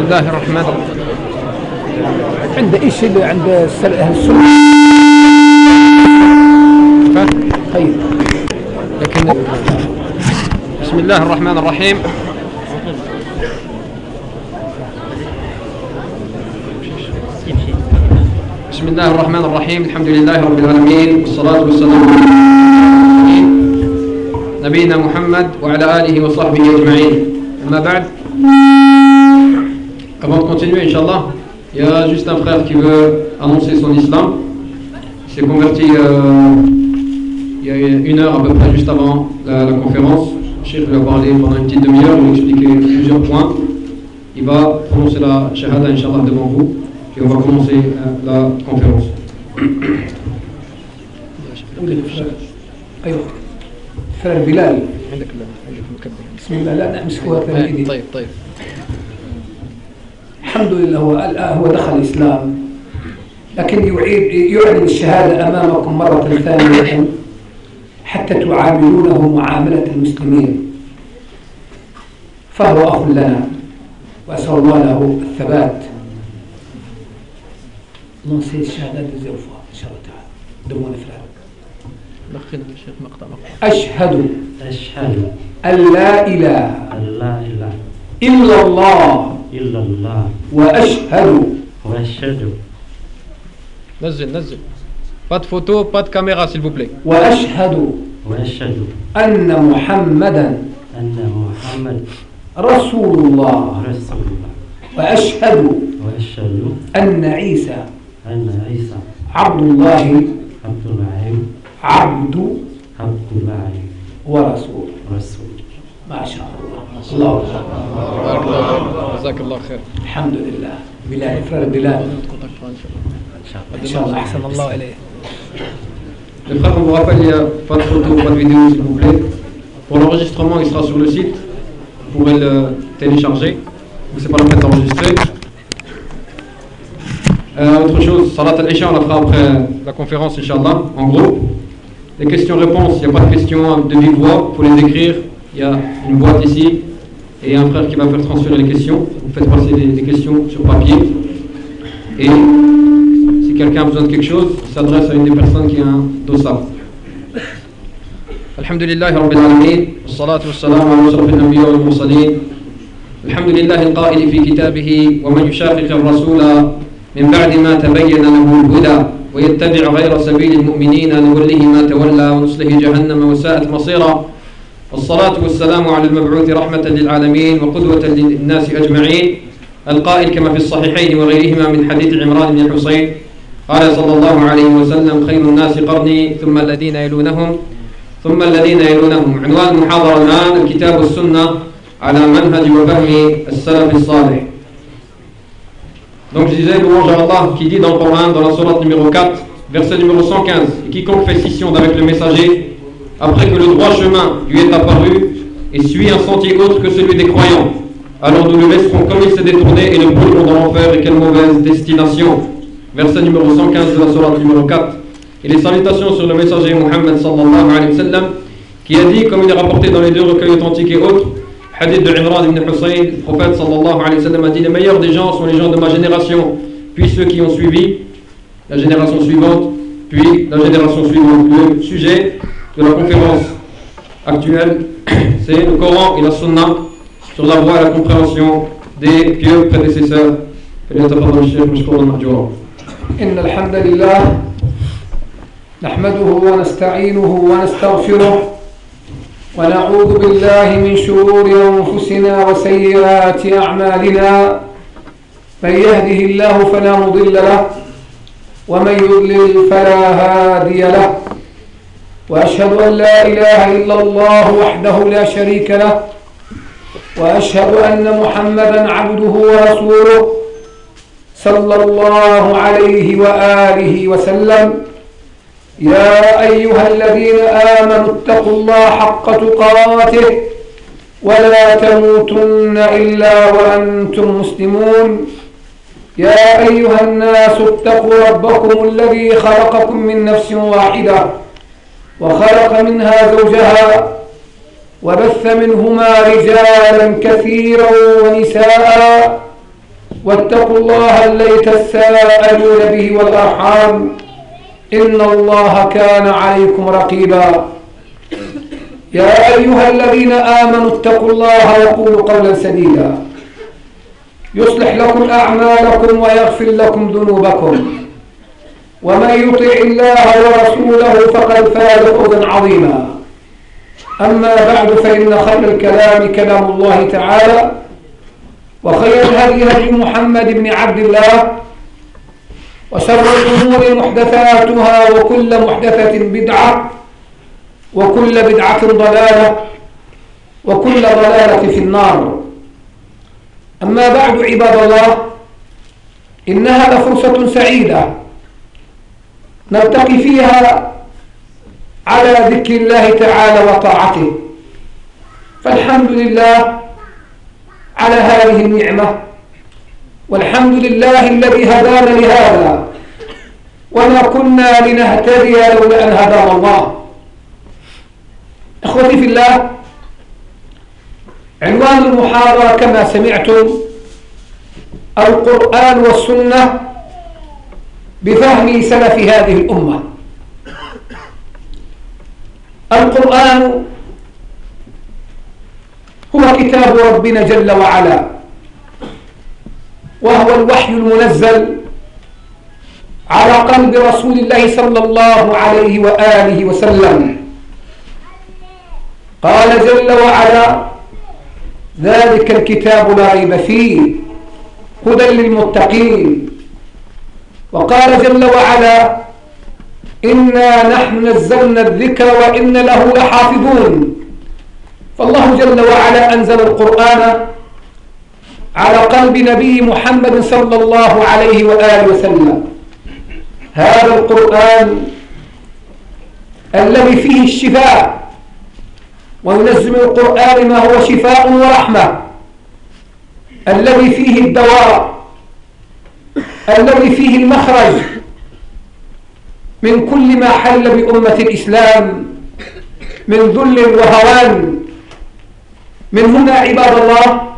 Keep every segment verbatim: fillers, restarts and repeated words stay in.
الله الرحمن الرحيم. عند ايش اللي عند اهل السنه طيب، لكن بسم الله الرحمن الرحيم. بسم الله الرحمن الرحيم. الحمد لله رب العالمين، والصلاة والسلام على نبينا محمد وعلى آله وصحبه أجمعين. أما بعد, avant de continuer, Inch'Allah, il y a juste un frère qui veut annoncer son islam. Il s'est converti euh, il y a une heure à peu près, juste avant la, la conférence. Le cheikh lui a parlé pendant une petite demi-heure, il lui a expliqué plusieurs points. Il va prononcer la shahada, Inch'Allah, devant vous. Et on va commencer euh, la conférence. ايوه فرق بلال عندك بسم الله. لا نمسكوها طيب طيب طيب. الحمد لله هو هو دخل الاسلام، لكن يعيد يعلن الشهاده امامكم مره ثانيه حتى تعاملونه معامله المسلمين، فهو اخ لنا واسال الله له الثبات. ننسي الشهادات الزوفة إن شاء الله تعالى دمون فلان. لقنا الشيخ مقطع مقطع. أشهد أشهد أن لا إله أن لا إله إلا الله إلا الله وأشهد وأشهد نزل نزل. Pas de photo, pas de caméra s'il vous plaît. وأشهد وأشهد أن محمدا أن محمد رسول الله رسول الله وأشهد وأشهد أن عيسى أن عيسى عبد الله عبد الله عبد عبد الله ورسول. رسول. ما شاء الله. الله بارك الله جزاك الله خير. الحمد لله. بلال فرد بلال إن شاء الله. أحسن الله إليه. Les frères, on vous rappelle, il n'y a pas de photo, pas de vidéo s'il vous plaît. Pour l'enregistrement, il sera sur le site. Vous pourrez le télécharger. C'est pas la peine d'enregistrer. Euh, autre chose, Salat al-Isha, on la fera après la conférence, Inch'Allah, en gros. Les questions-réponses, il n'y a pas de questions de vive voix, il faut les écrire. Il y a une boîte ici et un frère qui va faire transférer les questions. Vous faites passer des, des questions sur papier. Et si quelqu'un a besoin de quelque chose, il s'adresse à une des personnes qui a un dossard. Alhamdulillah Rabbil Alamin, wassalatu wassalamu ala ashrafil anbiya wal mursalin. الحمد لله القائل في كتابه ومن يشاقق الرسول من بعد ما تبين له الهدى ويتبع غير سبيل المؤمنين نوله ما تولى ونصله جهنم وساءت مصيرا. والصلاة والسلام على المبعوث رحمة للعالمين وقدوة للناس أجمعين القائل كما في الصحيحين وغيرهما من حديث عمران بن حسين قال صلى الله عليه وسلم خير الناس قرني ثم الذين يلونهم ثم الذين يلونهم. عنوان المحاضرة الآن الكتاب والسنة على منهج وفهم السلف الصالح. Donc je disais, louange à Allah qui dit dans le Coran, dans la sourate numéro quatre, verset numéro cent quinze, et quiconque fait scission avec le messager, après que le droit chemin lui est apparu, et suit un sentier autre que celui des croyants, alors nous le laisserons comme il s'est détourné et le brûlerons dans l'enfer, et quelle mauvaise destination. Verset numéro cent quinze de la sourate numéro quatre. Et les salutations sur le messager Muhammad sallallahu alayhi wa sallam, qui a dit, comme il est rapporté dans les deux recueils authentiques et autres, hadith de Imran ibn Hussein, le prophète sallallahu alayhi wa sallam a dit les meilleurs des gens sont les gens de ma génération, puis ceux qui ont suivi, la génération suivante, puis la génération suivante. Le sujet de la conférence actuelle, c'est le Coran et la Sunna sur la voie et la compréhension des pieux prédécesseurs. إن الحمد لله نحمده ونستعينه ونستغفره ونعوذ بالله من شرور أنفسنا وسيئات أعمالنا. من يهده الله فلا مضل له ومن يضلل فلا هادي له. وأشهد أن لا إله إلا الله وحده لا شريك له وأشهد أن محمدا عبده ورسوله صلى الله عليه وآله وسلم. يا أيها الذين آمنوا اتقوا الله حق تقاته ولا تموتن إلا وأنتم مسلمون. يا أيها الناس اتقوا ربكم الذي خلقكم من نفس واحدة وخلق منها زوجها وبث منهما رجالا كثيرا ونساء واتقوا الله الذي تساءلون به والأرحام إن الله كان عليكم رقيبا. يا أيها الذين آمنوا اتقوا الله وقولوا قولا سديدا يصلح لكم أعمالكم ويغفر لكم ذنوبكم ومن يطع الله ورسوله فقد فاز فوزا عظيما. أما بعد فإن خير الكلام كلام الله تعالى وخير الهدي هدي محمد بن عبد الله وشر الأمور محدثاتها وكل محدثة بدعة وكل بدعة ضلالة وكل ضلالة في النار. أما بعد عباد الله، إنها لفرصة سعيدة نلتقي فيها على ذكر الله تعالى وطاعته، فالحمد لله على هذه النعمة، والحمد لله الذي هدانا لهذا وما كنا لنهتدي لولا أن هدانا الله. إخوتي في الله، عنوان المحاضرة كما سمعتم القرآن والسنة بفهم سلف هذه الأمة. القرآن هو كتاب ربنا جل وعلا، وهو الوحي المنزل على قلب رسول الله صلى الله عليه وآله وسلم. قال جل وعلا: ذلك الكتاب لا ريب فيه هدى للمتقين. وقال جل وعلا: إنا نحن نزلنا الذكر وإن له لحافظون. فالله جل وعلا أنزل القرآن على قلب نبي محمد صلى الله عليه وآله وسلم. هذا القرآن الذي فيه الشفاء، وينزل من القرآن ما هو شفاء ورحمة، الذي فيه الدواء، الذي فيه المخرج من كل ما حل بأمة الإسلام من ذل وهوان. من هنا عباد الله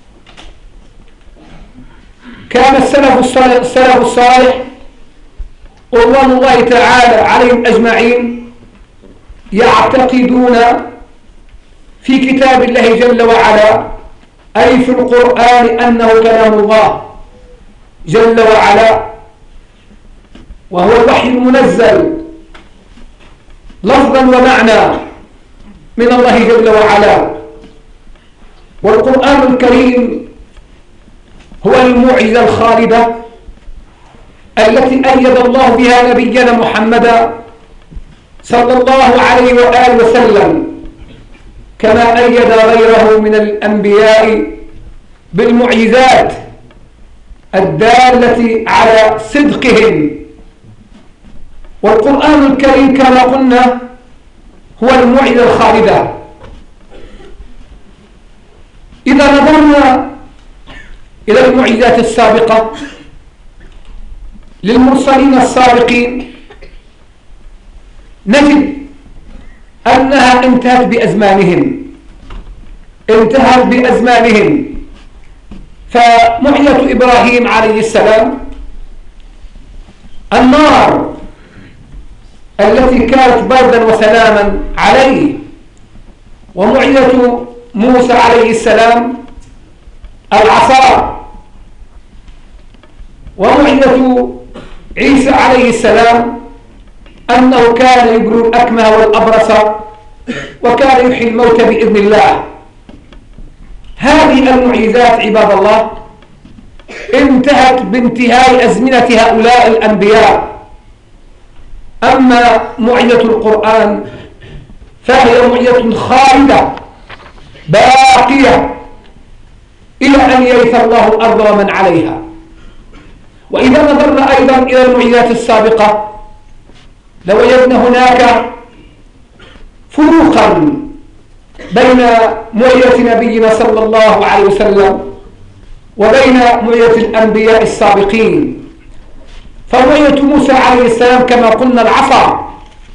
كان السلف الصالح, السلف الصالح رضوان الله تعالى عليهم أجمعين يعتقدون في كتاب الله جل وعلا، أي في القرآن، أنه كلام الله جل وعلا، وهو الوحي المنزل لفظا ومعنى من الله جل وعلا. والقرآن الكريم هو المعجزة الخالدة التي أيد الله بها نبينا محمدا صلى الله عليه وآله وسلم، كما أيد غيره من الأنبياء بالمعجزات الدالة على صدقهم. والقرآن الكريم كما قلنا هو المعجزة الخالدة. إذا نظرنا إلى المعجزات السابقة للمرسلين السابقين نجد أنها انتهت بأزمانهم انتهت بأزمانهم فمعجزة إبراهيم عليه السلام النار التي كانت بردا وسلاما عليه، ومعجزة موسى عليه السلام العصا، ومعجزة عيسى عليه السلام أنه كان يبرئ الأكمه والأبرص وكان يحيي الموتى بإذن الله. هذه المعجزات عباد الله انتهت بانتهاء أزمنة هؤلاء الأنبياء. أما معجزة القرآن فهي معجزة خالدة باقية إلى أن يرث الله الأرض ومن عليها. وإذا نظرنا أيضا إلى المعجزات السابقة لوجدنا هناك فروقا بين معجزة نبينا صلى الله عليه وسلم وبين معجزة الأنبياء السابقين. فمعجزة موسى عليه السلام كما قلنا العصا،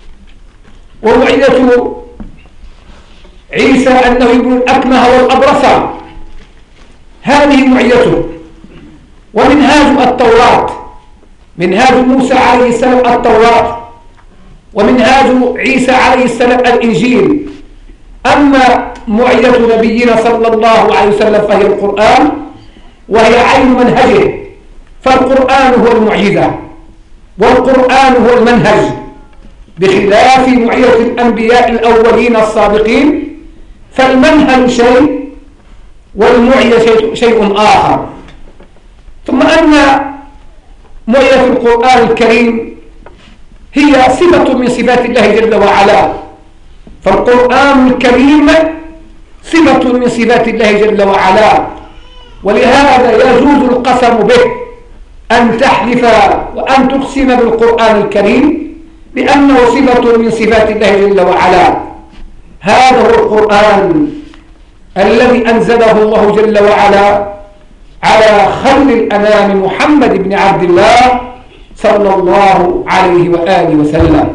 ومعجزة عيسى أنه يبرئ الأكمه والأبرص، هذه معجزته. ومنهاج التوراة، منهاج موسى عليه السلام التوراة، ومنهاج عيسى عليه السلام الإنجيل. أما معجزة نبينا صلى الله عليه وسلم فهي القرآن، وهي عين منهجه، فالقرآن هو المعجزة والقرآن هو المنهج، بخلاف معجزة الأنبياء الأولين السابقين، فالمنهج شيء والمعجزة شيء آخر. ثم أن معجزة القرآن الكريم هي صفة من صفات الله جل وعلا، فالقرآن الكريم صفة من صفات الله جل وعلا، ولهذا يجوز القسم به، أن تحلف وأن تقسم بالقرآن الكريم بأنه صفة من صفات الله جل وعلا. هذا هو القرآن الذي أنزله الله جل وعلا على خير الأنام محمد بن عبد الله صلى الله عليه وآله وسلم،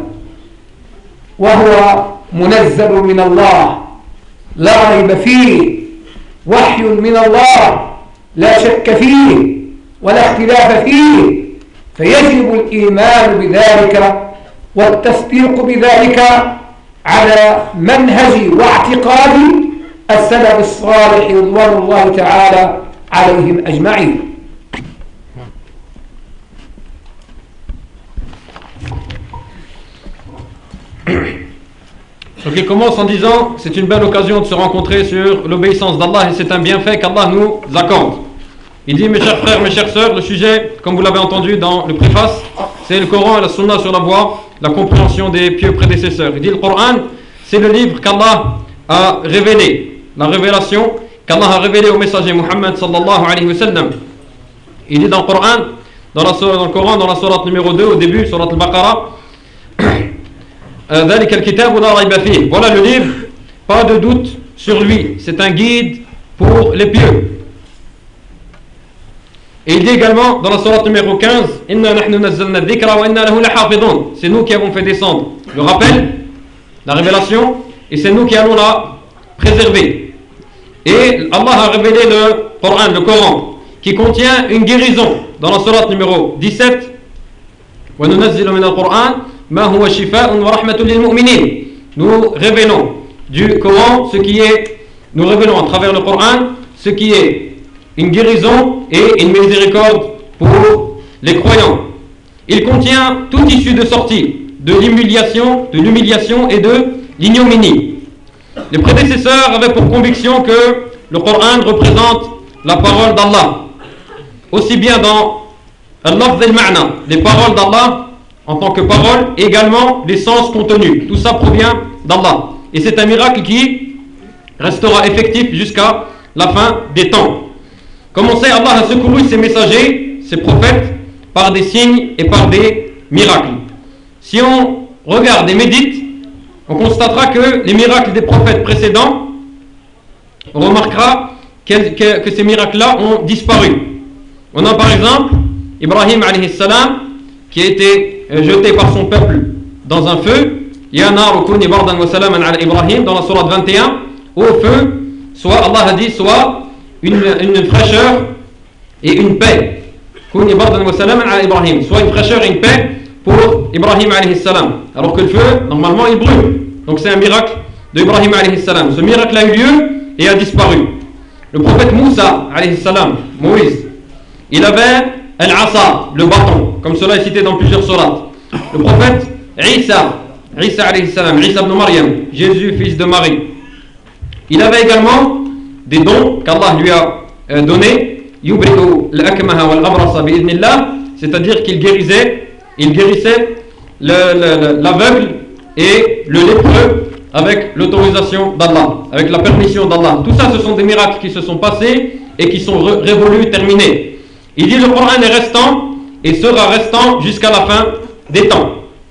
وهو منزل من الله لا ريب فيه، وحي من الله لا شك فيه ولا اختلاف فيه، فيجب الإيمان بذلك والتصديق بذلك على منهج واعتقاد السلف الصالح رضوان الله تعالى عليهم أجمعين. Donc il commence en disant, c'est une belle occasion de se rencontrer sur l'obéissance d'Allah et c'est un bienfait qu'Allah nous accorde. Il dit, mes chers frères, mes chères sœurs, le sujet, comme vous l'avez entendu dans le préface, c'est le Coran et la Sunna sur la voie, la compréhension des pieux prédécesseurs. Il dit, le Coran, c'est le livre qu'Allah a révélé, la révélation qu'Allah a révélé au messager Muhammad sallallahu alayhi wa sallam. Il dit dans le Coran, dans, la, dans le Coran, dans la sourate numéro deux, au début, sourate al-Baqarah, voilà le livre, pas de doute sur lui, c'est un guide pour les pieux. Et il dit également dans la sourate numéro quinze, c'est nous qui avons fait descendre le rappel, la révélation, et c'est nous qui allons la préserver. Et Allah a révélé le Coran, le Coran, qui contient une guérison dans la sourate numéro dix-sept. Nous révélons du Coran ce qui est, nous révélons à travers le Coran ce qui est une guérison et une miséricorde pour les croyants. Il contient toute issue de sortie de l'humiliation, de l'humiliation et de l'ignominie. Les prédécesseurs avaient pour conviction que le Coran représente la parole d'Allah, aussi bien dans al-lafz al-ma'na, les paroles d'Allah en tant que parole, et également les sens contenus. Tout ça provient d'Allah. Et c'est un miracle qui restera effectif jusqu'à la fin des temps. Comme on sait, Allah a secouru ses messagers, ses prophètes, par des signes et par des miracles. Si on regarde et médite, on constatera que les miracles des prophètes précédents, on remarquera que, que, que ces miracles-là ont disparu. On a par exemple Ibrahim alayhi salam qui a été jeté par son peuple dans un feu. Yanar ukuni bardan wa salaman ala Ibrahim dans la sourate vingt et un, au feu, soit Allah a dit, soit une, une fraîcheur et une paix. Kuni bardan wa salaman ala Ibrahim, soit une fraîcheur et une paix pour Ibrahim alayhi salam. Alors que le feu, normalement, il brûle. Donc c'est un miracle de Ibrahim alayhi salam. Ce miracle a eu lieu et a disparu. Le prophète Moussa alayhi salam, Moïse, il avait al-asa, le bâton, comme cela est cité dans plusieurs sourates. Le prophète Isa, Isa alayhi salam, Isa ibn Maryam, Jésus fils de Marie, il avait également des dons qu'Allah lui a euh, donnés, yubri'u al-akmaha wal-abrasa bi'idnillah, c'est-à-dire qu'il guérissait, il guérissait l'aveugle et le lépreux avec l'autorisation d'Allah, avec la permission d'Allah. Tout ça, ce sont des miracles qui se sont passés et qui sont révolus, terminés. Il dit le Coran est restant et sera restant jusqu'à la fin des temps.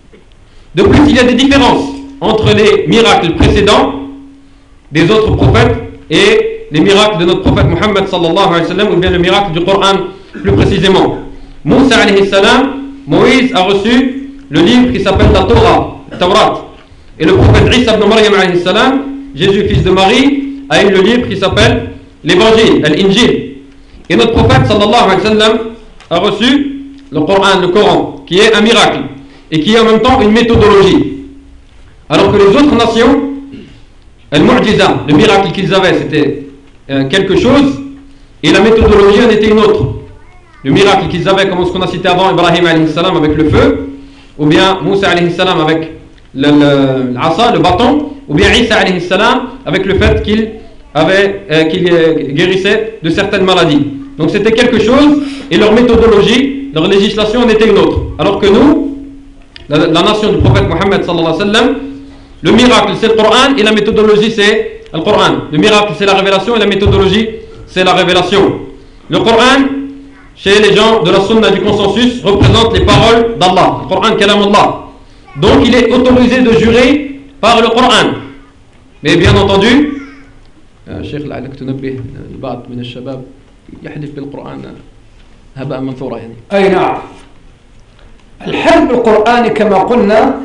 De plus, il y a des différences entre les miracles précédents des autres prophètes et les miracles de notre prophète Muhammad sallallahu alayhi wa sallam, ou bien le miracle du Coran plus précisément. Moussa alayhi salam, Moïse a reçu le livre qui s'appelle la Torah, Tawrat. Et le prophète Isa ibn Maryam alayhi salam, Jésus fils de Marie, a eu le livre qui s'appelle l'Évangile, l'Injil. Et notre prophète sallallahu alayhi wa sallam a reçu le Coran, le Coran, qui est un miracle et qui est en même temps une méthodologie. Alors que les autres nations, al-mu'jiza, le miracle qu'ils avaient, c'était euh, quelque chose et la méthodologie en était une autre. Le miracle qu'ils avaient, comme ce qu'on a cité avant, Ibrahim alayhi salam avec le feu, ou bien Moussa alayhi salam avec l'asa, le, le bâton, ou bien Isa alayhi salam avec le fait qu'il avait, euh, qu'il guérissait de certaines maladies. Donc c'était quelque chose et leur méthodologie, leur législation en était une autre. Alors que nous, la, la nation du prophète Mohammed sallallahu alayhi wa sallam, le miracle c'est le Coran et la méthodologie c'est le Coran. Le miracle c'est la révélation et la méthodologie c'est la révélation. Le Coran, chez les gens de la sunna du consensus, représente les paroles d'Allah. Le Coran, kalam Allah. Donc il est autorisé de jurer par le Coran. Mais bien entendu, Cheikh لعلك تنبه البعض من الشباب يحلف بالقرآن هباء منثورا يعني. أي نعم. الحلف بالقرآن كما قلنا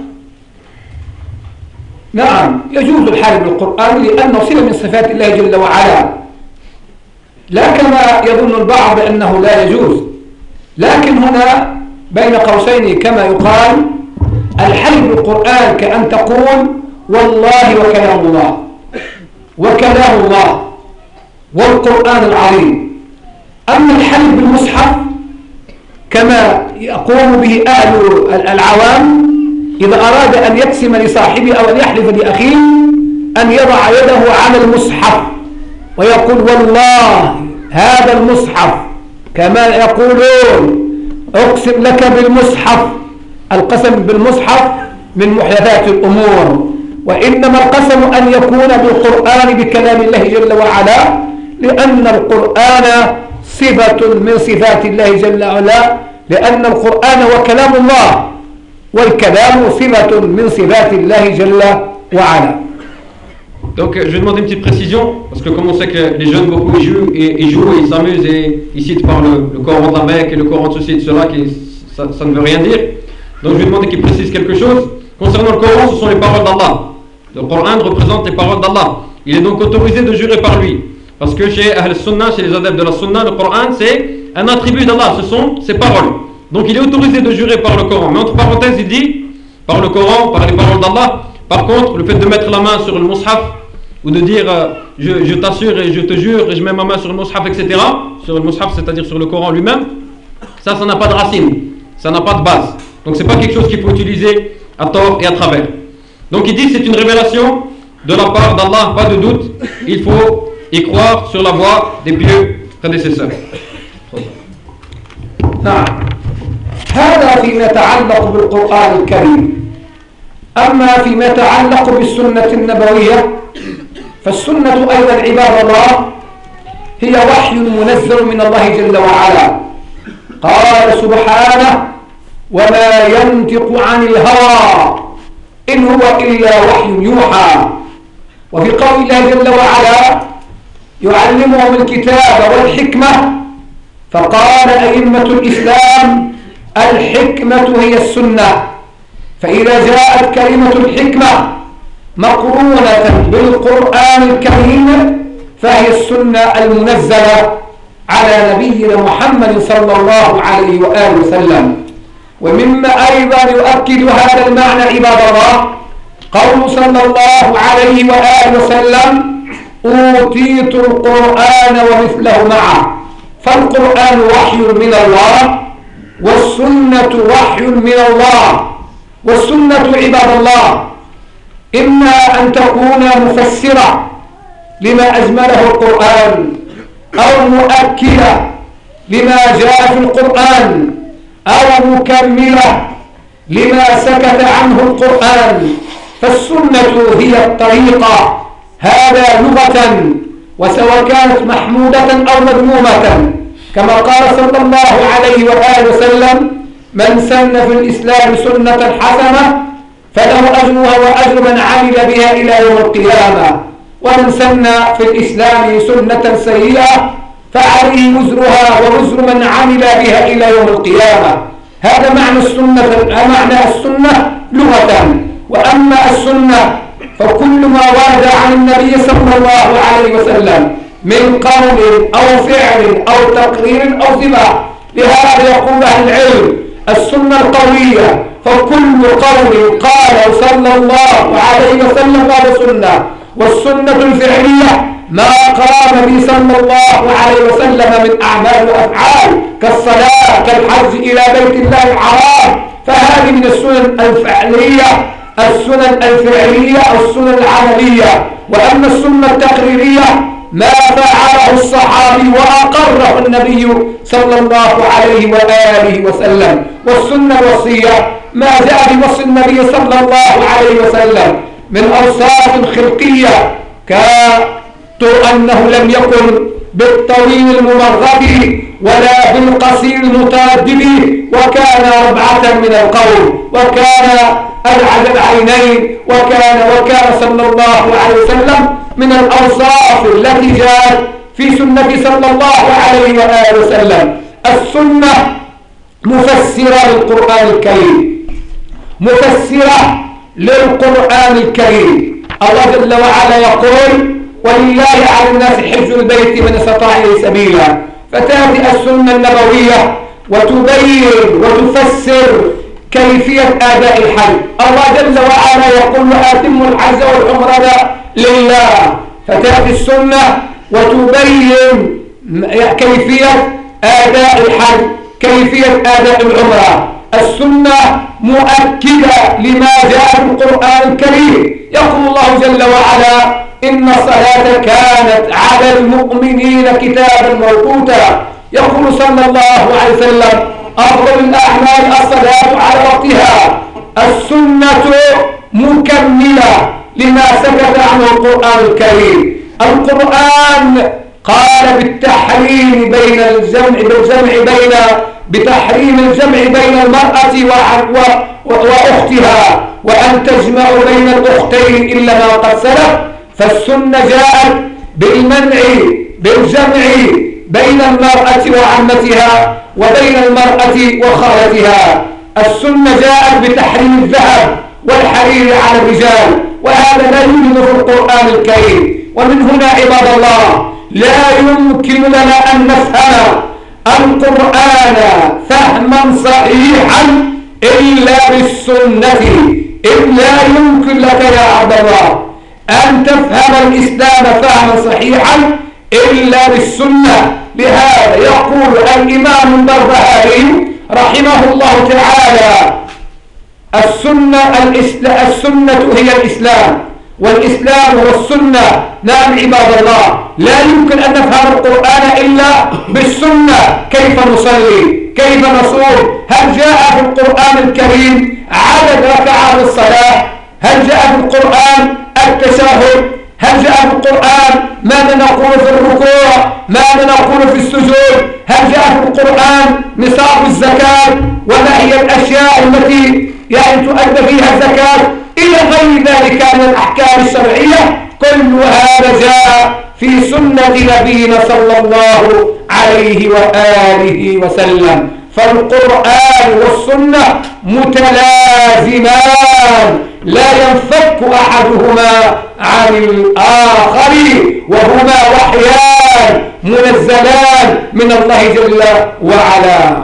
نعم يجوز الحلف بالقرآن لأنه صفة من صفات الله جل وعلا. لا كما يظن البعض بأنه لا يجوز. لكن هنا بين قوسين كما يقال الحلف بالقرآن كأن تقول والله وكلام الله وكلام الله والقرآن العظيم. أما الحلف بالمصحف كما يقوم به أهل العوام إذا أراد أن يقسم لصاحبه أو أن يحلف لأخيه أن يضع يده على المصحف ويقول والله هذا المصحف كما يقولون أقسم لك بالمصحف. القسم بالمصحف من محدثات الأمور، وإنما القسم أن يكون بالقرآن بكلام الله جل وعلا لأن القرآن صفة من صفات الله جل وعلا، لأن القرآن وكلام الله والكلام صفة من صفات الله جل وعلا. Donc je vais demander une petite précision, parce que comme on sait que les jeunes beaucoup ils jouent et ils jouent et ils s'amusent et ils citent par le, le Coran de la Mecque et le Coran de ceci et de cela, qui, ça, ça ne veut rien dire. Donc je vais demander qu'ils précisent quelque chose. Concernant le Coran, ce sont les paroles d'Allah. Le Coran représente les paroles d'Allah. Il est donc autorisé de jurer par lui. Parce que chez Ahl Sunnah, chez les adeptes de la Sunnah, le Coran c'est un attribut d'Allah, ce sont ses paroles. Donc il est autorisé de jurer par le Coran. Mais entre parenthèses, il dit par le Coran, par les paroles d'Allah. Par contre, le fait de mettre la main sur le mushaf ou de dire euh, je, je t'assure et je te jure et je mets ma main sur le mushaf, et cetera. Sur le mushaf, c'est-à-dire sur le Coran lui-même, ça, ça n'a pas de racine, ça n'a pas de base. Donc c'est pas quelque chose qu'il faut utiliser à tort et à travers. Donc il dit c'est une révélation de la part d'Allah, pas de doute. Il faut y croire sur la voie des pieux prédécesseurs. نعم هذا فيما يتعلق بالقرآن الكريم. أما فيما يتعلق بالسنة النبوية فالسنة أيضا عباد الله هي وحي منزل من الله جل وعلا. قال سبحانه وما ينطق عن الهوى إن هو إلا وحي يوحى. وفي قول الله جل وعلا يعلمهم الكتاب والحكمة فقال أئمة الإسلام الحكمة هي السنة. فإذا جاءت كلمة الحكمة مقرونة بالقرآن الكريم فهي السنة المنزلة على نبينا محمد صلى الله عليه وآله وسلم. ومما أيضا يؤكد هذا المعنى عباد الله قول صلى الله عليه وآله وسلم أوتيت القرآن ومثله معه. فالقرآن وحي من الله والسنة وحي من الله. والسنة عباد الله إما أن تكون مفسرة لما أجمله القرآن أو مؤكدة لما جاء في القرآن أو مكملة لما سكت عنه القرآن. فالسنة هي الطريقة هذا لغة وسواء كانت محمودة أو مذمومة كما قال صلى الله عليه وآله وسلم من سن في الإسلام سنة حسنة فله أجرها وأجر من عمل بها إلى يوم القيامة ومن سن في الإسلام سنة سيئة فعليه وزرها ووزر من عمل بها إلى يوم القيامة. هذا معنى السنة. معنى السنة لغة. وأما السنة فكل ما ورد عن النبي صلى الله عليه وسلم من قول أو فعل أو تقرير أو صفة لهذا يقول أهل العلم السنة القوية فكل قول قال صلى الله عليه وسلم هذا سنة، والسنة الفعلية ما قام به صلى الله عليه وسلم من أعمال وأفعال كالصلاة كالحج إلى بيت الله الحرام، فهذه من السنن الفعلية السنن الفعلية أو السنن العملية. وأما السنة التقريرية ما فعله الصحابي وأقره النبي صلى الله عليه وآله وسلم. والسنة الوصية ما جاء بوصي النبي صلى الله عليه وسلم من أوصاف خلقية كأنه لم يكن بالطويل المرغب ولا بالقصير المتردد، وكان ربعة من القول، وكان أبعد العينين، وكان وكان صلى الله عليه وسلم من الأوصاف التي جاءت في سنة صلى الله عليه وآله وسلم. السنة مفسرة للقرآن الكريم، مفسرة للقرآن الكريم. الله جل وعلا يقول ولله على الناس حج البيت من استطاع إليه سبيلا، فتأتي السنة النبوية وتبين وتفسر كيفية أداء الحج. الله جل وعلا يقول وأتموا الحج والعمرة لله، فتأتي السنة وتبين كيفية أداء الحج كيفية أداء العمرة. السنة مؤكدة لما جاء في القرآن الكريم. يقول الله جل وعلا إن الصلاة كانت على المؤمنين كتابا موقوتا. يقول صلى الله عليه وسلم أفضل الأعمال الصلاة على وقتها. السنة مكملة لما سكت عنه القرآن الكريم. القرآن قال بالتحريم بين الجمع بالجمع بين بتحريم الجمع بين المرأة وأختها، وأن تجمع بين الأختين إلا ما قد سلف. فالسنة جاءت بالمنع بالجمع بين المرأة وعمتها وبين المرأة وخالتها. السنة جاءت بتحريم الذهب والحرير على الرجال، وهذا لا يوجد في القرآن الكريم. ومن هنا عباد الله لا يمكن لنا أن نفهم القرآن فهما صحيحا إلا بالسنة. إذ لا يمكن لك يا عبد الله أن تفهم الإسلام فهما صحيحا إلا بالسنة. لهذا يقول الإمام البربهاري رحمه الله تعالى السنة, السنة هي الإسلام، والإسلام هو السنة. نعم عباد الله لا يمكن أن نفهم القرآن إلا بالسنة. كيف نصلي؟ كيف نصوم؟ هل جاء في القرآن الكريم عدد ركعات الصلاة؟ هل جاء في القرآن التشهد؟ هل جاء في القرآن ماذا نقول في الركوع؟ ماذا نقول في السجود؟ هل جاء في القرآن نصاب الزكاة وما هي الأشياء التي يعني تؤدى فيها الزكاة إلى غير ذلك من الأحكام الشرعية؟ كل هذا جاء في سنة نبينا صلى الله عليه وآله وسلم. فالقرآن والسنة متلازمان لا ينفك أحدهما عن الآخر، وهما وحيان منزلان من الله جل وعلا.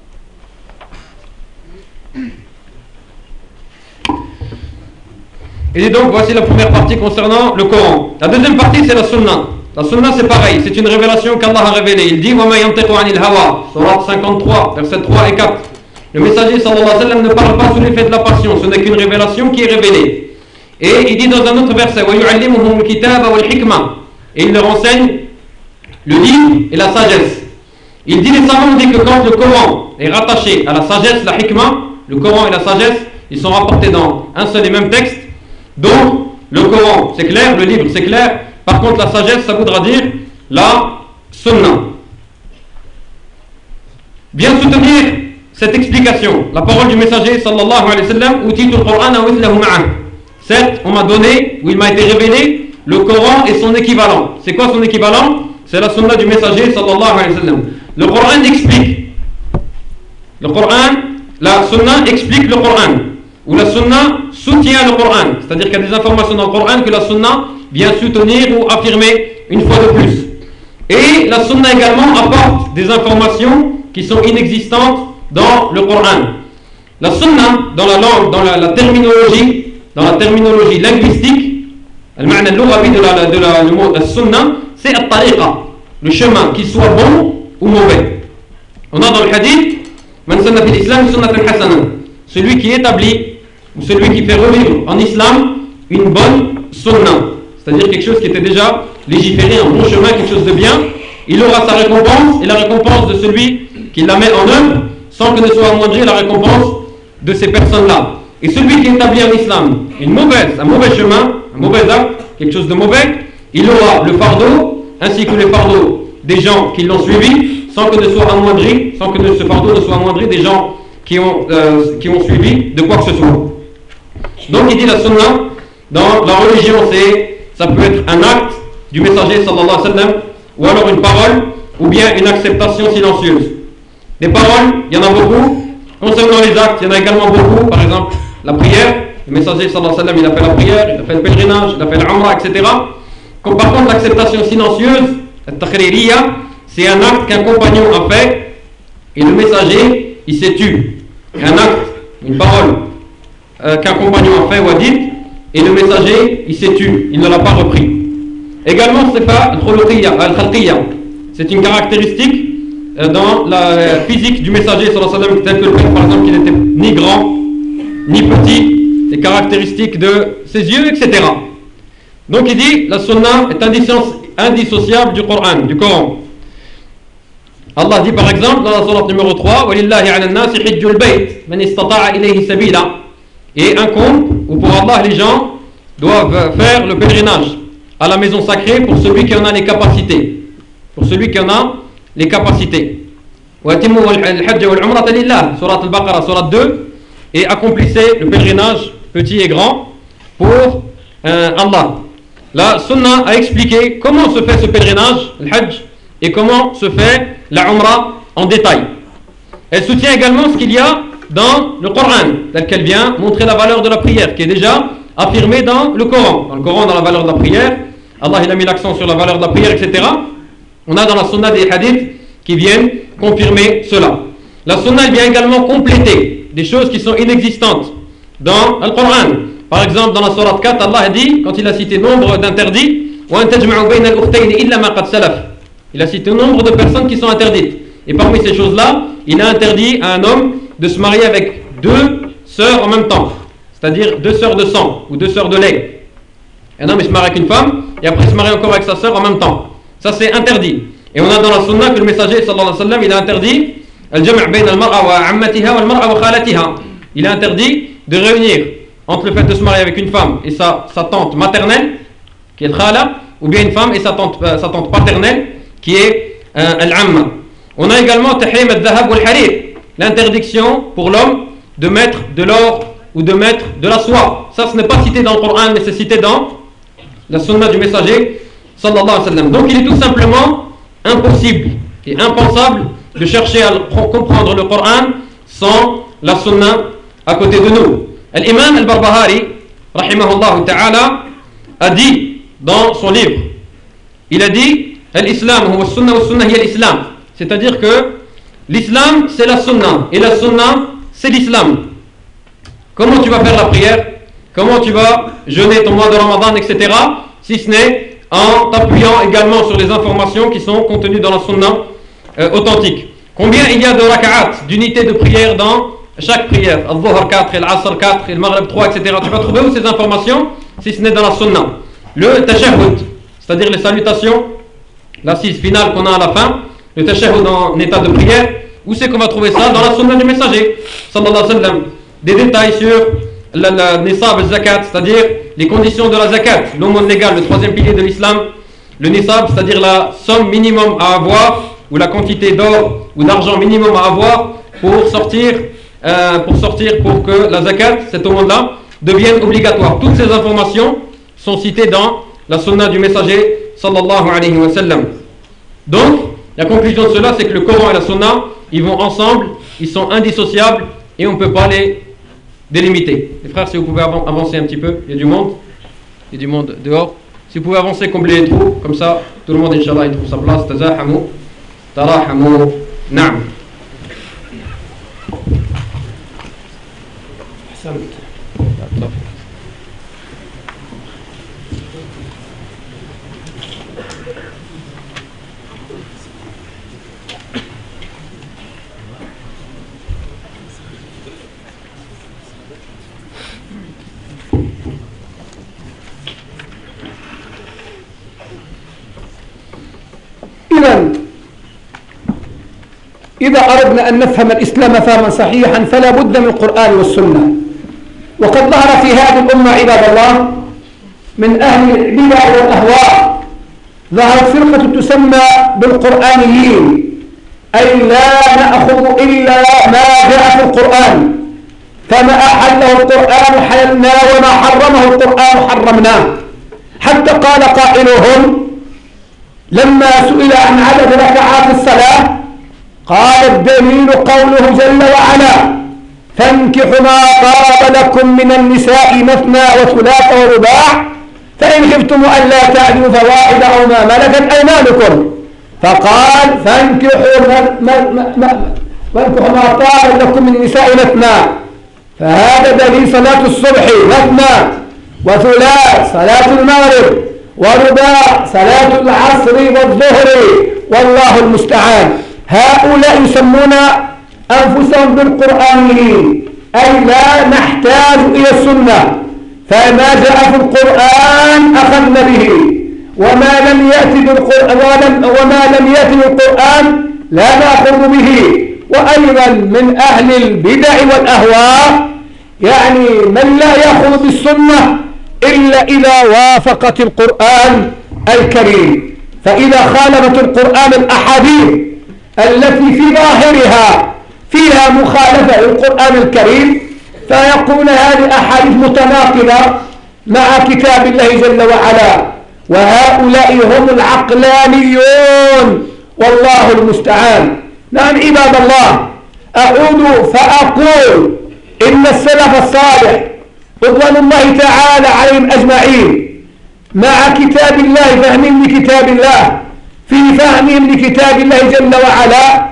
Et donc voici la première partie concernant le Coran. La deuxième partie c'est la Sunna. La Sunna c'est pareil, c'est une révélation qu'Allah a révélée. Il dit وَمَا يَنْطِقُ عَنِ الْهَوَى, Sourate cinquante-trois, versets trois et quatre. Le messager sallallahu alayhi wa sallam ne parle pas sous l'effet de la passion, ce n'est qu'une révélation qui est révélée. Et il dit dans un autre verset وَيُعَلِّمُهُمُ الْكِتَابَ وَالْحِكْمَةَ, et il leur enseigne le livre et la sagesse. Il dit, les savants ont dit que quand le Coran est rattaché à la sagesse, la hikmah, le Coran et la sagesse, ils sont rapportés dans un seul et même texte. Donc le Coran c'est clair, le livre c'est clair. Par contre la sagesse ça voudra dire la sunna. Bien soutenir cette explication, la parole du messager sallallahu alayhi wa sallam, utitu al-Qur'an wa mithlahu ma'ah. Certes on m'a donné, ou il m'a été révélé le Coran et son équivalent. C'est quoi son équivalent? C'est la sunna du messager sallallahu alayhi wa sallam. Le Coran explique, le Coran, la sunna explique le Coran, ou la sunna soutient le Coran, c'est-à-dire qu'il y a des informations dans le Coran que la sunna vient soutenir ou affirmer une fois de plus. Et la sunna également apporte des informations qui sont inexistantes dans le Coran. La sunna, dans la langue, dans la, la terminologie, dans la terminologie linguistique, le ma'na al-lughawi de la, de la, le mot sunna, c'est at-tariqa, le chemin, qu'il soit bon ou mauvais. On a dans le hadith, man sanna fil islam sunnatan hasana, celui qui établit ou celui qui fait revivre en islam une bonne sunna, c'est-à-dire quelque chose qui était déjà légiféré, un bon chemin, quelque chose de bien, il aura sa récompense et la récompense de celui qui la met en œuvre sans que ne soit amoindrie la récompense de ces personnes-là. Et celui qui établit en islam une mauvaise, un mauvais chemin, un mauvais acte, quelque chose de mauvais, il aura le fardeau ainsi que les fardeaux des gens qui l'ont suivi sans que ne soit amoindri, sans que ce fardeau ne soit amoindri des gens qui ont, euh, qui ont suivi de quoi que ce soit. Donc il dit la sunna dans la religion, c'est, ça peut être un acte du messager sallallahu alayhi wa sallam, ou alors une parole, ou bien une acceptation silencieuse. Des paroles, il y en a beaucoup. Concernant les actes, il y en a également beaucoup. Par exemple, la prière, le messager sallallahu alayhi wa sallam, il a fait la prière, il a fait le pèlerinage, il a fait l'umrah, et cetera. Comme par contre l'acceptation silencieuse, al-takhririya, c'est un acte qu'un compagnon a fait et le messager, il s'est tu. Un acte, une parole euh, qu'un compagnon a fait ou a dit et le messager, il s'est tu, il ne l'a pas repris. Également, c'est pas al-khalqiyya, c'est une caractéristique euh, dans la physique du messager sallallahu alayhi wa sallam, tel que le fait par exemple qu'il n'était ni grand ni petit, les caractéristiques de ses yeux, et cetera. Donc il dit, la sunna est indissociable du Coran, du Coran. Allah dit par exemple dans la sourate numéro trois, وَلِلَّهِ عَلَى النَّاسِ حِجُّ الْبَيْتِ مَنِ اسْتَطَاعَ إِلَيْهِ سَبِيلًا. Et incombe, ou pour Allah, les gens doivent faire le pèlerinage à la maison sacrée pour celui qui en a les capacités. Pour celui qui en a les capacités. وَأَتِمُّوا الْحَجَّ وَالْعُمْرَةَ لِلَّهِ, sourate al-Baqarah, sourate deux, et accomplissez le pèlerinage, petit et grand, pour euh, Allah. La sunna a expliqué comment se fait ce pèlerinage, le hajj, et comment se fait la umrah en détail. Elle soutient également ce qu'il y a dans le Coran, tel qu'elle vient montrer la valeur de la prière, qui est déjà affirmée dans le Coran. Dans le Coran, dans la valeur de la prière, Allah il a mis l'accent sur la valeur de la prière, et cetera. On a dans la sunna des hadiths qui viennent confirmer cela. La sunna elle vient également compléter des choses qui sont inexistantes dans le Coran. Par exemple, dans la sourate quatre, Allah a dit, quand il a cité nombre d'interdits, il a cité nombre de personnes qui sont interdites. Et parmi ces choses-là, il a interdit à un homme de se marier avec deux sœurs en même temps. C'est-à-dire deux sœurs de sang ou deux sœurs de lait. Un homme il se marie avec une femme et après il se marie encore avec sa sœur en même temps. Ça c'est interdit. Et on a dans la sunna que le messager sallallahu alayhi wa sallam, il a interdit il a interdit de réunir entre le fait de se marier avec une femme et sa, sa tante maternelle, qui est le khala, ou bien une femme et sa tante, euh, sa tante paternelle, qui est euh, al-amma. On a également tahrim al-dhahab wal-harir, l'interdiction pour l'homme de mettre de l'or ou de mettre de la soie. Ça, ce n'est pas cité dans le Coran, mais c'est cité dans la sunna du messager sallallahu alayhi wa sallam. Donc il est tout simplement impossible et impensable de chercher à comprendre le Coran sans la sunna à côté de nous. L'imam al-Barbahari, rahimahullah ta'ala, a dit dans son livre, il a dit l'islam, huwa sunna wa sunna hiya l'islam, c'est-à-dire que l'islam c'est la sunna et la sunna c'est l'islam. Comment tu vas faire la prière, comment tu vas jeûner ton mois de Ramadan, et cetera, si ce n'est en t'appuyant également sur les informations qui sont contenues dans la sunna euh, authentique. Combien il y a de raka'at, d'unités de prière dans chaque prière, al-Dhuhr quatre, al-Asr quatre, le Maghrib trois, et cetera. Tu vas trouver où ces informations si ce n'est dans la sunna. Le tashahhud, c'est-à-dire les salutations, l'assise finale qu'on a à la fin, le tashahhud en état de prière, où c'est qu'on va trouver ça? Dans la sunna du messager sallallahu alayhi wa sallam. Des détails sur la, la nisab al-zakat, c'est-à-dire les conditions de la zakat, l'aumône légale, le troisième pilier de l'islam. Le nisab, c'est-à-dire la somme minimum à avoir, ou la quantité d'or ou d'argent minimum à avoir pour sortir, euh, pour sortir pour que la zakat, cet aumône-là, devienne obligatoire. Toutes ces informations sont citées dans la sunna du messager sallallahu alayhi wa sallam. Donc, la conclusion de cela, c'est que le Coran et la sunna, ils vont ensemble, ils sont indissociables et on ne peut pas les délimiter. Les frères, si vous pouvez avancer un petit peu, il y a du monde, il y a du monde dehors. Si vous pouvez avancer, combler les trous, comme ça, tout le monde, Inch'Allah, il trouve sa place. Tazahamu, tarahamu, na'am. أحسنت. إذن إذا أردنا أن نفهم الإسلام فهما صحيحا فلا بد من القرآن والسنة. وقد ظهر في هذه الأمة عباد الله من أهل البدع والأهواء ظهرت فرقة تسمى بالقرآنيين، أي لا نأخذ إلا ما جاء في القرآن، فما أحله القرآن حللناه وما حرمه القرآن حرمناه. حتى قال قائلهم لما سئل عن عدد ركعات الصلاة قال الدليل قوله جل وعلا فانكحوا ما طاب لكم من النساء مثنى وثلاث ورباع فإن خفتم ألا تعدلوا فواحدة أو ما ملكت أيمانكم، فقال فانكحوا ما طاب لكم من النساء مثنى، فهذا دليل صلاة الصبح مثنى، وثلاث صلاة المغرب، ورباع صلاة العصر والظهر، والله المستعان. هؤلاء يسمون أنفسهم بالقرآنيين، أي لا نحتاج إلى السنة، فما جاء في القرآن أخذنا به، وما لم يأتي بالقرآن وما لم يأتي بالقرآن لا نأخذ به. وأيضا من أهل البدع والأهواء يعني من لا يأخذ بالسنة إلا إذا وافقت القرآن الكريم، فإذا خالفت القرآن الأحاديث التي في ظاهرها فيها مخالفة للقرآن الكريم فيقول هذه أحاديث متناقضة مع كتاب الله جل وعلا، وهؤلاء هم العقلانيون والله المستعان. نعم عباد الله، أعود فأقول إن السلف الصالح رضوان الله تعالى عليهم أجمعين مع كتاب الله فهمهم لكتاب الله في فهمهم لكتاب الله جل وعلا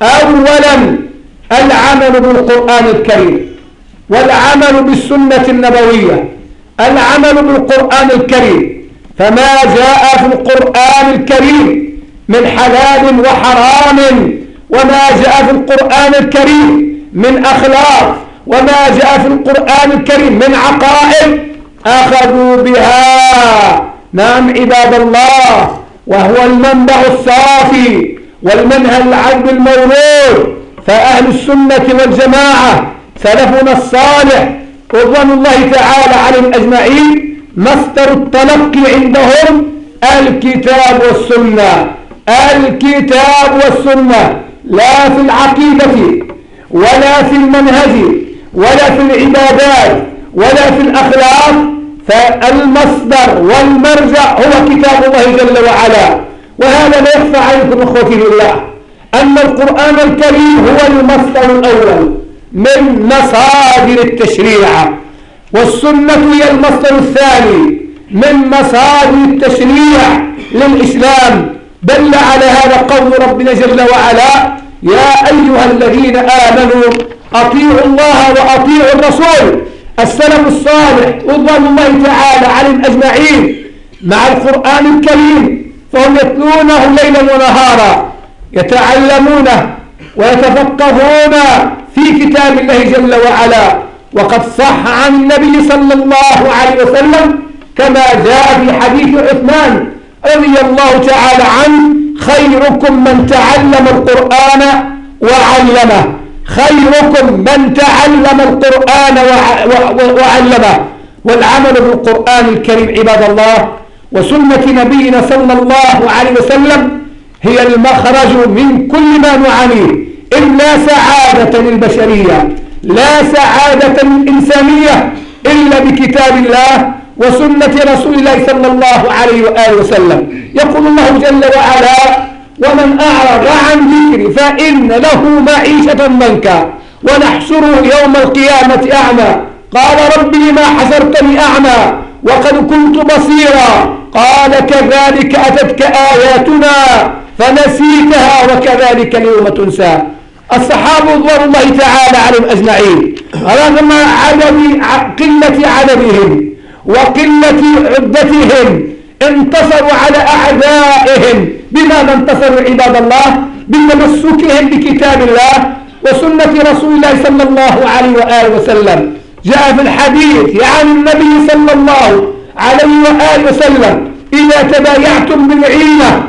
أولا العمل بالقرآن الكريم والعمل بالسنة النبوية، العمل بالقرآن الكريم، فما جاء في القرآن الكريم من حلال وحرام وما جاء في القرآن الكريم من أخلاق وما جاء في القرآن الكريم من عقائد أخذوا بها. نعم عباد الله، وهو المنبع الصافي والمنهج العذب المورود. فأهل السنة والجماعة سلفنا الصالح رضوان الله تعالى عليهم أجمعين مصدر التلقي عندهم الكتاب والسنة، الكتاب والسنة، لا في العقيدة ولا في المنهج ولا في العبادات ولا في الأخلاق، فالمصدر والمرجع هو كتاب الله جل وعلا. وهذا لا يخفى عليكم اخوتي بالله أن القرآن الكريم هو المصدر الأول من مصادر التشريع، والسنة هي المصدر الثاني من مصادر التشريع للإسلام. دل على هذا قول ربنا جل وعلا يا أيها الذين آمنوا أطيعوا الله وأطيعوا الرسول. السلف الصالح رضوان الله تعالى عليهم أجمعين مع القرآن الكريم فهم يتلونه ليلا ونهارا، يتعلمونه ويتفقهون في كتاب الله جل وعلا. وقد صح عن النبي صلى الله عليه وسلم كما جاء في حديث عثمان رضي الله تعالى عنه خيركم من تعلم القرآن وعلمه، خيركم من تعلم القرآن وعلمه. والعمل بالقرآن الكريم عباد الله وسنة نبينا صلى الله عليه وسلم هي المخرج من كل ما نعانيه، إن لا سعادة للبشرية لا سعادة للإنسانية إلا بكتاب الله وسنة رسول الله صلى الله عليه وآله وسلم. يقول الله جل وعلا ومن أعرض عن ذكري فإن له معيشة ضنكا ونحشره يوم القيامة أعمى قال رب لما حشرتني أعمى وقد كنت بصيرا قال كذلك أتتك آياتنا فنسيتها وكذلك اليوم تنسى. الصحابة رضوان الله تعالى عليهم أجمعين رغم عدد قلة عددهم وقلة عدتهم انتصروا على أعدائهم. بماذا انتصروا عباد الله؟ بتمسكهم بكتاب الله وسنة رسول الله صلى الله عليه وآله وسلم. جاء في الحديث عن النبي صلى الله عليه وآله وسلم: إذا تبايعتم بالعينة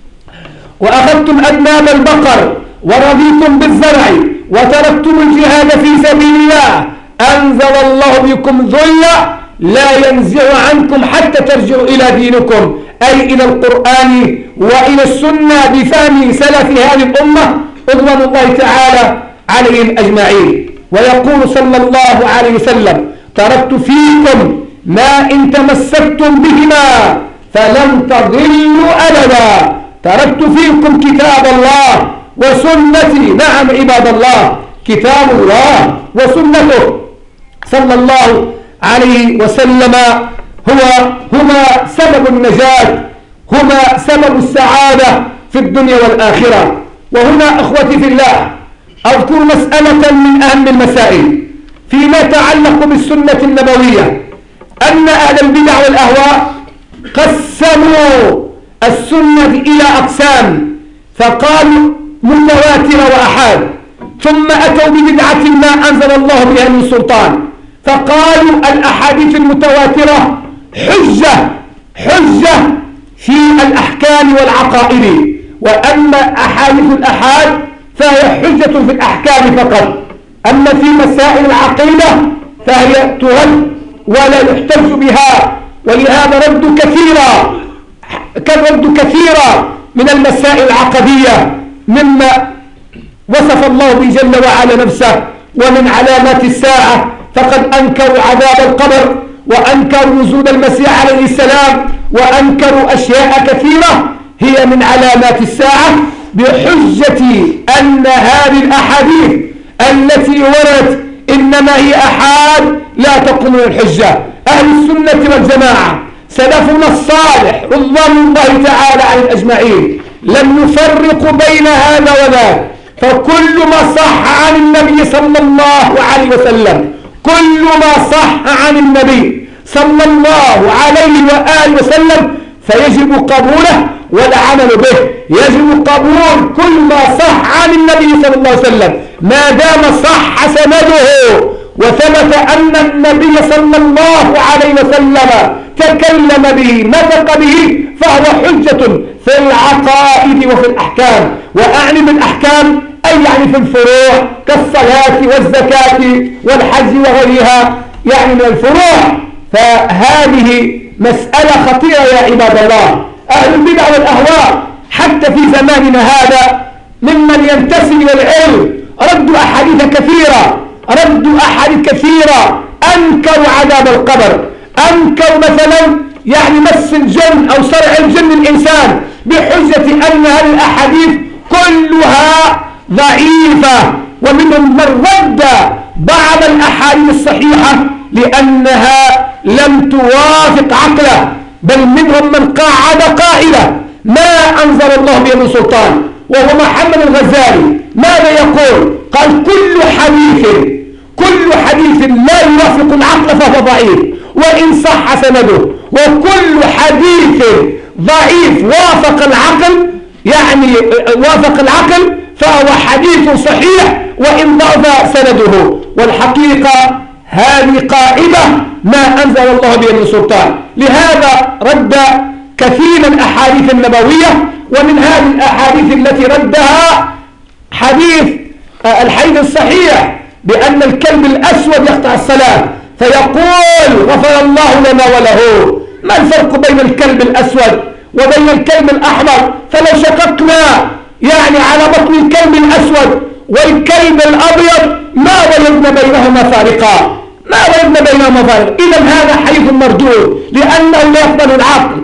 وأخذتم أذناب البقر ورضيتم بالزرع وتركتم الجهاد في سبيل الله أنزل الله بكم ذلا لا ينزع عنكم حتى ترجعوا إلى دينكم، أي إلى القرآن وإلى السنة بفهم سلف هذه الأمة رضوان الله تعالى عليهم أجمعين. ويقول صلى الله عليه وسلم: تركت فيكم ما إن تمسكتم بهما فلن تضلوا أبدا. تركت فيكم كتاب الله وسنتي. نعم عباد الله، كتاب الله وسنته صلى الله عليه وسلم هو هما سبب النجاة، هما سبب السعادة في الدنيا والآخرة. وهنا أخوتي في الله أذكر مسألة من أهم المسائل فيما يتعلق بالسنة النبوية، أن أهل البدع والأهواء قسموا السنة إلى أقسام، فقالوا متواترة وأحاد، ثم أتوا ببدعة ما أنزل الله بها من سلطان، فقالوا الأحاديث المتواترة حجة حجة في الأحكام والعقائد، وأما أحاديث الأحاد فهي حجة في الأحكام فقط، أما في مسائل العقيدة فهي ترد ولا يحتج بها. ولهذا رد كثيرا كرد كثيرا من المسائل العقدية مما وصف الله به جل وعلا نفسه. ومن علامات الساعة فقد أنكروا عذاب القبر، وأنكروا نزول المسيح عليه السلام، وأنكروا أشياء كثيرة هي من علامات الساعة بحجة أن هذه الأحاديث التي وردت إنما هي أحاد لا تقوم الحجة. أهل السنة والجماعة سلفنا الصالح رضوان الله تعالى على أجمعين لم يفرقوا بين هذا وذاك، فكل ما صح عن النبي صلى الله عليه وسلم كل ما صح عن النبي صلى الله عليه وآله وسلم فيجب قبوله والعمل به. يجب قبول كل ما صح عن النبي صلى الله عليه وسلم ما دام صح سنده وثبت أن النبي صلى الله عليه وسلم تكلم به نطق به فهو حجة في العقائد وفي الأحكام. وأعني بالأحكام أي يعني في الفروع كالصلاة والزكاة والحج وغيرها، يعني من الفروع. فهذه مسألة خطيرة يا عباد الله. أهل البدع والأهواء حتى في زماننا هذا ممن ينتسب إلى العلم ردوا أحاديث كثيرة ردوا أحاديث كثيرة أنكروا عذاب القبر، أنكروا مثلا يعني مس الجن أو صرع الجن الإنسان بحجة أن هذه الأحاديث كلها ضعيفة، ومنهم من رد بعض الأحاديث الصحيحة لأنها لم توافق عقله، بل منهم من قاعد قائلة ما أنزل الله به من سلطان، وهو محمد الغزالي. ماذا يقول؟ قال كل حديث كل حديث لا يوافق العقل فهو ضعيف وإن صح سنده، وكل حديث ضعيف وافق العقل يعني وافق العقل فهو حديث صحيح وإن ضعف سنده. والحقيقة هذه قاعدة ما أنزل الله به من سلطان. لهذا رد كثير من الأحاديث النبوية، ومن هذه الأحاديث التي ردها حديث الحديث الصحيح بأن الكلب الأسود يقطع الصلاة، فيقول غفر الله لنا وله. ما الفرق بين الكلب الأسود وبين الكلب الأحمر؟ فلو شققنا يعني على بطن الكلب الأسود والكلب الأبيض ما وجدنا بينهما فارقا ما وجدنا بينهما فارقا. إذا هذا حديث مردود لأنه لا يقبل العقل.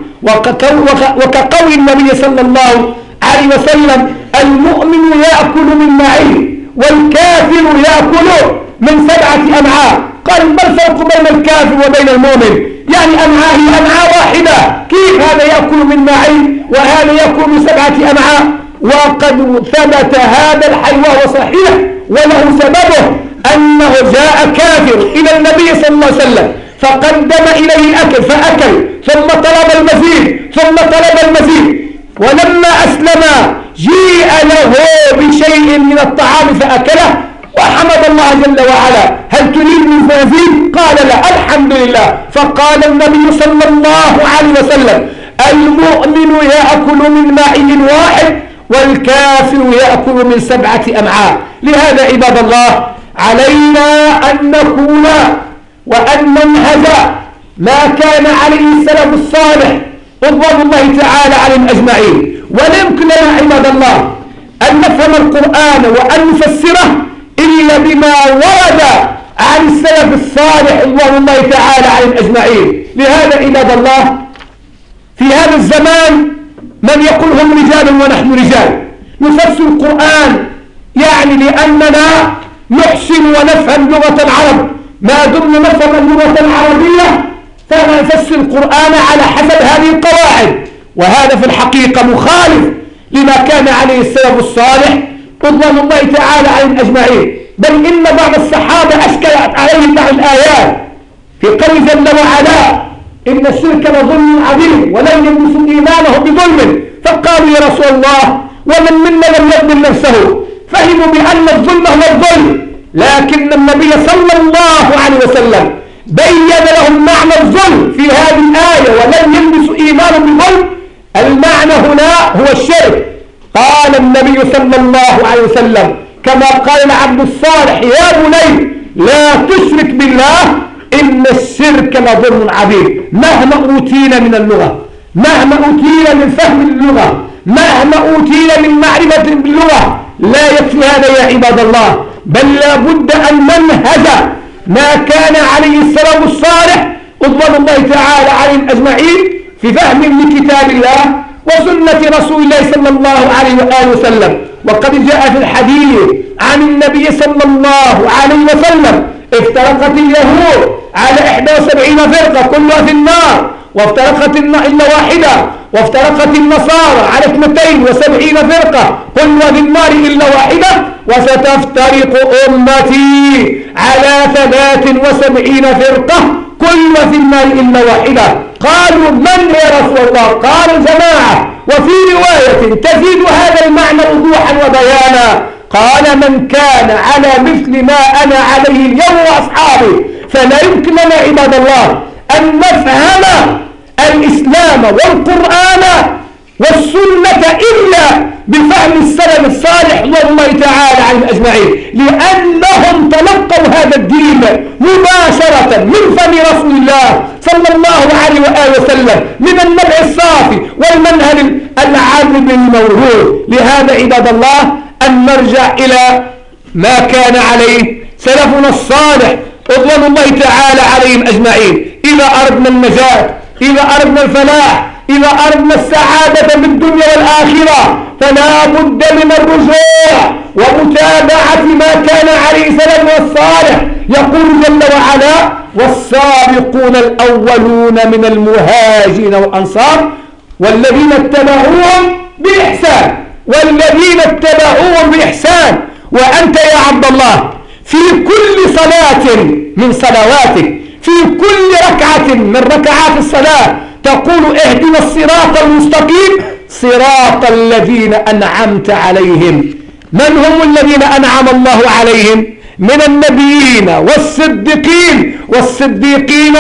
وكقول النبي صلى الله عليه وسلم المؤمن يأكل من معين والكافر يأكل من سبعة أمعاء. قال ما الفرق بين الكافر وبين المؤمن؟ يعني أمعاء هي أمعاء واحدة، كيف هذا يأكل من معين وهذا يأكل من سبعة أمعاء؟ وقد ثبت هذا الحديث وهو صحيح وله سببه أنه جاء كافر إلى النبي صلى الله عليه وسلم فقدم إليه الأكل فأكل ثم طلب المزيد ثم طلب المزيد، ولما أسلم جيء له بشيء من الطعام فأكله وحمد الله جل وعلا. هل تريد من مزيد؟ قال لا الحمد لله. فقال النبي صلى الله عليه وسلم المؤمن يأكل من معين واحد والكافر يأكل من سبعة أمعاء. لهذا عباد الله علينا أن نكون وأن ننهج ما كان عليه السلف الصالح رضوان الله تعالى عليهم أجمعين. ولا يمكن لنا عباد الله أن نفهم القرآن وأن نفسره إلا بما ورد عن السلف الصالح رضوان الله تعالى عليهم أجمعين. لهذا عباد الله في هذا الزمان من يقول هم رجال ونحن رجال نفسر القرآن، يعني لأننا نحسن ونفهم لغة العرب، ما دمنا نفهم اللغة العربية فنفسر القرآن على حسب هذه القواعد، وهذا في الحقيقة مخالف لما كان عليه السلف الصالح رضوان الله تعالى عليهم أجمعين. بل إن بعض الصحابة أشكلت عليهم بعض الآيات في قوله جل وعلا إن الشرك لظلم عظيم ولن يلبسوا إيمانه بظلم، فقالوا يا رسول الله ومن منا لم يظلم نفسه، فهموا بأن الظلم هو الظلم، لكن النبي صلى الله عليه وسلم بين لهم معنى الظلم في هذه الآية ولن يلبسوا إيمانهم بظلم. المعنى هنا هو الشرك. قال النبي صلى الله عليه وسلم كما قال العبد الصالح يا بني لا تشرك بالله إن الشرك لظلم عظيم. مهما أوتينا من اللغة، مهما أوتينا من فهم اللغة، مهما أوتينا من معرفة باللغة لا يكفي هذا يا عباد الله، بل لا بد أن ننهج ما كان عليه السلف الصالح رضوان الله تعالى عليهم أجمعين في فهم لكتاب الله وسنة رسول الله صلى الله عليه وآله وسلم. وقد جاء في الحديث عن النبي صلى الله عليه وسلم افترقت اليهود على إحدى وسبعين فرقة كلها في النار، وافترقت إلا واحدة، وافترقت النصارى على اثنتين وسبعين فرقة كلها في النار إلا واحدة، وستفترق أمتي على ثلاث وسبعين فرقة كلها في النار إلا واحدة. قالوا من يا رسول الله؟ قال جماعة، وفي رواية تزيد هذا المعنى وضوحا وبيانا قال من كان على مثل ما أنا عليه اليوم وأصحابي. فلا يمكن لنا عباد الله أن نفهم الإسلام والقرآن والسنة إلا بفهم السلف الصالح رضوان الله تعالى عليهم أجمعين، لأنهم تلقوا هذا الدين مباشرة من فم رسول الله صلى الله عليه وآله وسلم من النبع الصافي والمنهج العام الموروث. لهذا عباد الله أن نرجع إلى ما كان عليه سلفنا الصالح رضوان الله تعالى عليهم أجمعين. إذا أردنا النجاة، إذا أردنا الفلاح، إذا أردنا السعادة بالدنيا والآخرة فلا بد من الرجوع ومتابعة ما كان عليه سلفنا الصالح. يقول جل وعلا والسابقون الأولون من المهاجرين والأنصار والذين اتبعوهم بإحسان، والذين اتبعوهم بإحسان. وأنت يا عبد الله في كل صلاة من صلواتك، في كل ركعة من ركعات الصلاة تقول اهدنا الصراط المستقيم صراط الذين أنعمت عليهم. من هم الذين أنعم الله عليهم؟ من النبيين والصديقين والصديقين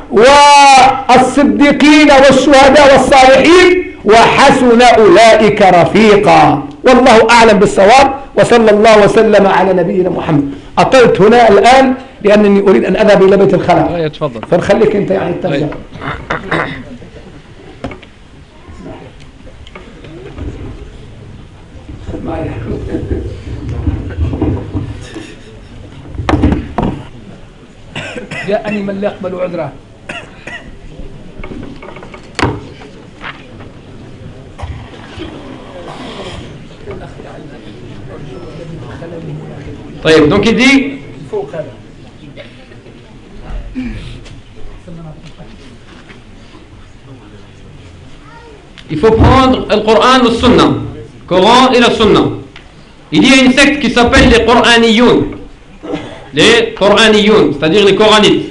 والصديقين والشهداء والصالحين وحسن أولئك رفيقا. والله أعلم بالصواب، وصلى الله وسلم على نبينا محمد. أطلت هنا الآن لأنني أريد أن أذهب إلى بيت الخلاء. تفضل. فنخليك أنت يعني ترجع. جاءني من لا يقبل عذره. طيب donc il dit il faut prendre le Coran et le Sunna, Coran et la Sunna. Il y a une secte qui s'appelle les Qur'aniyoun. les Coraniyoun, c'est-à-dire les Coranites.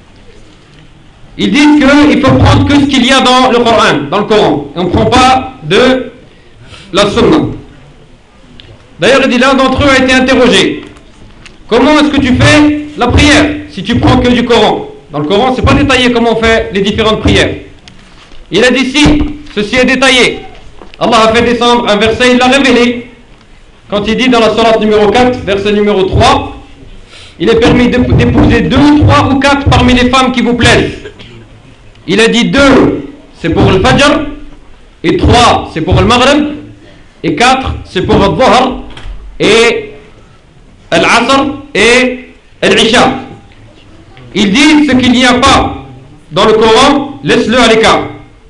Ils disent qu'il faut prendre que ce qu'il y a dans le Coran, dans le Coran. Et on ne prend pas de la Sunna. D'ailleurs, il dit, l'un d'entre eux a été interrogé. Comment est-ce que tu fais la prière si tu prends que du Coran? Dans le Coran, c'est pas détaillé comment on fait les différentes prières. Il a dit si, ceci est détaillé. Allah a fait descendre un verset, il l'a révélé. Quand il dit dans la sourate numéro quatre, verset numéro trois, il est permis d'épouser deux, trois ou quatre parmi les femmes qui vous plaisent. Il a dit deux, c'est pour le Fajr, et trois, c'est pour le Maghrib, et quatre, c'est pour le Dhuhr, et l'Asr, et l'Isha. Il dit ce qu'il n'y a pas dans le Coran, laisse-le à l'écart.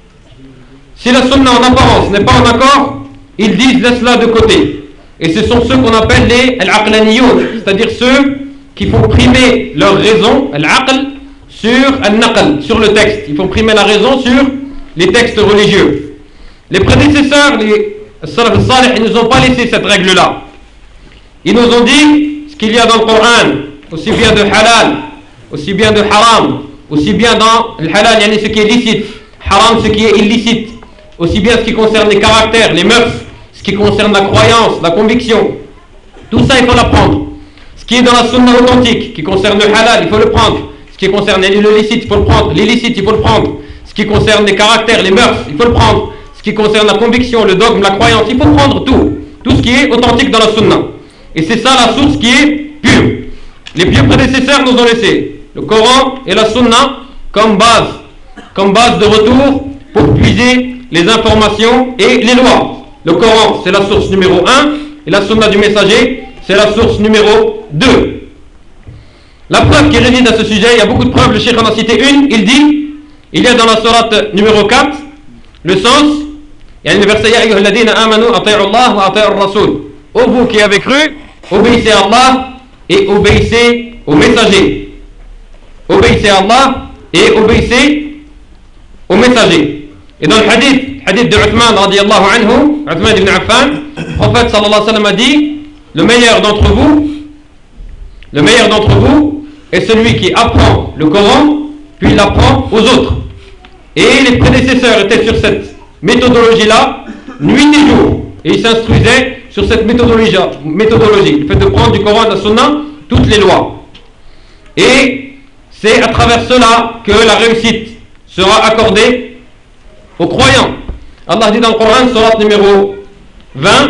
Si la sunna en apparence n'est pas en accord, ils disent laisse-la de côté. Et ce sont ceux qu'on appelle les al-aqlaniyoun, c'est-à-dire ceux qui font primer leur raison, al-aql, sur al-naql, sur le texte. Ils font primer la raison sur les textes religieux. Les prédécesseurs, les salaf salih, ils ne nous ont pas laissé cette règle-là. Ils nous ont dit ce qu'il y a dans le Coran, aussi bien de halal, aussi bien de haram, aussi bien dans le halal, yani ce qui est licite, haram, ce qui est illicite, aussi bien ce qui concerne les caractères, les mœurs, ce qui concerne la croyance, la conviction. Tout ça, il faut l'apprendre. Ce qui est dans la sunna authentique, qui concerne le halal, il faut le prendre. Ce qui concerne le licite, il faut le prendre. L'illicite, il faut le prendre. Ce qui concerne les caractères, les mœurs, il faut le prendre. Ce qui concerne la conviction, le dogme, la croyance, il faut prendre tout. Tout ce qui est authentique dans la sunna. Et c'est ça la source qui est pure. Les pieux prédécesseurs nous ont laissé le Coran et la sunna comme base, comme base de retour pour puiser les informations et les lois. Le Coran, c'est la source numéro un, et la sunna du messager, c'est la source numéro deux. La preuve qui réside à ce sujet, il y a beaucoup de preuves, le cheikh en a cité une, il dit, il y a dans la sourate numéro quatre, le sens, il y a le verset, Ya ayyuhalladhina amanu ati'u Allah wa ati'u ar-rasul. Ô vous qui avez cru, obéissez à Allah et obéissez au messager. Obéissez à Allah et obéissez au messager. Et dans le hadith, hadith de Uthman radiyallahu anhu, Uthman ibn Affan, le prophète sallallahu alayhi wa sallam a dit, le meilleur d'entre vous, le meilleur d'entre vous est celui qui apprend le Coran, puis l'apprend aux autres. Et les prédécesseurs étaient sur cette méthodologie-là, nuit et jour. Et ils s'instruisaient sur cette méthodologie, méthodologie, le fait de prendre du Coran et de la Sunna, toutes les lois. Et c'est à travers cela que la réussite sera accordée aux croyants. Allah dit dans le Coran, sourate numéro vingt,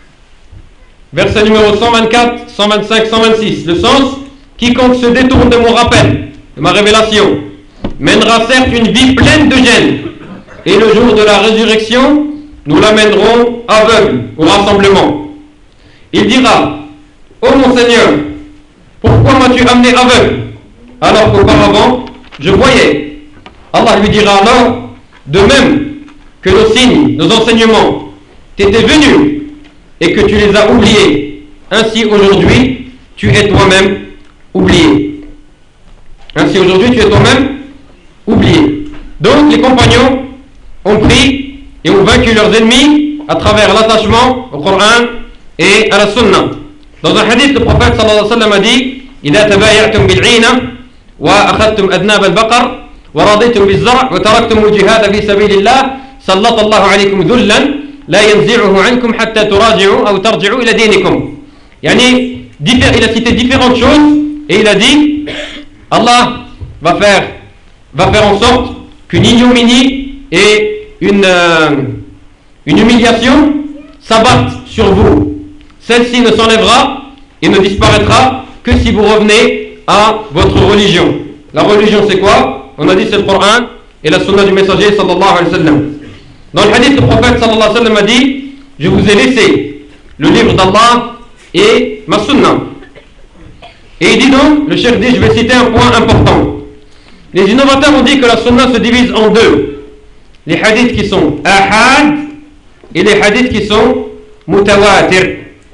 verset numéro cent vingt-quatre, cent vingt-cinq, cent vingt-six, le sens, quiconque se détourne de mon rappel, de ma révélation, mènera certes une vie pleine de gêne, et le jour de la résurrection, nous l'amènerons aveugle au rassemblement. Il dira, ô mon Seigneur, pourquoi m'as-tu amené aveugle, alors qu'auparavant, je voyais? Allah lui dira alors, de même que nos signes, nos enseignements t'étaient venus, et que tu les as oubliés, ainsi aujourd'hui, tu es toi-même oublié. Ainsi aujourd'hui, tu es toi-même oublié. Donc les compagnons ont pris et ont vaincu leurs ennemis à travers l'attachement au Coran et à la Sunna. Dans un hadith, le prophète sallallahu alayhi wa sallam a dit, إذا تبايعتم بالعينة وأخذتم أذناب البقر ورضيتم بالزرع وتركتم الجهاد في سبيل الله سلط الله عليكم ذلا لا ينزعه عنكم حتى تراجعوا أو ترجعوا إلى دينكم. يعني il a cité différentes choses et il a dit Allah va faire va faire en sorte qu'une ignominie et une euh, une humiliation s'abattent sur vous. Celle-ci ne s'enlèvera et ne disparaîtra que si vous revenez à votre religion. La religion c'est quoi? On a dit c'est le Coran et la sunna du messager sallallahu alayhi wa sallam. Dans le hadith, le prophète sallallahu alayhi wa sallam a dit, je vous ai laissé le livre d'Allah et ma sunna. Et il dit donc, le cheikh dit, je vais citer un point important. Les innovateurs ont dit que la sunna se divise en deux. Les hadiths qui sont ahad et les hadiths qui sont mutawatir.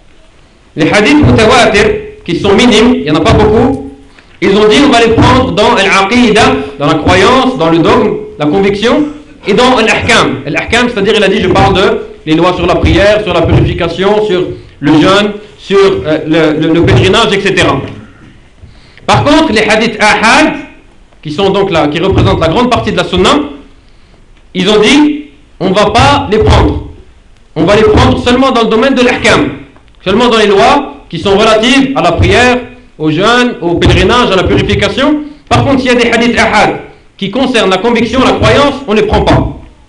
Les hadiths mutawatir, qui sont minimes, il n'y en a pas beaucoup, ils ont dit on va les prendre dans l'aqidah, dans la croyance, dans le dogme, la conviction, et dans l'ahkam. L'ahkam, c'est-à-dire, il a dit, je parle de les lois sur la prière, sur la purification, sur le jeûne, sur euh, le, le, le pèlerinage, et cetera. Par contre, les hadiths ahad, qui sont donc là, qui représentent la grande partie de la sunna, ils ont dit, on ne va pas les prendre. On va les prendre seulement dans le domaine de l'ahkam, seulement dans les lois qui sont relatives à la prière, au jeûne, au pèlerinage, à la purification. Par contre, s'il y a des hadiths ahad qui concernent la conviction, la croyance, on ne les prend pas.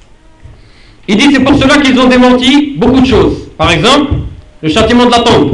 Il dit, c'est pour cela qu'ils ont démenti beaucoup de choses. Par exemple, le châtiment de la tombe.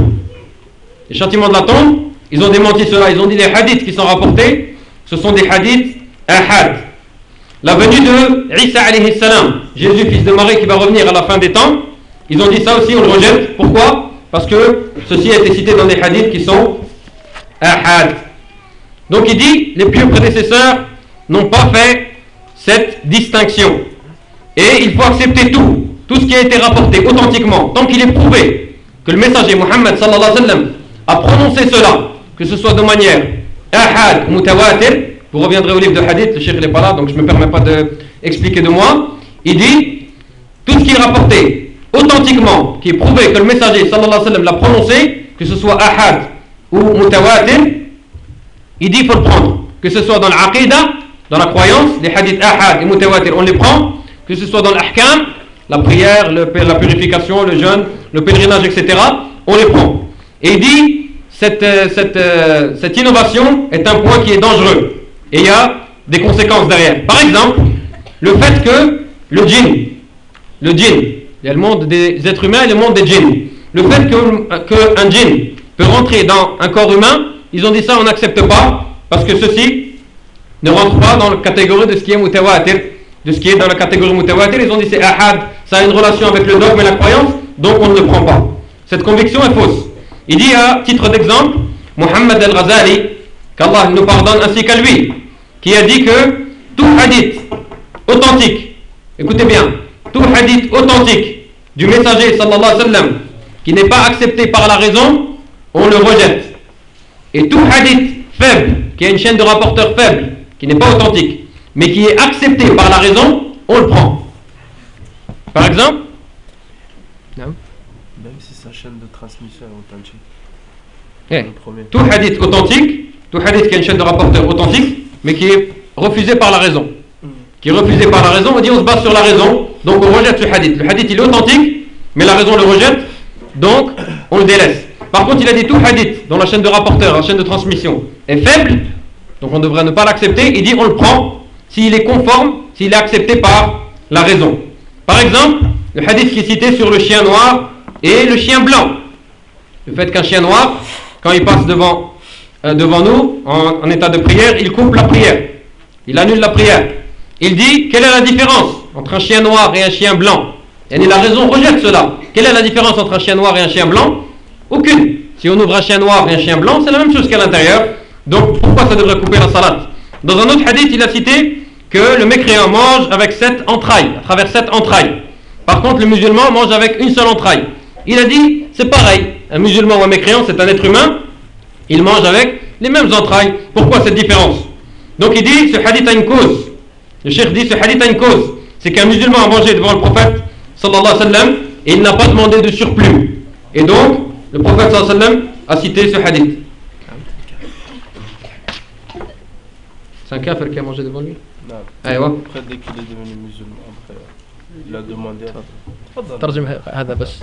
Le châtiment de la tombe, ils ont démenti cela. Ils ont dit les hadiths qui sont rapportés, ce sont des hadiths ahad. La venue de Isa alayhi salam, Jésus fils de Marie qui va revenir à la fin des temps, ils ont dit ça aussi, on le rejette. Pourquoi? Parce que ceci a été cité dans des hadiths qui sont ahad. Donc il dit, les pieux prédécesseurs n'ont pas fait cette distinction. Et il faut accepter tout, tout ce qui a été rapporté authentiquement, tant qu'il est prouvé que le messager Muhammad sallallahu alayhi wa sallam a prononcé cela, que ce soit de manière ahad ou mutawatir. Vous reviendrez au livre de hadith, le cheikh n'est pas là, donc je ne me permets pas d'expliquer de, de moi. Il dit, tout ce qui est rapporté authentiquement, qui est prouvé que le messager sallallahu alayhi wa sallam l'a prononcé, que ce soit ahad ou mutawatir, il dit il faut le prendre. Que ce soit dans l'aqidah, dans la croyance, les hadiths ahad et mutawatir, on les prend. Que ce soit dans l'ahkam, la prière, le, la purification, le jeûne, le pèlerinage, et cetera, on les prend. Et il dit, cette, cette, cette innovation est un point qui est dangereux. Et il y a des conséquences derrière. Par exemple, le fait que le djinn, le djinn, il y a le monde des êtres humains et le monde des djinns. Le fait qu'un djinn peut rentrer dans un corps humain, ils ont dit ça, on n'accepte pas, parce que ceci ne rentre pas dans la catégorie de ce qui est mutawatir, de ce qui est dans la catégorie mutawatir. Ils ont dit c'est ahad, ça a une relation avec le dogme et la croyance, donc on ne le prend pas. Cette conviction est fausse. Il dit à titre d'exemple, Muhammad al-Ghazali, qu'Allah nous pardonne ainsi qu'à lui, qui a dit que tout hadith authentique, écoutez bien, tout hadith authentique du messager sallallahu alayhi wa sallam qui n'est pas accepté par la raison, on le rejette. Et tout hadith faible, qui a une chaîne de rapporteurs faible, qui n'est pas authentique, mais qui est accepté par la raison, on le prend. Par exemple, même si sa chaîne de transmission est authentique. Yeah. Tout hadith authentique, tout hadith qui a une chaîne de rapporteurs authentique, mais qui est refusé par la raison. Qui est refusé par la raison, on dit on se base sur la raison, donc on rejette ce hadith. Le hadith il est authentique, mais la raison le rejette, donc on le délaisse. Par contre, il a dit tout hadith dans la chaîne de rapporteurs, la chaîne de transmission, est faible, donc on devrait ne pas l'accepter. Il dit on le prend s'il est conforme, s'il est accepté par la raison. Par exemple, le hadith qui est cité sur le chien noir et le chien blanc. Le fait qu'un chien noir, quand il passe devant, euh, devant nous, en, en état de prière, il coupe la prière. Il annule la prière. Il dit, quelle est la différence entre un chien noir et un chien blanc? Et la raison rejette cela. Quelle est la différence entre un chien noir et un chien blanc? Aucune. Si on ouvre un chien noir et un chien blanc, c'est la même chose qu'à l'intérieur. Donc pourquoi ça devrait couper la salade? Dans un autre hadith, il a cité que le mécréant mange avec sept entrailles, à travers sept entrailles. Par contre, le musulman mange avec une seule entraille. Il a dit, c'est pareil. Un musulman ou un mécréant, c'est un être humain. Il mange avec les mêmes entrailles. Pourquoi cette différence? Donc il dit, ce hadith a une cause. Le cheikh dit, ce hadith a une cause. C'est qu'un musulman a mangé devant le prophète, sallallahu alayhi wa sallam, et il n'a pas demandé de surplus. Et donc, le prophète, sallallahu alayhi wa sallam, a cité ce hadith. C'est un kafir qui a mangé devant lui? Non. Après, dès qu'il est devenu musulman, après, il a demandé à... ترجم هذا بس.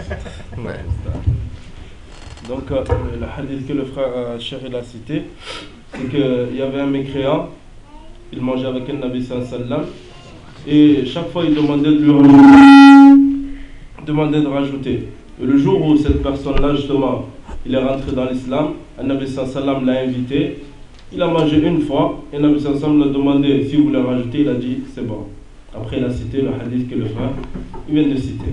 Donc, euh, le hadith que le frère euh, Cheikh il a cité, c'est qu'il y avait un mécréant, il mangeait avec le Nabi sallallahu alayhi wa sallam, et chaque fois il demandait de lui rajouter. Demandait de rajouter. Et le jour où cette personne-là, justement, il est rentré dans l'islam, le Nabi sallallahu alayhi wa sallam l'a invité, il a mangé une fois, et le Nabi sallallahu alayhi wa sallam l'a demandé si vous voulez rajouter, il a dit c'est bon. Après, il a cité le hadith que le frère il vient de citer.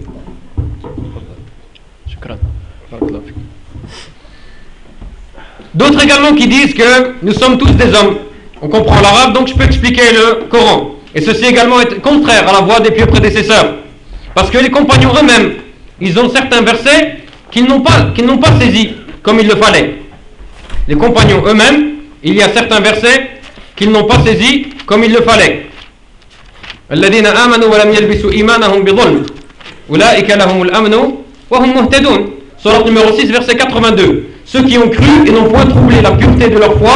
D'autres également qui disent que nous sommes tous des hommes. On comprend l'arabe, donc je peux expliquer le Coran. Et ceci également est contraire à la voie des pieux prédécesseurs. Parce que les compagnons eux-mêmes, ils ont certains versets qu'ils n'ont pas, qu'ils n'ont pas saisis comme il le fallait. Les compagnons eux-mêmes, il y a certains versets qu'ils n'ont pas saisis comme il le fallait. الذين آمنوا ولم يلبسوا إيمانهم بظلم أولئك لهم الأمن وهم مهتدون. Sourate numéro six, verset quatre-vingt-deux. Ceux qui ont cru et n'ont point troublé la pureté de leur foi,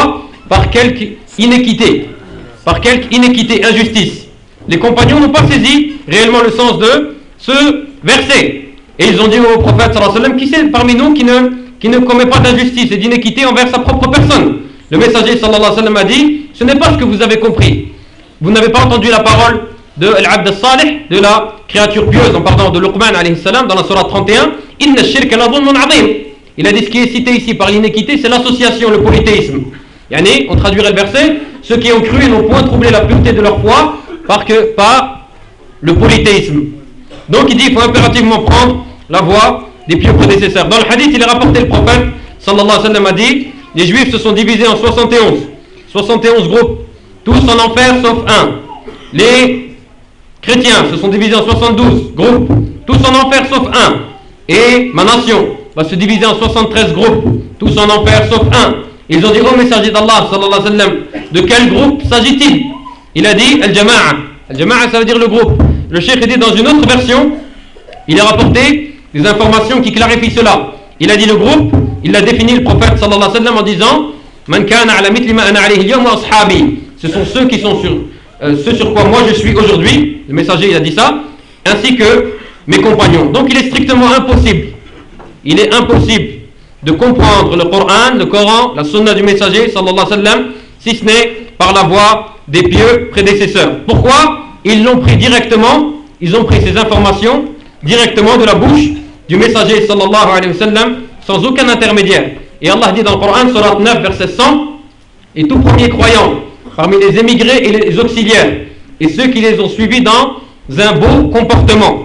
par quelque inéquité, par quelque inéquité, injustice. Les compagnons n'ont pas saisi réellement le sens de ce verset. Et ils ont dit au prophète sallallahu alayhi wa sallam, qui c'est parmi nous qui ne, qui ne commet pas d'injustice et d'inéquité envers sa propre personne? Le messager sallallahu alayhi wa sallam a dit, ce n'est pas ce que vous avez compris. Vous n'avez pas entendu la parole de Al-Abd al-Salih, de la créature pieuse, en parlant de Luqman alayhi salam, dans la sourate trente et un. Inna shirka la dhulmun azim. Il a dit ce qui est cité ici par l'inéquité, c'est l'association, le polythéisme. Yani, on traduirait le verset, ceux qui ont cru et n'ont point troublé la pureté de leur foi par, que, par le polythéisme. Donc il dit il faut impérativement prendre la voie des pieux prédécesseurs. Dans le hadith, il est rapporté, le prophète sallallahu alayhi wa sallam a dit, les juifs se sont divisés en soixante et onze. soixante et onze groupes, tous en enfer sauf un. Les chrétiens se sont divisés en soixante-douze groupes, tous en enfer sauf un. Et ma nation va se diviser en soixante-treize groupes, tous en enfer sauf un. Ils ont dit au messager d'Allah sallallahu alayhi wa sallam, de quel groupe s'agit-il? Il a dit al-jama'a. Al-jama'a, ça veut dire le groupe. Le cheikh dit dans une autre version, il a rapporté des informations qui clarifient cela. Il a dit le groupe, il a défini le prophète sallallahu alayhi wa sallam en disant Man kana ala mithli ma ana alayhi al-yawm wa ashabi. Ce sont ceux qui sont sur euh, ce sur quoi moi je suis aujourd'hui. Le messager il a dit ça, ainsi que mes compagnons. Donc il est strictement impossible, il est impossible de comprendre le Coran, le Coran, la sunna du messager sallallahu alayhi wa sallam, si ce n'est par la voie des pieux prédécesseurs. Pourquoi? Ils l'ont pris directement, ils ont pris ces informations directement de la bouche du messager sallallahu alayhi wa sallam, sans aucun intermédiaire. Et Allah dit dans le Coran, surat neuf, verset cent, et tout premier croyant parmi les émigrés et les auxiliaires, et ceux qui les ont suivis dans un beau comportement,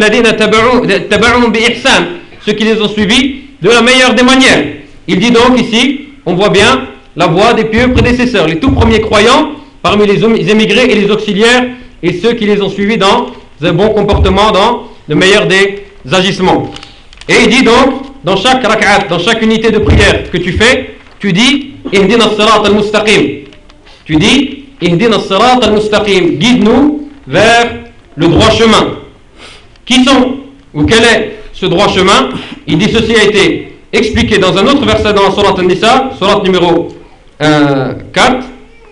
ceux qui les ont suivis de la meilleure des manières. Il dit donc ici, on voit bien la voie des pieux prédécesseurs, les tout premiers croyants parmi les émigrés et les auxiliaires, et ceux qui les ont suivis dans un bon comportement, dans le meilleur des agissements. Et il dit donc, dans chaque rak'at, dans chaque unité de prière que tu fais, tu dis Ihdina as-sirat al-mustaqim. Tu dis Ihdina as-sirat al-mustaqim. Guide-nous vers le droit chemin. Qui sont, ou quel est ce droit chemin? Il dit ceci a été expliqué dans un autre verset dans la surat An-Nisa, surat numéro euh, quatre.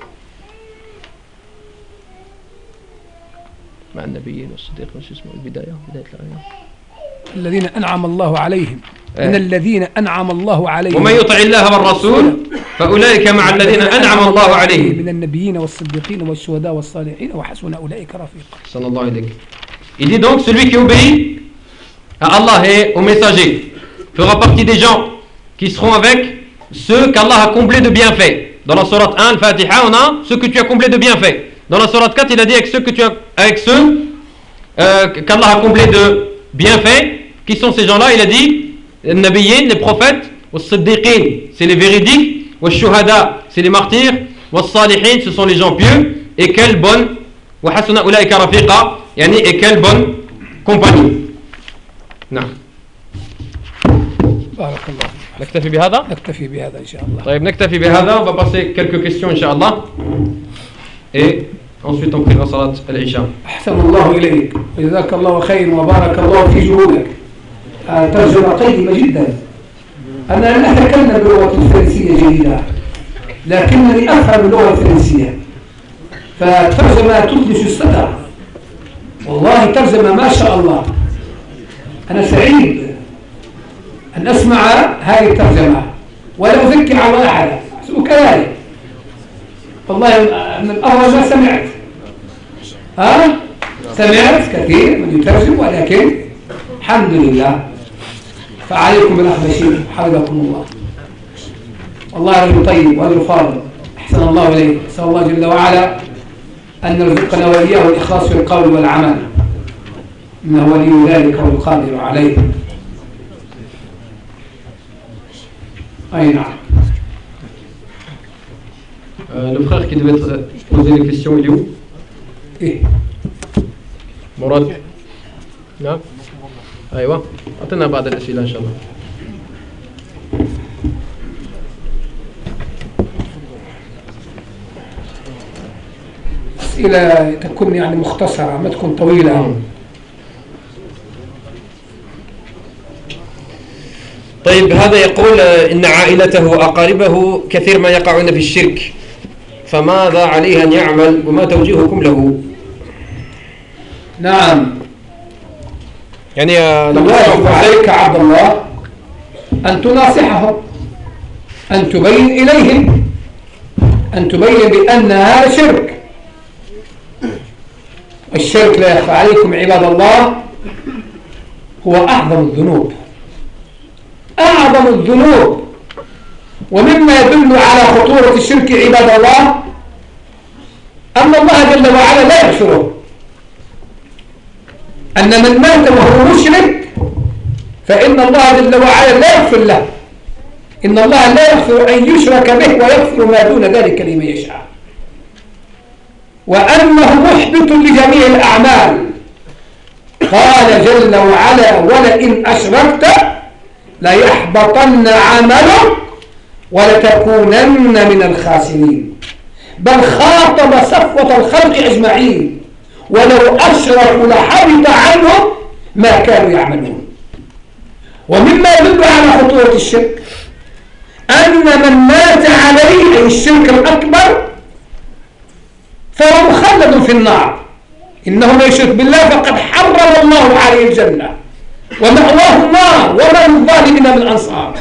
مع النبيين والصديقين شو اسمه البداية بداية الآية الذين أنعم الله عليهم من الذين أنعم الله عليهم ومن يطع الله والرسول فأولئك مع الذين أنعم الله عليهم من النبيين والصديقين والشهداء والصالحين وحسن أولئك رفيقا. صلى الله عليه. Il dit donc celui qui obéit à Allah et au messager fera partie des gens qui seront avec ceux qu'Allah a comblés de bienfaits. Dans la sourate un, Al-Fatiha, on a ceux que tu as comblés de bienfaits. Dans la sourate quatre, il a dit avec ceux que tu as, avec ceux euh, qu'Allah a comblés de bienfaits. Qui sont ces gens-là? Il a dit les nabiyyin, les prophètes, les siddiqin, c'est les véridiques, les shuhada, c'est les martyrs, les salihin, ce sont les gens pieux. Et quelle bonne, wa hasuna ulaika rafiqa, yani et quelle bonne compagnie. نعم. بارك الله. نكتفي بهذا؟ نكتفي بهذا إن شاء الله. طيب نكتفي بهذا. On va passer quelques questions إن شاء الله. Et ensuite on priera salat al-Isha. أحسن الله إليك وجزاك الله خير وبارك الله في جهودك. ترجمة قيمة جدا. أنا لم أتكلم باللغة الفرنسية جيدة لكنني أفهم اللغة الفرنسية فالترجمة تطلش الصدر والله ترجمة ما شاء الله. أنا سعيد أن أسمع هذه الترجمة ولا أذكر على أحد وكذلك والله من الأول ما سمعت ها أه؟ سمعت كثير من يترجم ولكن الحمد لله. فعليكم بالأخ بشير حفظكم الله. والله رجل طيب ورجل فاضل أحسن الله إليه. أسأل الله جل وعلا أن يرزقنا وإياه الإخلاص في القول والعمل إنه ولي ذلك والقادر عليه. أي نعم. Euh, le frère qui devait poser les questions, il est où? إيه. مراد. نعم. أيوة. أعطينا بعض الأسئلة إن شاء الله. أسئلة تكون يعني مختصرة ما تكون طويلة. طيب هذا يقول إن عائلته وأقاربه كثير ما يقعون في الشرك فماذا عليه أن يعمل وما توجيهكم له؟ نعم، يعني الواجب عليك عبد الله أن تناصحهم، أن تبين إليهم، أن تبين بأن هذا شرك. الشرك لا يخفى عليكم عباد الله هو أعظم الذنوب، أعظم الذنوب. ومما يدل على خطورة الشرك عباد الله أن الله جل وعلا لا يغفره، أن من مات وهو مشرك فإن الله جل وعلا لا يغفر له. إن الله لا يغفر أن يشرك به ويغفر ما دون ذلك لمن يشاء، وأنه محبط لجميع الأعمال. قال جل وعلا ولئن أشركت ليحبطن عملك ولتكونن من الخاسرين. بل خاطب صفوة الخلق أجمعين ولو أشركوا لحبط عنهم ما كانوا يعملون. ومما يدل على خطورة الشرك أن من مات عليه أي الشرك الأكبر فهو مخلد في النار. إنه من يشرك بالله فقد حرم الله عليه الجنة ومأواه النار وما للظالمين من أنصار.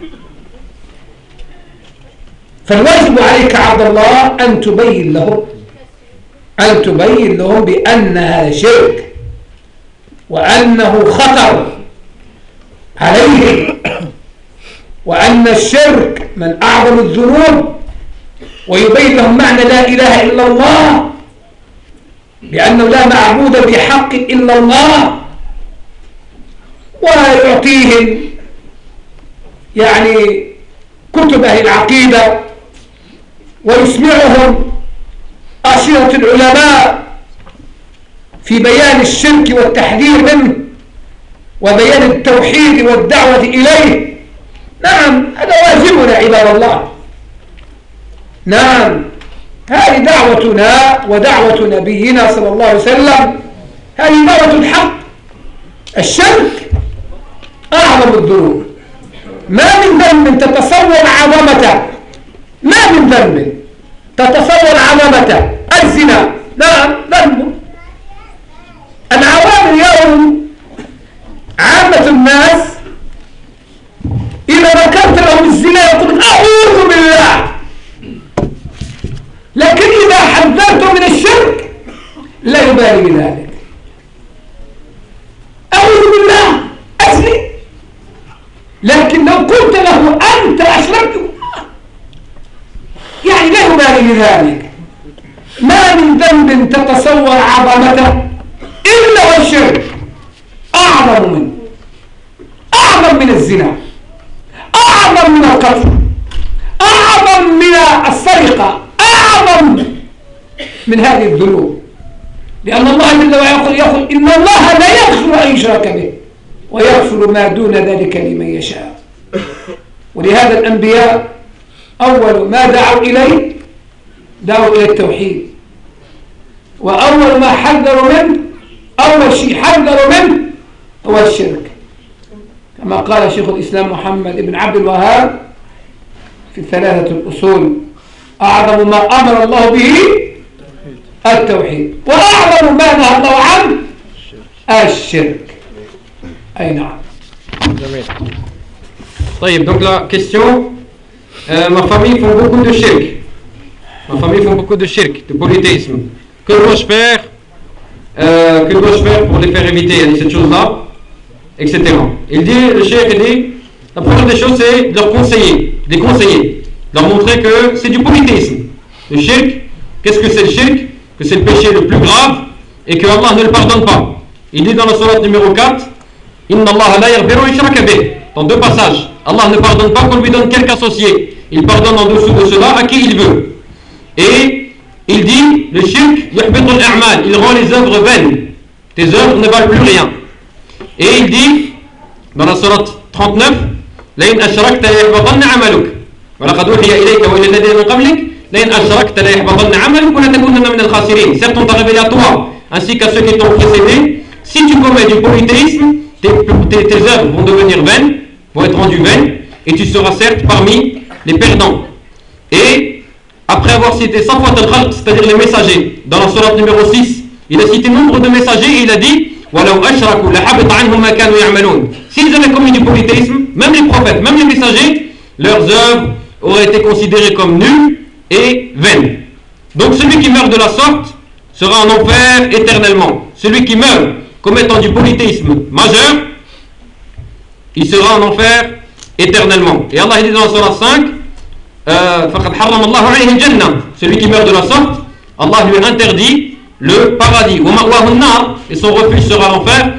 فالواجب عليك عبد الله أن تبين لهم أن تبين لهم بأن هذا شرك وأنه خطر عليهم، وأن الشرك من أعظم الذنوب، ويبين لهم معنى لا إله إلا الله بأنه لا معبود بحق إلا الله، ويعطيهم يعني كتب أهل العقيدة ويسمعهم أشرطة العلماء في بيان الشرك والتحذير منه وبيان التوحيد والدعوة إليه. نعم، هذا واجبنا عباد الله. نعم، هذه دعوتنا ودعوة نبينا صلى الله عليه وسلم، هذه دعوة الحق. الشرك أعظم الذنوب، ما من ذنب تتصور عظمته، ما من ذنب تتصور عظمته. الزنا نعم ذنب. العوام اليوم عامة الناس إذا ذكرت لهم الزنا يقول أعوذ بالله، لكن إذا حذرته من الشرك لا يبالي بذلك. أعوذ بالله أزني، لكن لو قلت له أنت أشركت يعني لا يبالي بذلك. ما من ذنب تتصور عظمته إلا والشرك أعظم منه، أعظم من الزنا، أعظم من القتل، أعظم من السرقة، أعظم من هذه الذنوب. لأن الله جل وعلا يقول, يقول إن الله لا يغفر أن يشرك به ويغفر ما دون ذلك لمن يشاء. ولهذا الأنبياء أول ما دعوا إليه دعوا إلى التوحيد، وأول ما حذروا منه أول شيء حذروا منه هو الشرك، كما قال شيخ الإسلام محمد بن عبد الوهاب في ثلاثة الأصول: أعظم ما أمر الله به التوحيد، وأعظم ما نهى الله عنه الشرك. أي نعم. طيب, donc la question, euh, ma famille font beaucoup de shirk, ma famille font beaucoup de shirk, de polythéisme. Que dois-je faire, euh, que dois-je faire pour les faire éviter cette chose-là, et cetera. Il dit, le cheikh dit, la première des choses c'est de leur conseiller, de les conseiller, de leur montrer que c'est du polythéisme. Le shirk, qu'est-ce que c'est le shirk? Que c'est le péché le plus grave et que Allah ne le pardonne pas. Il dit dans la sourate numéro quatre, Inna Allah la yaghfiru an yushraka bih. Dans deux passages, Allah ne pardonne pas qu'on lui donne quelque associé. Il pardonne en dessous de cela à qui il veut. Et il dit, le shirk, yuhbitu al-a'mal, il rend les œuvres vaines. Tes œuvres ne valent plus rien. Et il dit, dans la sourate trente-neuf, لَإِنْ أَشْرَكْتَ لَيَحْبَطَنَّ عَمَلُكَ وَلَقَدْ أُوحِيَ إِلَيْكَ وَإِلَى الَّذِينَ مِنْ قَبْلِكَ لَإِنْ أَشْرَكْتَ لَيَحْبَطَنَّ عَمَلُكَ وَلَتَكُونَنَّ مِنَ الْخَاسِرِينَ. Certes, on t'a révélé à toi, ainsi qu'à ceux qui t'ont précédé, si tu commets du polythéisme, tes, tes, tes œuvres vont devenir vaines, vont être rendues vaines, et tu seras certes parmi les perdants. Et après avoir cité Safwat al-Khalq, c'est-à-dire les messagers, dans la sourate numéro six, il a cité nombre de messagers et il a dit s'ils avaient commis du polythéisme, même les prophètes, même les messagers, leurs œuvres auraient été considérées comme nulles et vaines. Donc celui qui meurt de la sorte sera en enfer éternellement. Celui qui meurt commettant du polythéisme majeur, il sera en enfer éternellement. Et Allah dit dans la sourate cinq, euh, celui qui meurt de la sorte, Allah lui interdit le paradis. Et son refuge sera l'enfer.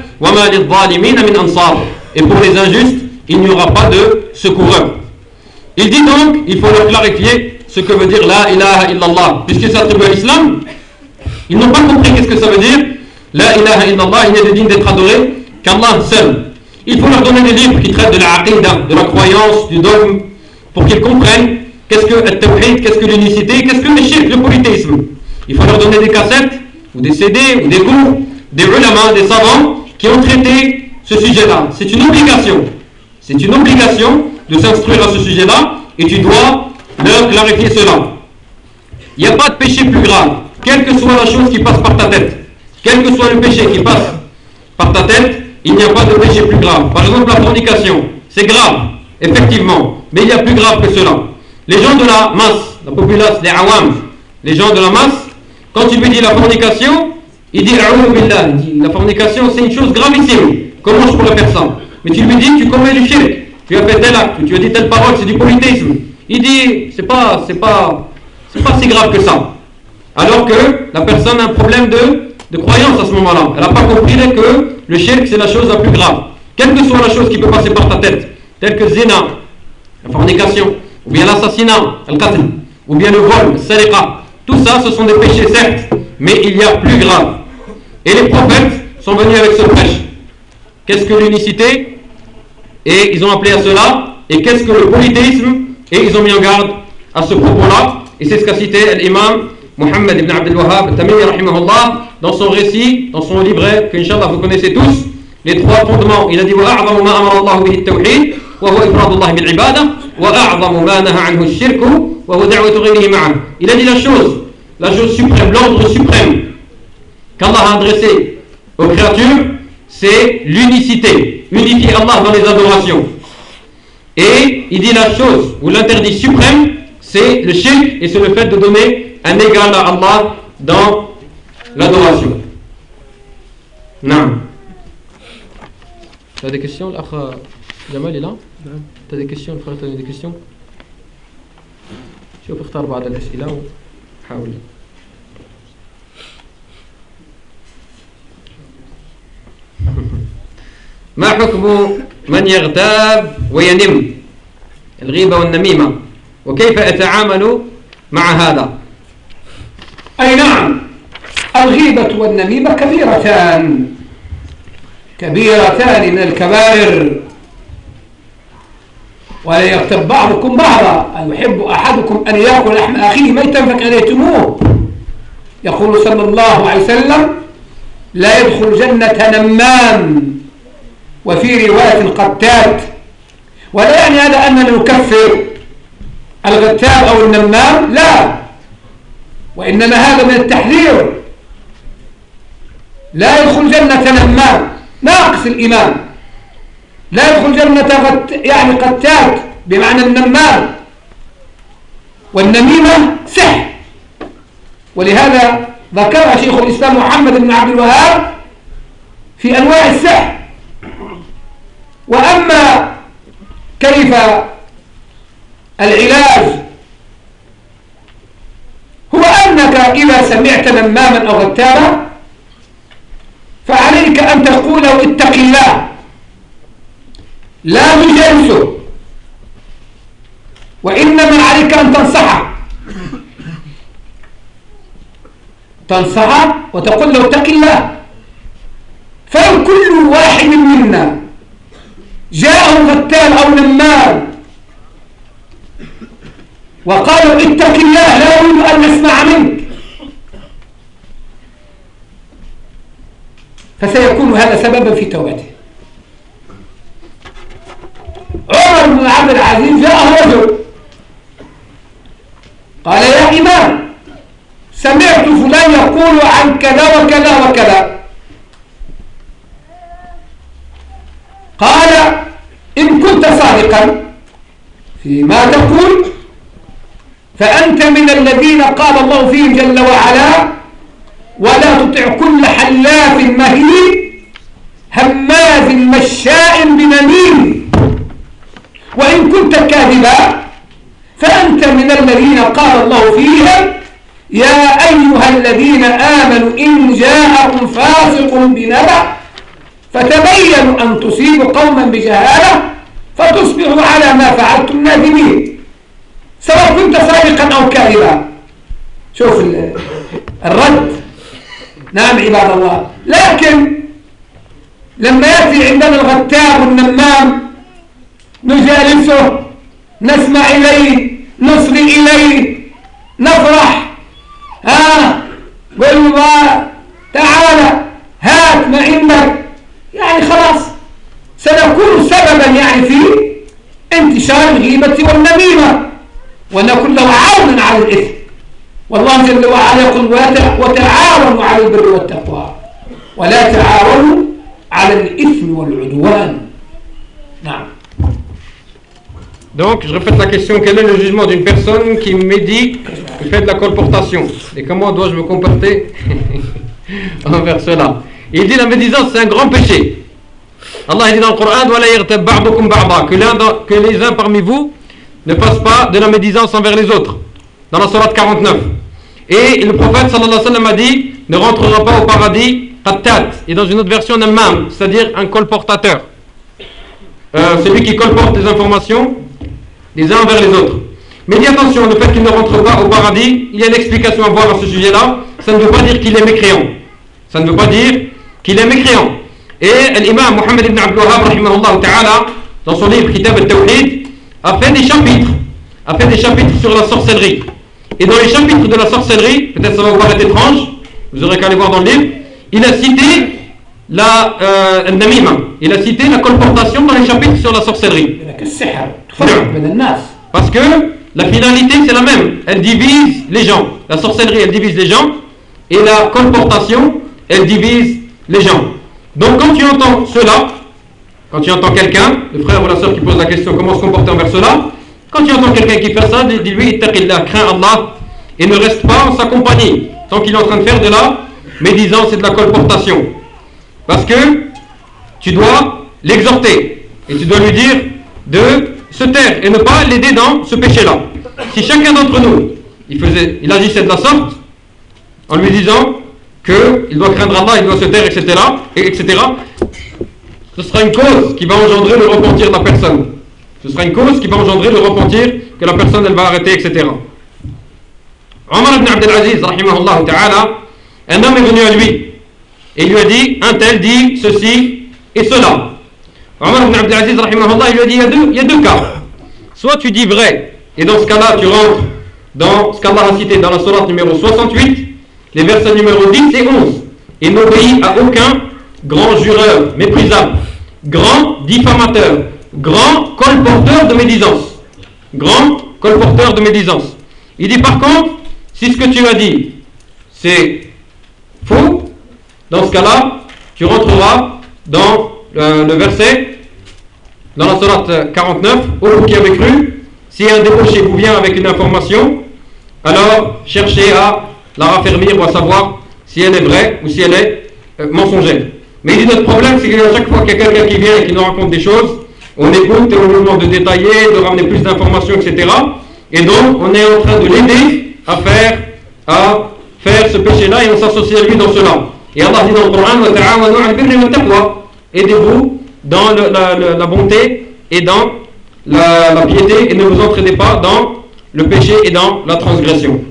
Et pour les injustes, il n'y aura pas de secoureur. Il dit donc, il faut leur clarifier ce que veut dire la ilaha illallah, puisque ça attribue à l'islam. Ils n'ont pas compris qu'est-ce que ça veut dire. La ilaha illallah, il n'est de digne d'être adoré qu'Allah seul. Il faut leur donner des livres qui traitent de la aqidah, de la croyance, du dogme, pour qu'ils comprennent qu'est-ce que le tawhid, qu'est-ce que l'unicité, qu'est-ce que le shirk, le polythéisme. Il faut leur donner des cassettes, ou des C D, ou des cours, des ulama, des savants qui ont traité ce sujet-là. C'est une obligation. C'est une obligation de s'instruire à ce sujet-là, et tu dois leur clarifier cela. Il n'y a pas de péché plus grave, quelle que soit la chose qui passe par ta tête. Quel que soit le péché qui passe par ta tête, il n'y a pas de péché plus grave. Par exemple, la fornication, c'est grave, effectivement, mais il y a plus grave que cela. Les gens de la masse, la populace, les awam, les gens de la masse, quand tu lui dis la fornication, il dit billah, il dit la fornication c'est une chose gravissime. Comment je pourrais faire ça? Mais tu lui dis tu commets du shirk, tu as fait tel acte, tu as dit telle parole, c'est du polythéisme. Il dit c'est pas, c'est pas, c'est pas si grave que ça. Alors que la personne a un problème de, de croyance à ce moment-là. Elle n'a pas compris que le shirk c'est la chose la plus grave. Quelle que soit la chose qui peut passer par ta tête, telle que zina, la fornication, ou bien l'assassinat, al-qatl, ou bien le vol, le sariqa. Tout ça, ce sont des péchés, certes, mais il y a plus grave. Et les prophètes sont venus avec ce prêche. Qu'est-ce que l'unicité? Et ils ont appelé à cela. Et qu'est-ce que le polythéisme? Et ils ont mis en garde à ce propos-là. Et c'est ce qu'a cité l'imam Muhammad ibn Abdul Wahhab al-Tamimi rahimahullah dans son récit, dans son livret, que Inch'Allah vous connaissez tous, les trois fondements. Il a dit وَأَعْظَمُ مَا أَمَرَ اللَّهُ بِهِ التَّوْحِيدُ وَهُوَ إِفْرَادُ اللَّهِ بِالْعِبَادَةِ وَأَعْظَمُ مَا نَهَى عَنْهُ الشِّرْكُ وَهُوَ دَعْوَةُ غَيْرِهِ مَعَهُ. Il a dit la chose, la chose suprême, l'ordre suprême qu'Allah a adressé aux créatures, c'est l'unicité. Unifier Allah dans les adorations. Et il dit la chose, ou l'interdit suprême, c'est le shirk, et c'est le fait de donner un égal à Allah dans l'adoration. Non. Tu as des questions, l'akh Jamal est là? Tu as des questions, le frère, tu as des questions? شوف اختار بعض الأسئلة وحاول. ما حكم من يغتاب وينم الغيبة والنميمة وكيف أتعامل مع هذا؟ أي نعم، الغيبة والنميمة كبيرتان كبيرتان من الكبائر، ولا يغتب بعضكم بعضا. أيحب أحدكم أن يأكل لحم أخيه ميتا فكرهتموه. يقول صلى الله عليه وسلم لا يدخل جنة نمام، وفي رواية قتات. ولا يعني هذا أننا نكفر الغتاب أو النمام، لا، وإنما هذا من التحذير. لا يدخل جنة نمام ناقص الإيمان، لا يدخل جنة غت... يعني قتات بمعنى النمام، والنميمة سحر. ولهذا ذكر شيخ الإسلام محمد بن عبد الوهاب في أنواع السحر. وأما كيف العلاج، هو أنك إذا سمعت نماما أو غتابا فعليك أن تقول له اتق الله، لا تجالسه، وإنما عليك أن تنصحه تنصحه وتقول له اتق الله. فلو كل واحد منا جاءه غتاب أو نمام وقالوا اتق الله لا أريد أن نسمع منك، فسيكون هذا سببا في توبته. عمر بن عبد العزيز جاءه رجل قال يا يا إمام سمعت فلان يقول عن كذا وكذا وكذا. قال إن كنت صادقا فيما تقول فأنت من الذين قال الله فيهم جل وعلا ولا تطع كل حلاف مهين هماز مشاء بنميم. وإن كنت كاذبا فأنت من الذين قال الله فيهم يا أيها الذين آمنوا إن جاءكم فاسق بنبأ فتبينوا أن تصيبوا قوما بجهالة فتصبحوا على ما فعلتم نادمين، سواء كنت صادقا أو كاذبا. شوف الرد. نعم عباد الله. لكن لما يأتي عندنا الغتاب والنمام نجالسه نسمع إليه نصغي إليه نفرح، ها قل ما تعالى هات ما عندك، يعني خلاص سنكون سببا يعني في انتشار الغيبة والنميمة ونكون له عونا على الإثم. والله جل وعلا يقول وتعاونوا على البر والتقوى ولا تعاونوا على الإثم والعدوان. نعم. Donc, je répète la question, quel est le jugement d'une personne qui médit, qui fait de la colportation? Et comment dois-je me comporter envers cela? Il dit la médisance, c'est un grand péché. Allah dit dans le Coran que les uns parmi vous ne fassent pas de la médisance envers les autres. Dans la sourate quarante-neuf. Et le prophète sallallahu alayhi wa sallam a dit ne rentrera pas au paradis qattat. Et dans une autre version, namam, c'est-à-dire un colportateur. Euh, celui qui colporte les informations les uns envers les autres. Mais dis attention, le fait qu'il ne rentre pas au paradis, il y a une explication à voir à ce sujet-là. Ça ne veut pas dire qu'il est mécréant. Ça ne veut pas dire qu'il est mécréant. Et l'imam Mohammed ibn Abdul Wahhab, rahimahullah ta'ala, dans son livre Kitab al-Tawhid, a fait des chapitres, a fait des chapitres sur la sorcellerie. Et dans les chapitres de la sorcellerie, peut-être ça va vous paraître étrange, vous aurez qu'à aller voir dans le livre, il a cité la euh, namima, il a cité la colportation dans les chapitres sur la sorcellerie. Parce que la finalité c'est la même, elle divise les gens. La sorcellerie elle divise les gens et la colportation elle divise les gens. Donc quand tu entends cela, quand tu entends quelqu'un, le frère ou la soeur qui pose la question comment se comporter envers cela, quand tu entends quelqu'un qui fait ça, dis-lui ittaqillah, crains Allah et ne reste pas en sa compagnie tant qu'il est en train de faire de la médisance et de la colportation. Parce que tu dois l'exhorter et tu dois lui dire de se taire et ne pas l'aider dans ce péché-là. Si chacun d'entre nous, il, faisait, il agissait de la sorte, en lui disant qu'il doit craindre Allah, il doit se taire, et cetera, et etc., ce sera une cause qui va engendrer le repentir de la personne. Ce sera une cause qui va engendrer le repentir, que la personne elle va arrêter, et cetera. Omar ibn Abdel Aziz, rahimahullah ta'ala, un homme est venu à lui, et il lui a dit, un tel dit ceci et cela. Omar ibn Abdel Aziz, rahimahullah, il lui a dit, il y a deux, il y a deux cas. Soit tu dis vrai, et dans ce cas-là, tu rentres dans ce qu'Allah a cité dans la sourate numéro soixante-huit, les versets numéro dix et onze, et n'obéis à aucun grand jureur méprisable, grand diffamateur, grand colporteur de médisance. Grand colporteur de médisance. Il dit par contre, si ce que tu as dit, c'est faux, dans ce cas-là, tu rentreras dans le, le verset, dans la sourate quarante-neuf, ô vous qui avez cru, si un débauché vous vient avec une information, alors cherchez à la raffermir ou à savoir si elle est vraie ou si elle est euh, mensongère. Mais il dit notre problème, c'est qu'à chaque fois qu'il y a quelqu'un qui vient et qui nous raconte des choses, on écoute et on nous demande de détailler, de ramener plus d'informations, et cetera. Et donc, on est en train de l'aider à faire, à faire ce péché-là et on s'associe à lui dans cela. Et Allah dit dans le Coran, aidez-vous dans le, la, la, la bonté et dans la, la piété et ne vous entraînez pas dans le péché et dans la transgression.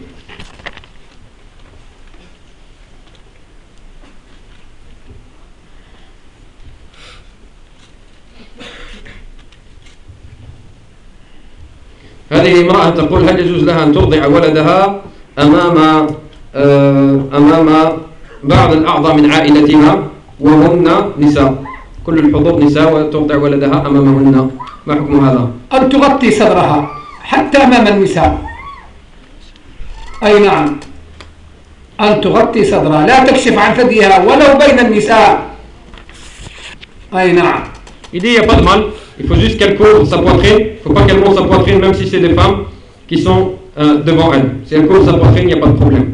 هذه امرأة تقول هل يجوز لها أن ترضع ولدها أمام أمام بعض الأعضاء من عائلتها وهن نساء كل الحضور نساء وترضع ولدها أمامهن ما حكم هذا؟ أن تغطي صدرها حتى أمام النساء أي نعم أن تغطي صدرها لا تكشف عن ثديها ولو بين النساء. أي نعم. Il dit il n'y a pas de mal, il faut juste qu'elle couvre sa poitrine, il ne faut pas qu'elle monte sa poitrine même si c'est des femmes qui sont euh, devant elle. Si elle couvre sa poitrine, il n'y a pas de problème.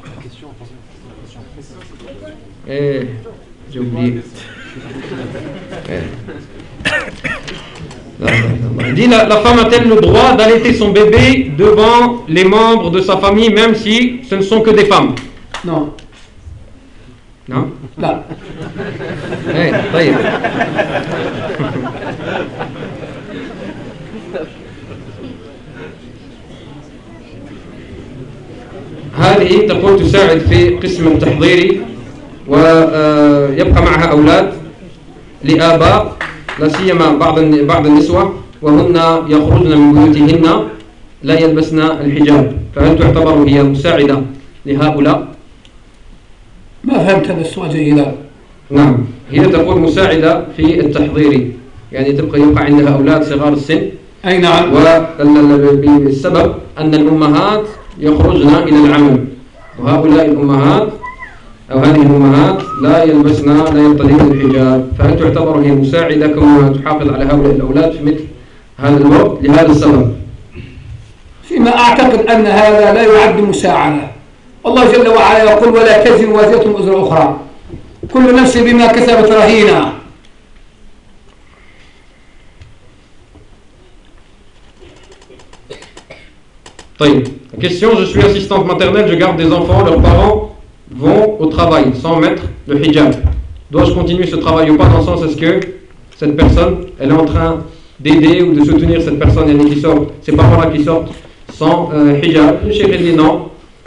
Eh, j'ai oublié. Il dit la, la femme a-t-elle le droit d'allaiter son bébé devant les membres de sa famille même si ce ne sont que des femmes? Non. Non? لا. ايه طيب. هذه تقول تساعد في قسم التحضيري ويبقى معها أولاد لآباء لا سيما بعض بعض النسوة وهن يخرجن من بيوتهن لا يلبسن الحجاب، فهل تعتبر هي مساعدة لهؤلاء؟ ما فهمت هذا السؤال جيدا. نعم، هي تقول مساعدة في التحضيري، يعني تبقى يبقى عندها أولاد صغار السن. أي نعم. والسبب أن الأمهات يخرجن إلى العمل، وهؤلاء الأمهات أو هذه الأمهات لا يلبسن لا يرتدين الحجاب، فهل تعتبر هي مساعدة كونها تحافظ على هؤلاء الأولاد في مثل هذا الوقت لهذا السبب؟ فيما أعتقد أن هذا لا يعد مساعدة. الله جل وعلا يقول ولا تزر وازرة وزر أخرى، كل نفس بما كسبت رهينة. طيب، question, je suis assistante maternelle, je garde des enfants, leurs parents vont au travail sans mettre le hijab. Dois-je continuer ce travail ou pas, dans le sens est-ce que cette personne, elle est en train d'aider ou de soutenir cette personne et qui sort, ces parents-là qui sortent sans euh, hijab? Le cheikh dit non.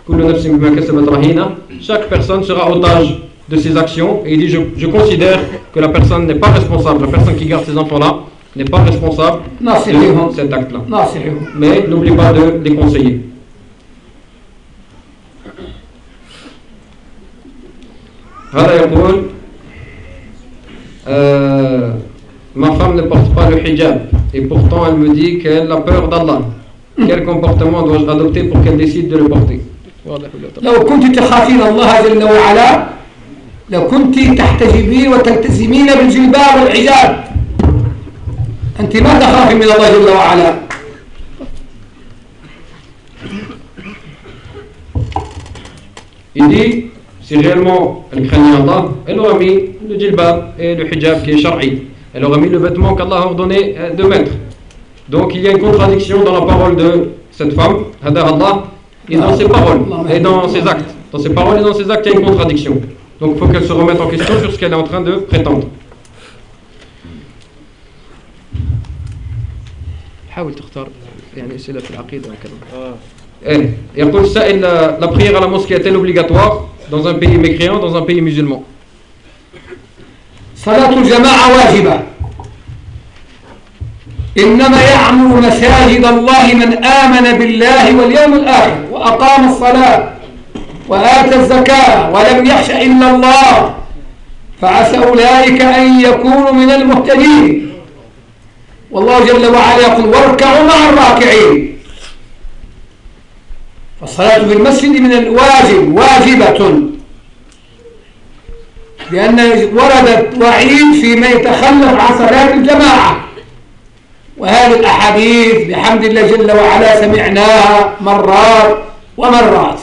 Chaque personne sera otage de ses actions et il dit je, je considère que la personne n'est pas responsable, la personne qui garde ces enfants-là n'est pas responsable de cet acte-là. Mais n'oublie pas de les conseiller. هذا يقول euh, ma femme ne porte pas le hijab et pourtant elle me dit qu'elle a peur d'Allah. Quel comportement dois-je adopter pour qu'elle décide de le porter? لو كنت تخافين الله جل وعلا لكنت تحتجبين وتلتزمين بالجلباب والحجاب. أنت ما تخافين من الله جل وعلا. Il dit si réellement elle craignait Allah, elle aurait mis le djilbab et le hijab qui est shar'i. Elle aurait mis le vêtement qu'Allah a ordonné de mettre. Donc il y a une contradiction dans la parole de cette femme, Hada Allah, et dans ses paroles et dans ses actes. Dans ses paroles et dans ses actes, il y a une contradiction. Donc il faut qu'elle se remette en question sur ce qu'elle est en train de prétendre. حاول تختار يعني أسئلة في العقيدة وكذا. إيه يقول السائل la prière à la mosquée est-elle obligatoire dans un pays mécréant, dans un pays musulman? صلاة الجماعة واجبة. إنما يعمر مساجد الله من آمن بالله واليوم الآخر وأقام الصلاة وآتى الزكاة ولم يخش إلا الله فعسى أولئك أن يكونوا من المهتدين. والله جل وعلا يقول واركعوا مع الراكعين. فالصلاة في المسجد من الواجب واجبة، لأن وردت وعيد في من يتخلف عن صلاة الجماعة، وهذه الأحاديث بحمد الله جل وعلا سمعناها مرات ومرات.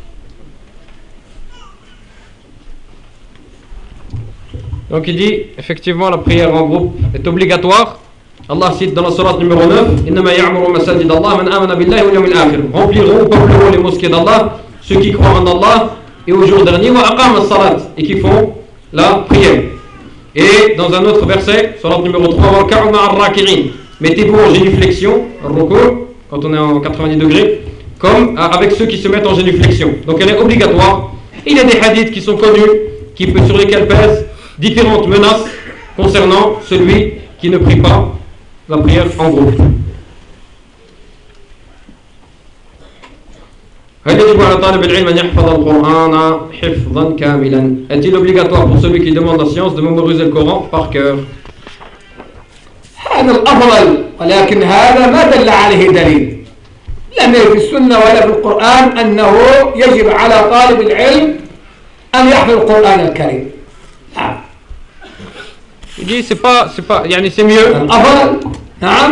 Donc il dit effectivement la prière en groupe est obligatoire. Allah cite dans la sourate numéro neuf إنما يعمر مساجد الله من آمن بالله واليوم الآخر. Rempliront ou peupleront les mosquées d'Allah ceux qui croient en Allah et au jour dernier وأقام الصلاة et qui font la prière. Et dans un autre verset, sourate numéro trois واركعوا مع الراكعين. Mettez-vous en génuflexion, ruku, quand on est en quatre-vingt-dix degrés, comme avec ceux qui se mettent en génuflexion. Donc elle est obligatoire. Il y a des hadiths qui sont connus, qui, sur lesquels pèsent différentes menaces concernant celui qui ne prie pas la prière en groupe. Est-il obligatoire pour celui qui demande la science de mémoriser le Coran par cœur? هذا الأفضل، ولكن هذا ما دل عليه دليل. لم يرد في السنة ولا في القرآن أنه يجب على طالب العلم أن يحفظ القرآن الكريم. نعم. Il dit c'est pas, c'est pas, yani c'est mieux. الأفضل نعم.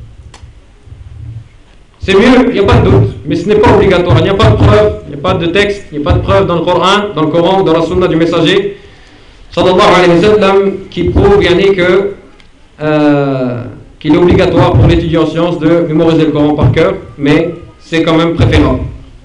C'est mieux, il n'y a pas de doute, mais ce n'est pas obligatoire. Il n'y a pas de preuve, il n'y a pas de texte, il n'y a pas de preuve dans le Coran, dans le Coran, dans la Sunna du messager, sallallahu alayhi wa sallam, qui prouve yani, que euh, qu'il est obligatoire pour l'étudiant en sciences de mémoriser le Coran par cœur, mais c'est quand même préférable.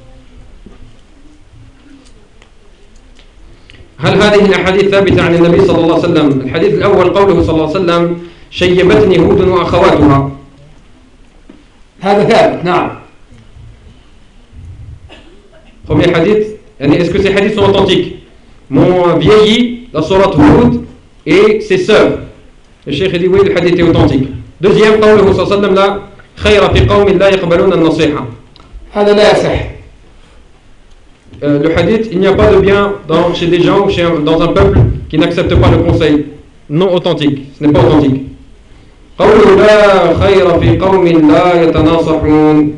هل هذه الأحاديث ثابتة عن النبي صلى الله عليه وسلم؟ الحديث الأول قوله صلى الله عليه وسلم شيبتني هود وأخواتها. هذا ثابت نعم. Premier hadith, est-ce que ces hadiths sont authentiques? M'ont vieilli la sourate Hud et ses sœurs. Le cheikh dit oui, le hadith est authentique. Deuxième, قوله صلى الله عليه وسلم لا خير في قوم لا يقبلون النصيحة. هذا لا يصح. Euh, le hadith, il n'y a pas de bien dans, chez des gens ou chez un, dans un peuple qui n'accepte pas le conseil. Non authentique, ce n'est pas authentique. قوله لا خير في قوم لا يتناصحون.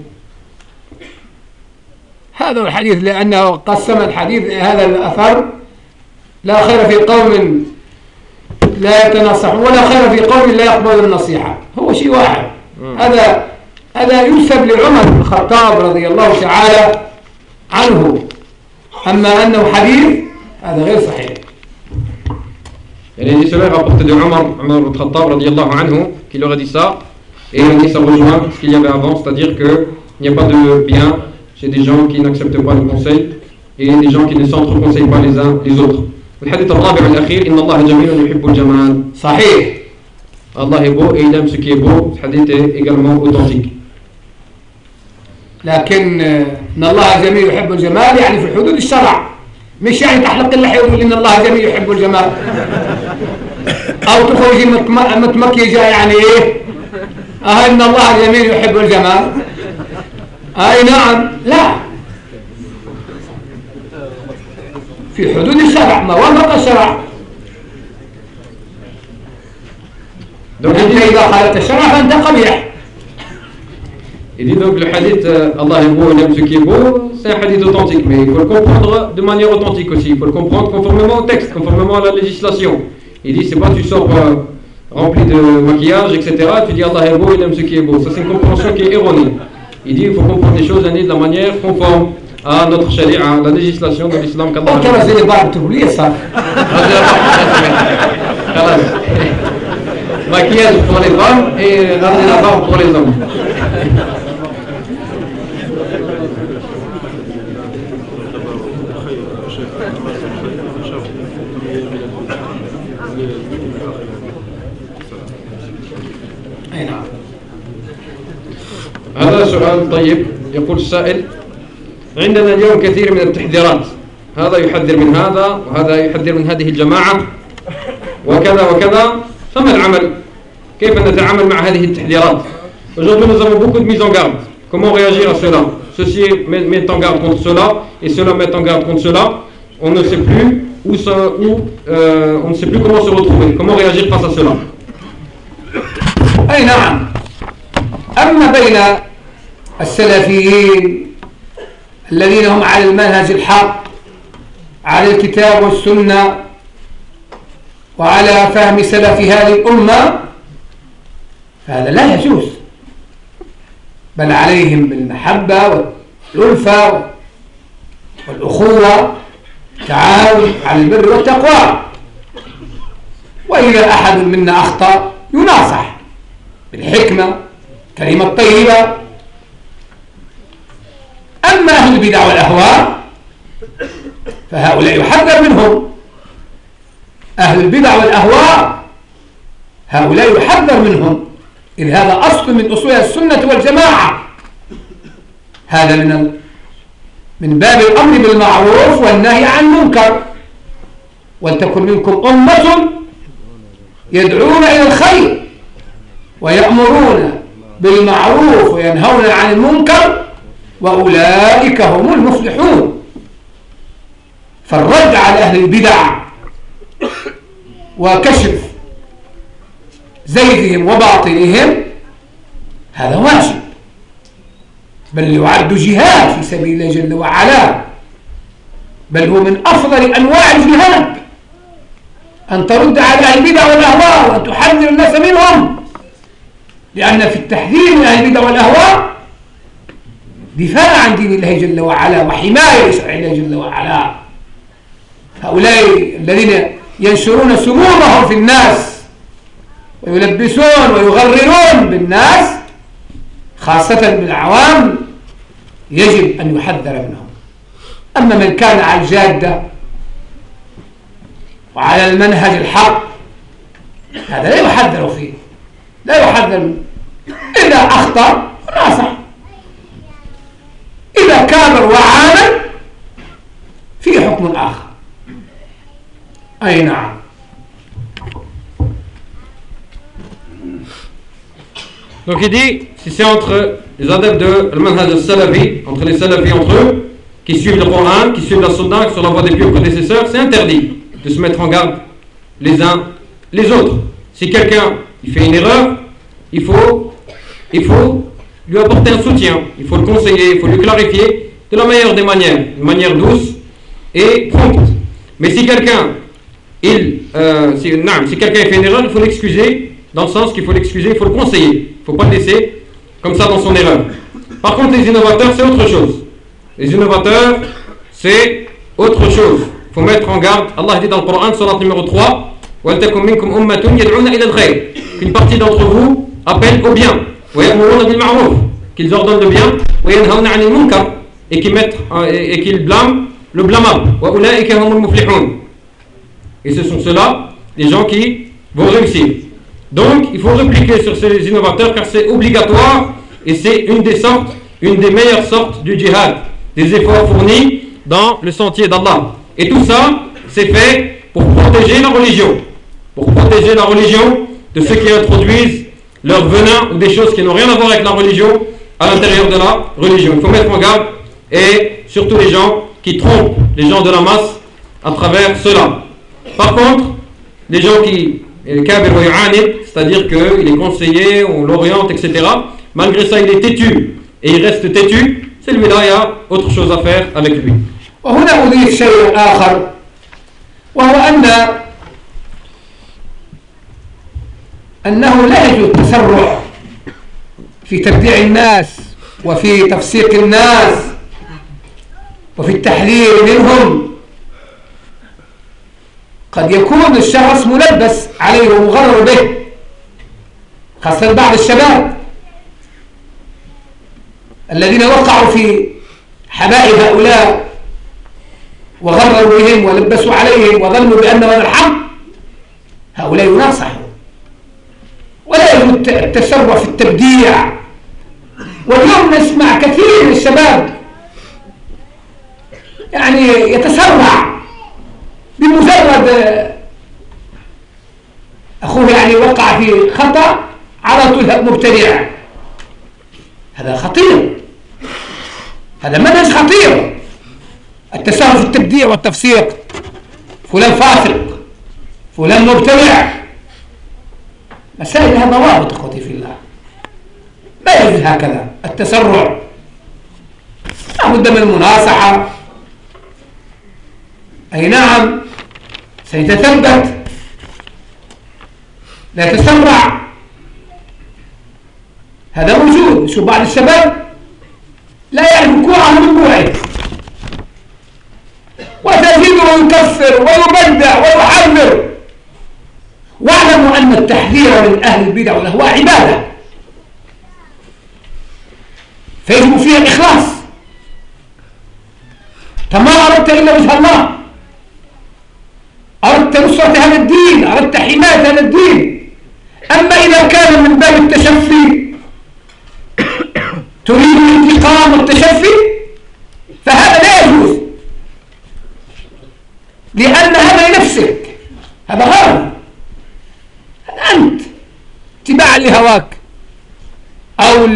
هذا الحديث لأنه قسم الحديث هذا الأثر لا خير في قوم لا يتناصحون ولا خير في قوم لا يقبلون النصيحة. هو شيء واحد. هذا هذا ينسب لعمر بن الخطاب رضي الله تعالى عنه. أما أنه حديث هذا غير صحيح. Il dit cela rapporté de Omar, Omar ibn Khattab radiyallahu anhu, qui leur a dit ça, et il dit ça rejoint ce qu'il y avait avant, c'est-à-dire qu'il n'y a pas de bien chez des gens qui n'acceptent pas le conseil et des gens qui ne s'entre-conseillent pas les uns les autres. Le hadith al-rabi' al-akhir, inna Allah jamilun yuhibbul jamal. Sahih. Allah est beau et il aime ce qui est beau. Ce hadith est également authentique. لكن إن الله جميل يحب الجمال يعني في حدود الشرع، مش يعني تحلق اللحية وتقول إن الله جميل يحب الجمال، أو تخرجي متمكيجة يعني إيه؟ أه إن الله جميل يحب الجمال. أي نعم، لا، في حدود الشرع ما وافق الشرع. أنت إذا خالفت الشرع فأنت قبيح. Il dit donc le hadith euh, Allah est beau, il aime ce qui est beau, c'est un hadith authentique, mais il faut le comprendre de manière authentique aussi, il faut le comprendre conformément au texte, conformément à la législation. Il dit c'est pas tu sors euh, rempli de maquillage, et cetera. Tu dis Allah est beau, il aime ce qui est beau. Ça c'est une compréhension qui est erronée. Il dit il faut comprendre les choses de la manière conforme à notre charia, à la législation de l'islam qu'Allah a dit. Maquillage pour les femmes et ramener la barbe pour les hommes. هذا سؤال طيب. يقول السائل عندنا اليوم كثير من التحذيرات، هذا يحذر من هذا وهذا يحذر من هذه الجماعة وكذا وكذا، فما العمل؟ كيف نتعامل مع هذه التحذيرات؟ Aujourd'hui nous avons beaucoup de mise en garde. Comment réagir à cela? Ceci met en garde contre cela et cela met en garde contre cela. On ne sait plus où, ça, où euh, on ne sait plus comment se retrouver. Comment réagir face à cela? أي نعم. أما بين السلفيين الذين هم على المنهج الحق على الكتاب والسنة وعلى فهم سلف هذه الأمة، فهذا لا يجوز، بل عليهم بالمحبة والألفة والأخوة، تعاون على البر والتقوى. وإذا أحد منا أخطأ يناصح بالحكمة كلمة طيبة. أما أهل البدع والأهواء فهؤلاء يحذر منهم. أهل البدع والأهواء هؤلاء يحذر منهم، إذ هذا أصل من أصول السنة والجماعة. هذا من من باب الأمر بالمعروف والنهي عن المنكر. ولتكن منكم أمة يدعون إلى الخير ويأمرون بالمعروف وينهون عن المنكر وأولئك هم المفلحون. فالرد على أهل البدع وكشف زيغهم وباطلهم هذا واجب، بل يعد جهاد في سبيل الله جل وعلا، بل هو من أفضل أنواع الجهاد أن ترد على أهل البدع والأهواء وأن تحذر الناس منهم، لأن في التحذير من أهل البدع والأهواء دفاع عن دين الله جل وعلا وحماية لشرع الله جل وعلا. هؤلاء الذين ينشرون سمومهم في الناس ويلبسون ويغررون بالناس خاصة بالعوام يجب أن يحذر منهم. أما من كان على الجادة وعلى المنهج الحق هذا لا يحذر فيه، لا يحذر منه. إذا أخطأ ناصح، إذا كابر وعامل في حكم آخر. أي نعم. Donc il dit, si c'est entre les adeptes de al-manhaj al-salafi, entre les salafis entre eux, qui suivent le Coran, qui suivent la sunna, sur la voie des pieux prédécesseurs, c'est interdit de se mettre en garde les uns les autres. Si quelqu'un il fait une erreur, il faut, il faut lui apporter un soutien, il faut le conseiller, il faut lui clarifier de la meilleure des manières, une manière douce et prompte. Mais si quelqu'un il, euh, si, non, si quelqu'un fait une erreur, il faut l'excuser, dans le sens qu'il faut l'excuser, il faut le conseiller, il ne faut pas le laisser comme ça dans son erreur. Par contre, les innovateurs, c'est autre chose. Les innovateurs, c'est autre chose. Il faut mettre en garde. Allah dit dans le Coran, surat numéro trois, qu'une partie d'entre vous appelle au bien, qu'ils ordonnent le bien, et qu'ils mettent et qu'ils blâment le blâmable. Et ce sont ceux-là, les gens qui vont réussir. Donc, il faut répliquer sur ces innovateurs car c'est obligatoire et c'est une des sortes, une des meilleures sortes du djihad, des efforts fournis dans le sentier d'Allah. Et tout ça, c'est fait pour protéger la religion, pour protéger la religion de ceux qui introduisent leur venin ou des choses qui n'ont rien à voir avec la religion à l'intérieur de la religion. Il faut mettre en garde, et surtout les gens qui trompent les gens de la masse à travers cela. Par contre, les gens qui, c'est-à-dire qu'il est conseillé, on l'oriente, et cetera, malgré ça il est têtu et il reste têtu, celui-là il y a autre chose à faire avec lui. وهنا أضيف شيء آخر، وهو أن أنه لا يجوز التسرع في تبديع الناس وفي تفسيق الناس وفي التحذير منهم. قد يكون الشخص ملبس عليه ومغرر به، خاصة بعض الشباب الذين وقعوا في حبائل هؤلاء وغرروا بهم ولبسوا عليهم وظنوا بأنه هذا الحق. هؤلاء يناصحوا، ولا يجوز التسرع في التبديع. واليوم نسمع كثير من الشباب يعني يتسرع بمجرد أخوه يعني وقع في خطأ على طول مبتدع. هذا خطير، هذا منهج خطير، التساهل في التبديع والتفسيق. فلان فاسق، فلان مبتدع، مسائل لها ضوابط اخوتي في الله، لا يجوز هكذا التسرع. لا بد من المناصحة. أي نعم سيتثبت، لا يتسرع. هذا موجود. شوف بعض الشباب لا يعرف كوعه من كوعه، وتزيد ويكفر ويبدع ويحذر. واعلموا أن التحذير من أهل البدع والأهواء عبادة، فيجب فيها الإخلاص. فما أردت إلا وجه الله، أردت نصرة هذا الدين، أردت حماية هذا الدين. أما إذا كان من باب التشفي تريد الانتقام والتشفي فهذا لا يجوز، لأن هذا لنفسك، هذا غرض، أنت اتباعا لهواك أو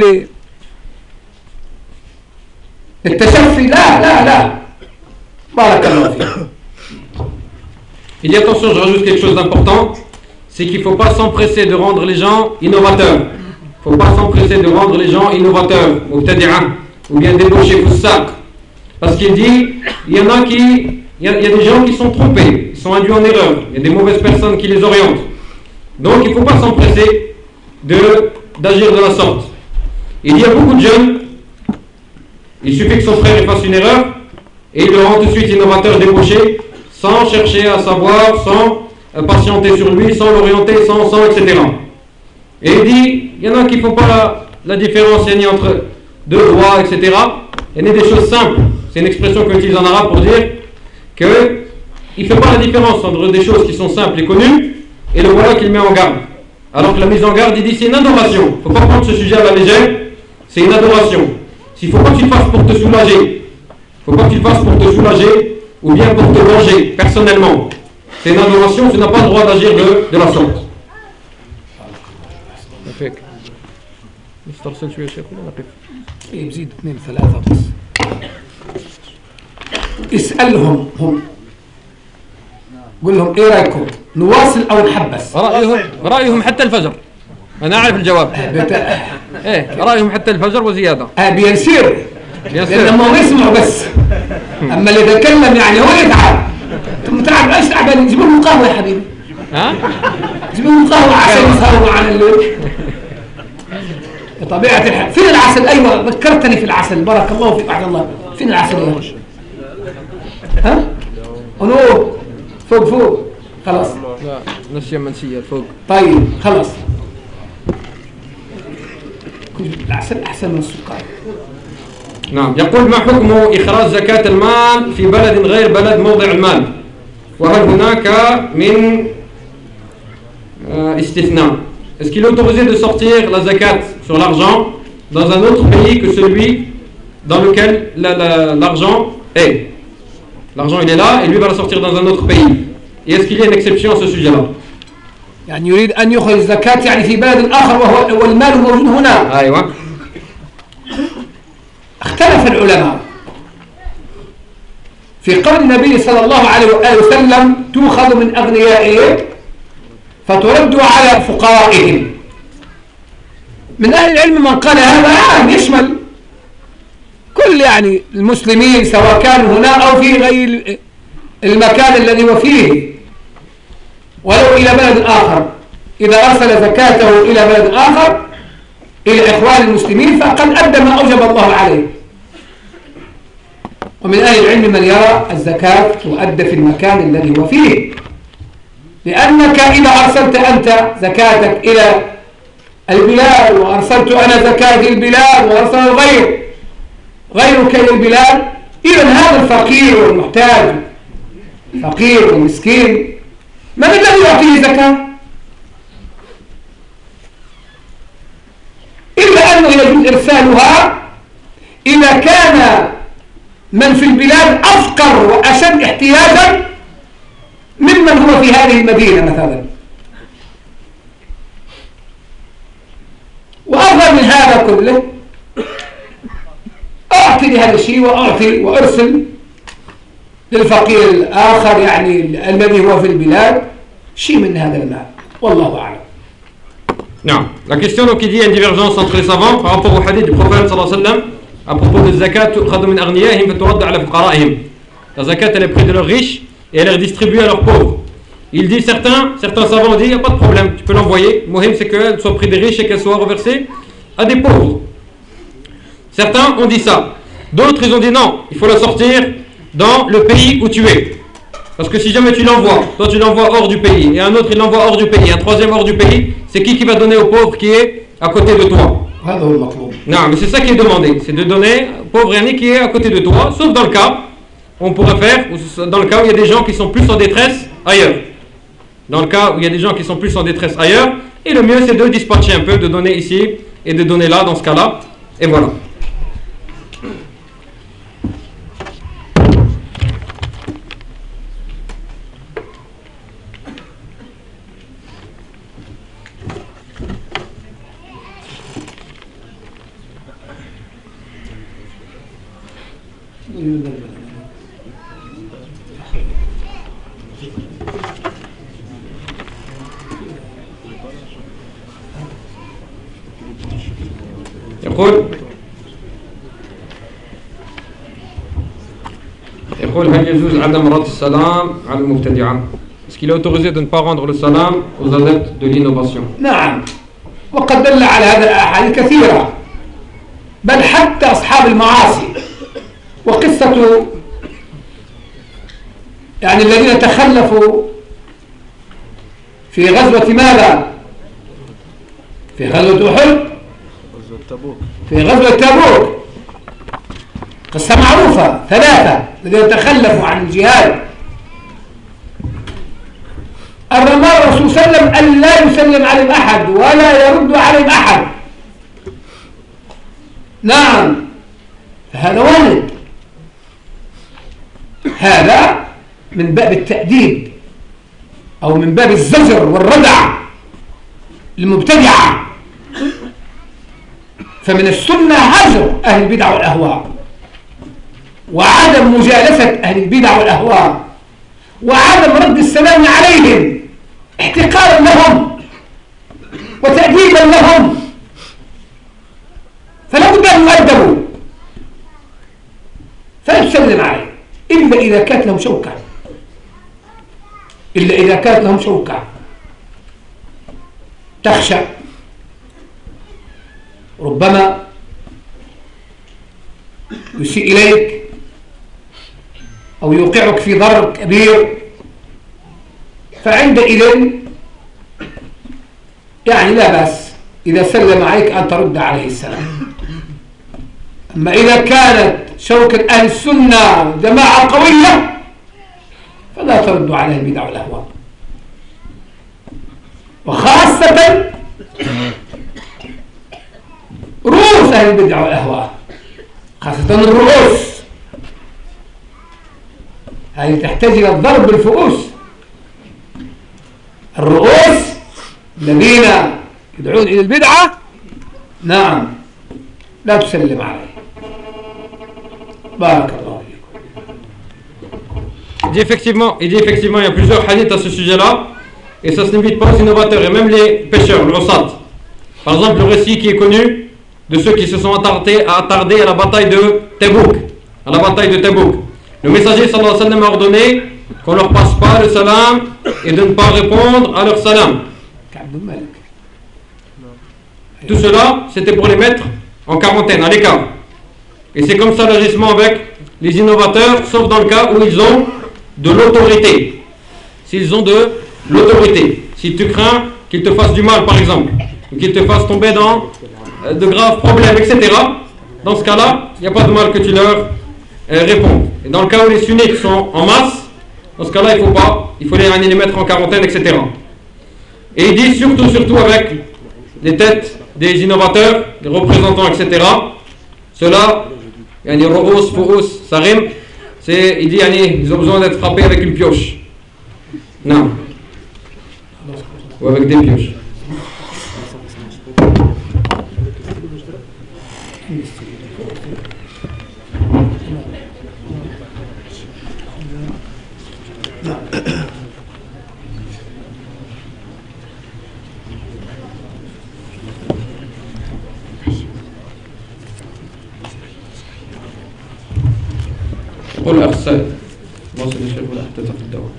للتشفي. لا لا لا، بارك الله فيك. Il dit attention, je rajoute quelque chose d'important, c'est qu'il ne faut pas s'empresser de rendre les gens innovateurs. Il ne faut pas s'empresser de rendre les gens innovateurs. ou bien débauché Foussak. Parce qu'il dit, il y en a qui, il y a, il y a des gens qui sont trompés, ils sont induits en erreur, il y a des mauvaises personnes qui les orientent. Donc il ne faut pas s'empresser de, d'agir de la sorte. Il y a beaucoup de jeunes, il suffit que son frère fasse une erreur, et il le rend tout de suite innovateur, débauché, sans chercher à savoir, sans euh, patienter sur lui, sans l'orienter, sans, sans, et cetera. Et il dit, il y en a qui ne font pas la, la différence entre deux droits, et cetera. Il y en a des choses simples. C'est une expression qu'on utilise en arabe pour dire qu'il ne fait pas la différence entre des choses qui sont simples et connues et le voilà qu'il met en garde. Alors que la mise en garde, il dit c'est une adoration. Il ne faut pas prendre ce sujet à la légère, c'est une adoration. S'il ne faut pas que tu le fasses pour te soulager, il ne faut pas que tu le fasses pour te soulager ou bien pour te venger personnellement. C'est une adoration, tu n'as pas le droit d'agir de, de la sorte. يسترسل شوية شيخ ولا نقف؟ إيه بزيد اثنين ثلاثة بس. اسألهم هم. قول لهم إيه رأيكم؟ نواصل أو نحبس؟ رأيهم رأيهم حتى الفجر. أنا أعرف الجواب. إيه رأيهم حتى الفجر وزيادة. آه بينسير. لأن ما يسمعوا بس. أما اللي يتكلم يعني هو يتعب. ثم تعب إيش تعبان؟ جيبوا لهم قهوة يا حبيبي. ها؟ جيبوا لهم قهوة عشان يسهروا عن الليل. بطبيعة الحال. فين العسل؟ أيوة ذكرتني في العسل. بارك الله فيك بعد الله. فين العسل يا رجل؟ ها؟ أنو فوق فوق خلاص. لا نسيا منسية فوق. طيب خلاص. العسل أحسن من السكر. نعم. يقول ما حكم إخراج زكاة المال في بلد غير بلد موضع المال؟ وهل هناك من استثناء؟ Est-ce qu'il est autorisé de sortir la zakat sur l'argent dans un autre pays que celui dans lequel la, la, l'argent est? L'argent il est là et lui va la sortir dans un autre pays. Et est-ce qu'il y a une exception à ce sujet-là? يعني يريد أن يخرج الزكاة يعني في بلد آخر وهو والمال موجود هنا. أيوة. اختلف العلماء في قول النبي صلى الله عليه وآله وسلم تؤخذ من أغنيائهم فترد على فقرائهم. من أهل العلم من قال هذا عام يشمل كل يعني المسلمين سواء كانوا هنا أو في غير المكان الذي هو فيه ولو إلى بلد آخر. إذا أرسل زكاته إلى بلد آخر إلى إخوان المسلمين فقد أدى ما أوجب الله عليه. ومن أهل العلم من يرى الزكاة تؤدى في المكان الذي هو فيه، لأنك إذا أرسلت أنت زكاتك إلى البلاد وأرسلت أنا زكاة البلاد وأرسل الغير غيرك إلى البلاد، إذن هذا الفقير والمحتاج فقير والمسكين من الذي يعطيه زكاة؟ إلا أنه يجوز إرسالها إذا كان من في البلاد أفقر وأشد احتياجا ممن هو في هذه المدينة مثلا. وأفضل من هذا كله أعطي لهذا الشيء وأعطي وأرسل للفقير الآخر يعني الذي هو في البلاد شيء من هذا المال والله أعلم. Non. La question donc il dit il y a une divergence entre les savants par rapport au hadith du prophète sallallahu alayhi wa sallam à propos de zakat tu'khadhu min aghniyahim wa turaddu ala fuqara'ihim. La zakat elle est prise de leurs riches et elle est redistribuée à leurs pauvres. Il dit certains certains savants disent il n'y a pas de problème, tu peux l'envoyer. Le muhim c'est qu'elle soit prise des riches et qu'elle soit reversée à des pauvres. Certains ont dit ça. D'autres ils ont dit non, il faut la sortir dans le pays où tu es. Parce que si jamais tu l'envoies, toi tu l'envoies hors du pays, et un autre il l'envoie hors du pays, un troisième hors du pays, c'est qui qui va donner au pauvre qui est à côté de toi? Non, mais c'est ça qui est demandé, c'est de donner au pauvre Yannick qui est à côté de toi, sauf dans le cas, on pourrait faire, dans le cas où il y a des gens qui sont plus en détresse ailleurs. Dans le cas où il y a des gens qui sont plus en détresse ailleurs, et le mieux c'est de dispatcher un peu, de donner ici et de donner là dans ce cas-là, et voilà. يقول Est-ce qu'il est autorisé de ne pas rendre le salam aux adeptes de l'innovation? نعم، وقد دل على هذا الأحاديث كثيرة، بل حتى أصحاب المعاصي. وقصة يعني الذين تخلفوا في غزوة ماذا؟ في غزوة أحد، في غزوة تبوك، قصة معروفة. ثلاثة الذين تخلفوا عن الجهاد أمر الرسول صلى الله عليه وسلم أن لا يسلم عليهم أحد ولا يرد عليهم أحد. نعم، فهذا وارد، هذا من باب التأديب أو من باب الزجر والردع المبتدعة. فمن السنة هجر أهل البدع والأهواء، وعدم مجالسة أهل البدع والأهواء، وعدم رد السلام عليهم احتقارا لهم وتأديبا لهم. فلا بد أن يؤدبوا، فلا تسلم عليه إلا إذا كانت لهم شوكة، إلا إذا كانت لهم شوكة تخشى ربما يسيء إليك أو يوقعك في ضرر كبير، فعندئذ يعني لا بأس إذا سلم عليك أن ترد عليه السلام. أما إذا كانت شوكة أهل السنة جماعة قوية فلا ترد عليه البدع والأهواء، وخاصة رؤوس أهل البدع والأهواء، خاصة الرؤوس هذه تحتاج إلى الضرب بالفؤوس. الرؤوس الذين يدعون إلى البدعة نعم لا تسلم عليه. بارك الله فيكم. Il dit effectivement, il dit effectivement, il y a plusieurs hadiths à ce sujet-là, et ça se limite pas aux innovateurs, et même les pêcheurs, le Rossat. Par exemple, le récit qui est connu de ceux qui se sont attardés, attardés à la bataille de Tebouk, à la bataille de Tebouk. Le messager sallallahu alayhi wa sallam a ordonné qu'on leur passe pas le salam et de ne pas répondre à leur salam. Tout cela, c'était pour les mettre en quarantaine, à l'écart. Et c'est comme ça l'agissement avec les innovateurs, sauf dans le cas où ils ont de l'autorité. S'ils ont de l'autorité. Si tu crains qu'ils te fassent du mal, par exemple, ou qu'ils te fassent tomber dans de graves problèmes, et cetera. Dans ce cas-là, il n'y a pas de mal que tu leur euh, répondes. Et dans le cas où les sunnites sont en masse, dans ce cas-là, il faut pas, il faut les, les mettre en quarantaine, et cetera. Et il dit surtout, surtout avec les têtes des innovateurs, des représentants, et cetera. Ceux-là, yani ro'ous, fou'ous, ça rime. C'est, il dit, yani, ils ont besoin d'être frappés avec une pioche. Non. Ou avec des pioches. قل أخسر واصل الشيخ ولا حتى تاخذ الدواء.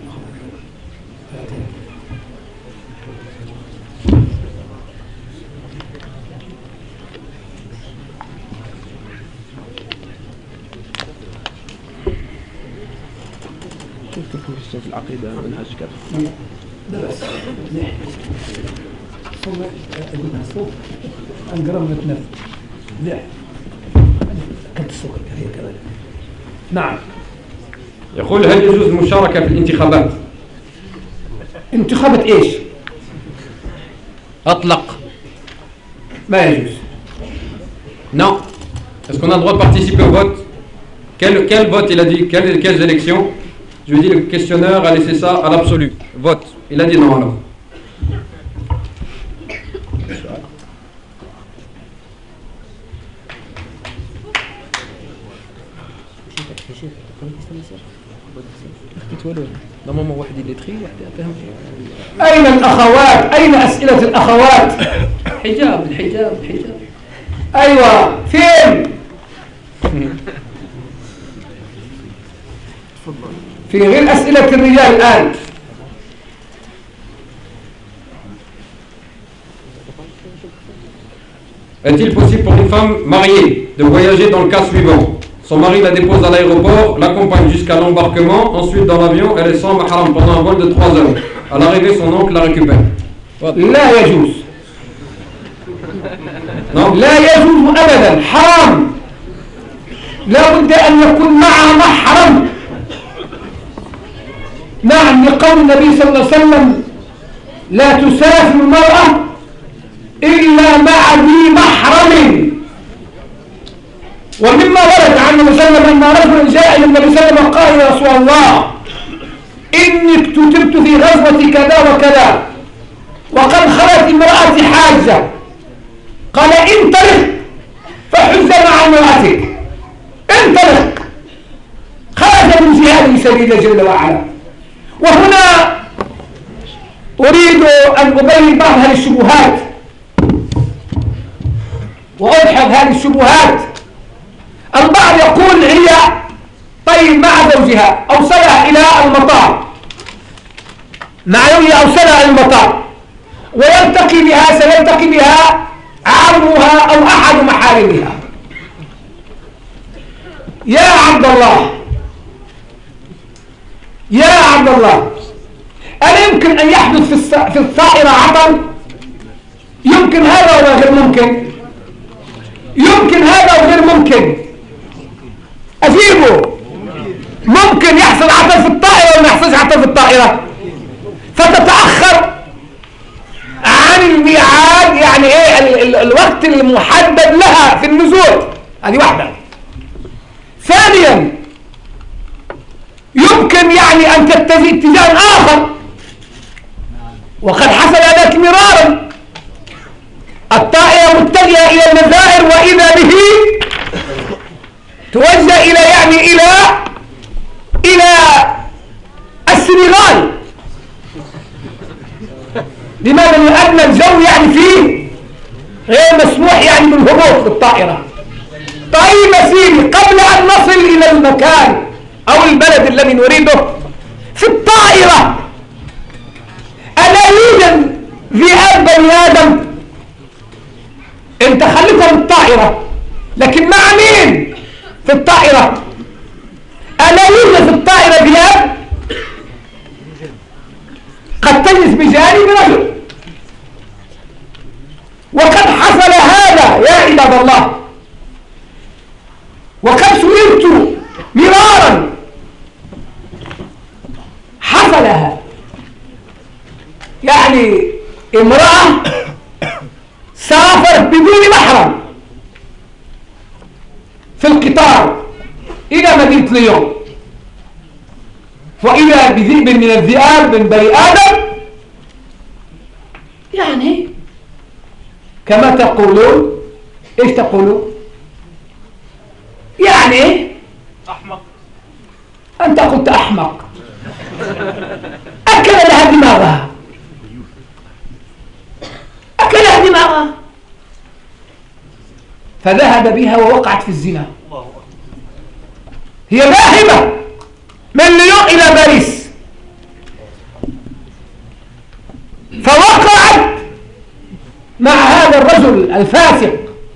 في العقيدة منهج كذا. درس. صوت الصوت انقرب متنفس. لا. كنت السكر كثير كذلك. نعم. يقول هل يجوز المشاركة في الانتخابات؟ انتخابات ايش؟ أطلق. ما يجوز. Non. Est-ce qu'on a le droit de participer au vote? Quel, quel vote il a dit? Quelles, quelles élections? Je lui dis le questionnaire a laissé ça à l'absolu. Vote. Il a dit non alors. normalement واحد يلتري واحد فهم. أين الأخوات؟ أين أسئلة الأخوات؟ حجاب الحجاب الحجاب. أيوة فين؟ في غير أسئلة الرجال الآن. Est-il possible pour une femme mariée de voyager dans le cas suivant? Son mari la dépose à l'aéroport, l'accompagne jusqu'à l'embarquement, ensuite dans l'avion, elle est sans mahram pendant un vol de trois heures. À l'arrivée, son oncle la récupère. لا يجوز. Non. لا يجوز أبدا، حرام. لا بد أن يكون معها محرم. نعم، لقول النبي صلى الله عليه وسلم لا تسافر المرأة إلا مع ذي محرم. ومما ورد عن النبي صلى الله عليه وسلم أن رجلا جاء إلى النبي صلى الله عليه وسلم قال يا رسول الله إني اكتتبت في غزوة كذا وكذا وقد خرجت امرأتي حاجة، قال انطلق فحز مع امرأتك، انطلق. خرج من جهاد سبيل جل وعلا. وهنا أريد أن أبين بعض هذه الشبهات وأدحض هذه الشبهات. البعض يقول هي طيب مع زوجها أوصلها إلى المطار، مع زوجها أوصلها إلى المطار ويلتقي بها سيلتقي بها عمها أو أحد محارمها. يا عبد الله يا عبد الله، ألا يمكن أن يحدث في الطائرة عطل؟ يمكن هذا ولا غير ممكن؟ يمكن هذا وغير ممكن. أجيبه، ممكن يحصل عطل في الطائرة ولا ما يحصلش عطل في الطائرة، فتتأخر عن الميعاد، يعني ايه ال ال الوقت المحدد لها في النزول. هذه واحدة. ثانيا يمكن يعني أن تتجه اتجاه آخر، وقد حصل ذلك مرارا. الطائرة متجهة إلى الجزائر وإذا به توجه إلى يعني إلى إلى السنغال. لماذا؟ لأن الجو يعني فيه غير مسموح يعني بالهبوط بالطائرة. طيب سيدي، قبل أن نصل إلى المكان أو البلد الذي نريده في الطائرة ألا يوجد ذئاب بني آدم؟ انت خليتها بالطائرة، لكن مع مين في الطائرة؟ ألا يوجد في الطائرة ذئاب؟ قد تجلس بجانب رجل. وقد حصل هذا يا عباد الله، وقد سئلت مرارا. حصل هذا، يعني امرأة سافرت بدون محرم في القطار إلى مدينة ليون، وإذا بذئب من الذئاب من بني آدم، يعني كما تقولون. إيش تقولون؟ يعني أحمق. أنت قلت أحمق. أكل لها دماغها، أكلها دماغها، فذهب بها ووقعت في الزنا. هي ذاهبة من ليون إلى باريس، فوقعت مع هذا الرجل الفاسق،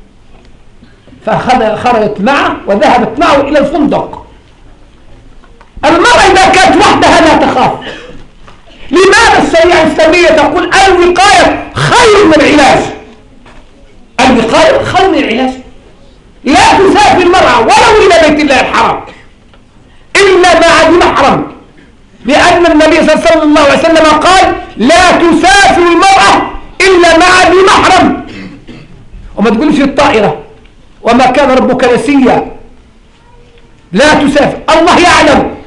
فخرجت معه وذهبت معه إلى الفندق. المرأة إذا كانت وحدها لا تخاف. لماذا الشريعة الإسلامية تقول الوقاية خير من العلاج؟ الوقاية خير من العلاج. لا تسافر المرأة ولو إلى بيت الله الحرام إلا مع ذي محرم، لأن النبي صلى الله عليه وسلم قال لا تسافر المرأة إلا مع ذي محرم. وما تقولش الطائرة وما كان ربك نسيا. لا تسافر، الله يعلم،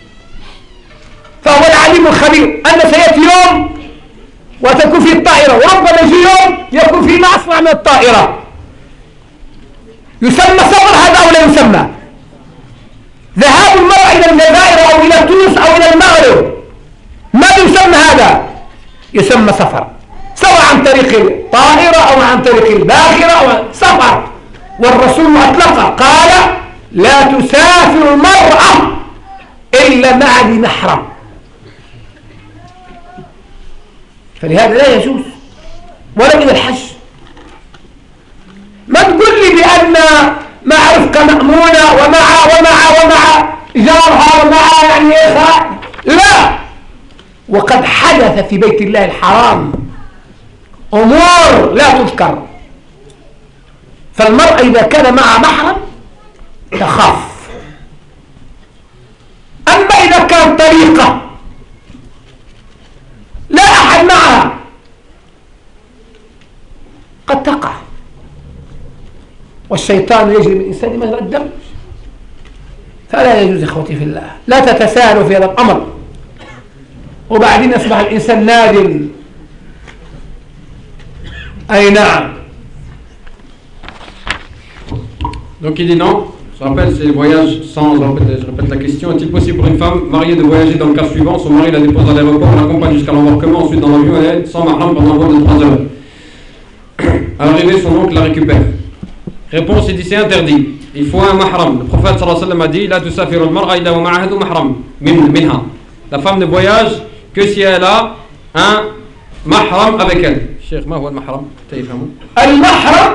فهو العليم الخبير أن سيأتي يوم وتكون فيه الطائرة، وربما يجي يوم يكون فيه ما أسرع من الطائرة. يسمى سفر هذا أو لا يسمى؟ ذهاب المرأة إلى الجزائر أو إلى تونس أو إلى المغرب ماذا يسمى هذا؟ يسمى سفر، سواء عن طريق الطائرة أو عن طريق الباخرة أو سفر. والرسول أطلق قال لا تسافر المرأة إلا مع ذي محرم. فلهذا لا يجوز ولا من الحج. ما تقول لي بأن مع رفقة مأمونة ومع ومع ومع جارها ومع يعني لا. وقد حدث في بيت الله الحرام أمور لا تذكر. فالمرء إذا كان مع محرم تخاف. أما إذا كان طريقة لا أحد معها قد تقع، والشيطان يجري من الإنسان مجرى الدم. فلا يجوز إخوتي في الله لا تتساهلوا في هذا الأمر، وبعدين أصبح الإنسان نادم. أي نعم. Donc il dit non, je rappelle, c'est le voyage sans, je répète, je répète la question, est-il possible pour une femme mariée de voyager dans le cas suivant, son mari la dépose à l'aéroport, l'accompagne jusqu'à l'embarquement, ensuite dans l'avion, elle est sans mahram pendant un vol de trois heures. À l'arrivée, son oncle la récupère. Réponse, il dit c'est interdit. Il faut un mahram. Le prophète sallallahu alayhi wa sallam a dit la tusafiru al-mar'a illa wa ma'ahadu mahram minha. La femme ne voyage que si elle a un mahram avec elle. Cheikh, ma huwa al-mahram? Al-mahram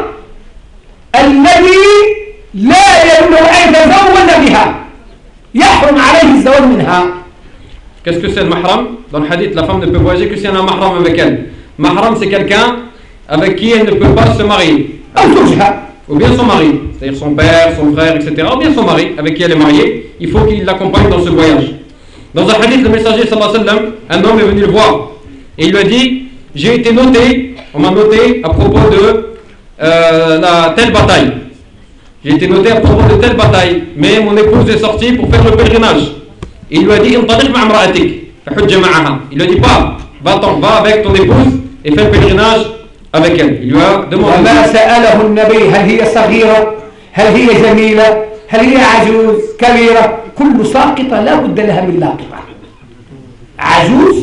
الذي لا يمنع أن يتزوج بها يحرم عليه الزواج منها. Qu'est-ce que c'est le mahram? Dans le hadith, la femme ne peut voyager que si elle a un mahram avec elle. Mahram, c'est quelqu'un avec qui elle ne peut pas se marier. Ou bien son mari, c'est-à-dire son père, son frère, et cetera. Ou bien son mari, avec qui elle est mariée. Il faut qu'il l'accompagne dans ce voyage. Dans un hadith, le messager sallallahu alayhi wa sallam, un homme est venu le voir et il lui a dit j'ai été noté, on m'a noté à propos de euh, la telle bataille. J'ai été noté à propos de telle bataille, mais mon épouse est sortie pour faire le pèlerinage. Il lui a dit il lui a dit pas, va-t'en, va avec ton épouse et fais le pèlerinage avec elle. Il lui a demandé. وما سأله النبي هل هي صغيرة هل هي جميلة هل هي عجوز كبيرة كل ساقطة لا بد لها من لاقطة. عجوز.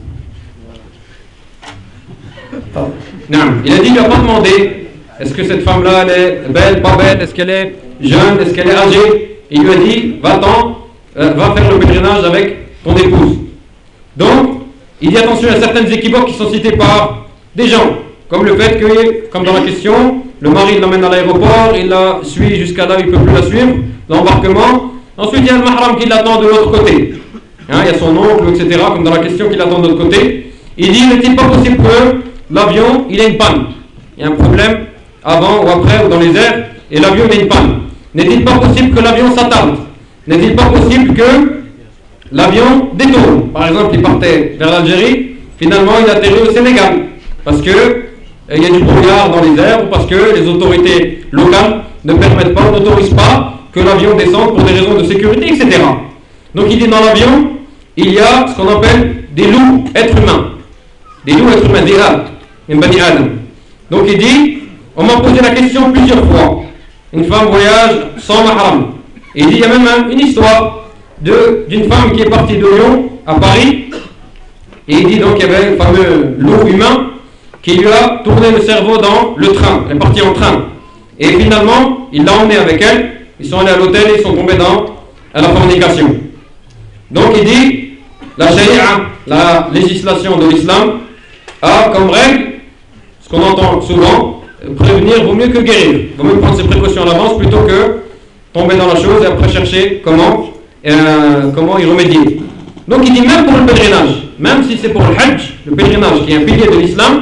Non, il a dit, il n'a pas demandé est-ce que cette femme-là elle est belle, pas belle, est-ce qu'elle est jeune, est-ce qu'elle est âgée. Il lui a dit va-t'en, euh, va faire le pèlerinage avec ton épouse. Donc, il dit attention à certaines équivoques qui sont citées par des gens. Comme le fait que, comme dans la question, le mari l'emmène à l'aéroport, il la suit jusqu'à là, il ne peut plus la suivre, l'embarquement. Ensuite, il y a le mahram qui l'attend de l'autre côté. Hein, il y a son oncle, et cetera, comme dans la question qui l'attend de l'autre côté. Il dit, n'est-il pas possible que l'avion, il ait une panne? Il y a un problème avant ou après ou dans les airs, et l'avion, il a une panne. N'est-il pas possible que l'avion s'attarde? N'est-il pas possible que l'avion détourne? Par exemple, il partait vers l'Algérie, finalement, il atterrit au Sénégal. Parce que il y a du brouillard dans les airs ou parce que les autorités locales ne permettent pas, n'autorisent pas que l'avion descende pour des raisons de sécurité, et cetera. Donc il dit dans l'avion, il y a ce qu'on appelle des loups êtres humains. Des loups êtres humains, des rats, une bani Adam. Donc il dit, on m'a posé la question plusieurs fois. Une femme voyage sans mahram. Et il dit, il y a même une histoire de, d'une femme qui est partie de Lyon à Paris. Et il dit donc qu'il y avait le fameux loup humain qui lui a tourné le cerveau dans le train. Elle est partie en train. Et finalement, il l'a emmené avec elle. Ils sont allés à l'hôtel et ils sont tombés dans à la fornication. Donc il dit, la sharia, la législation de l'islam, a comme règle, ce qu'on entend souvent, prévenir vaut mieux que guérir. Vaut mieux prendre ses précautions à l'avance plutôt que tomber dans la chose et après chercher comment, euh, comment y remédier. Donc il dit même pour le pèlerinage, même si c'est pour le hajj, le pèlerinage qui est un pilier de l'islam,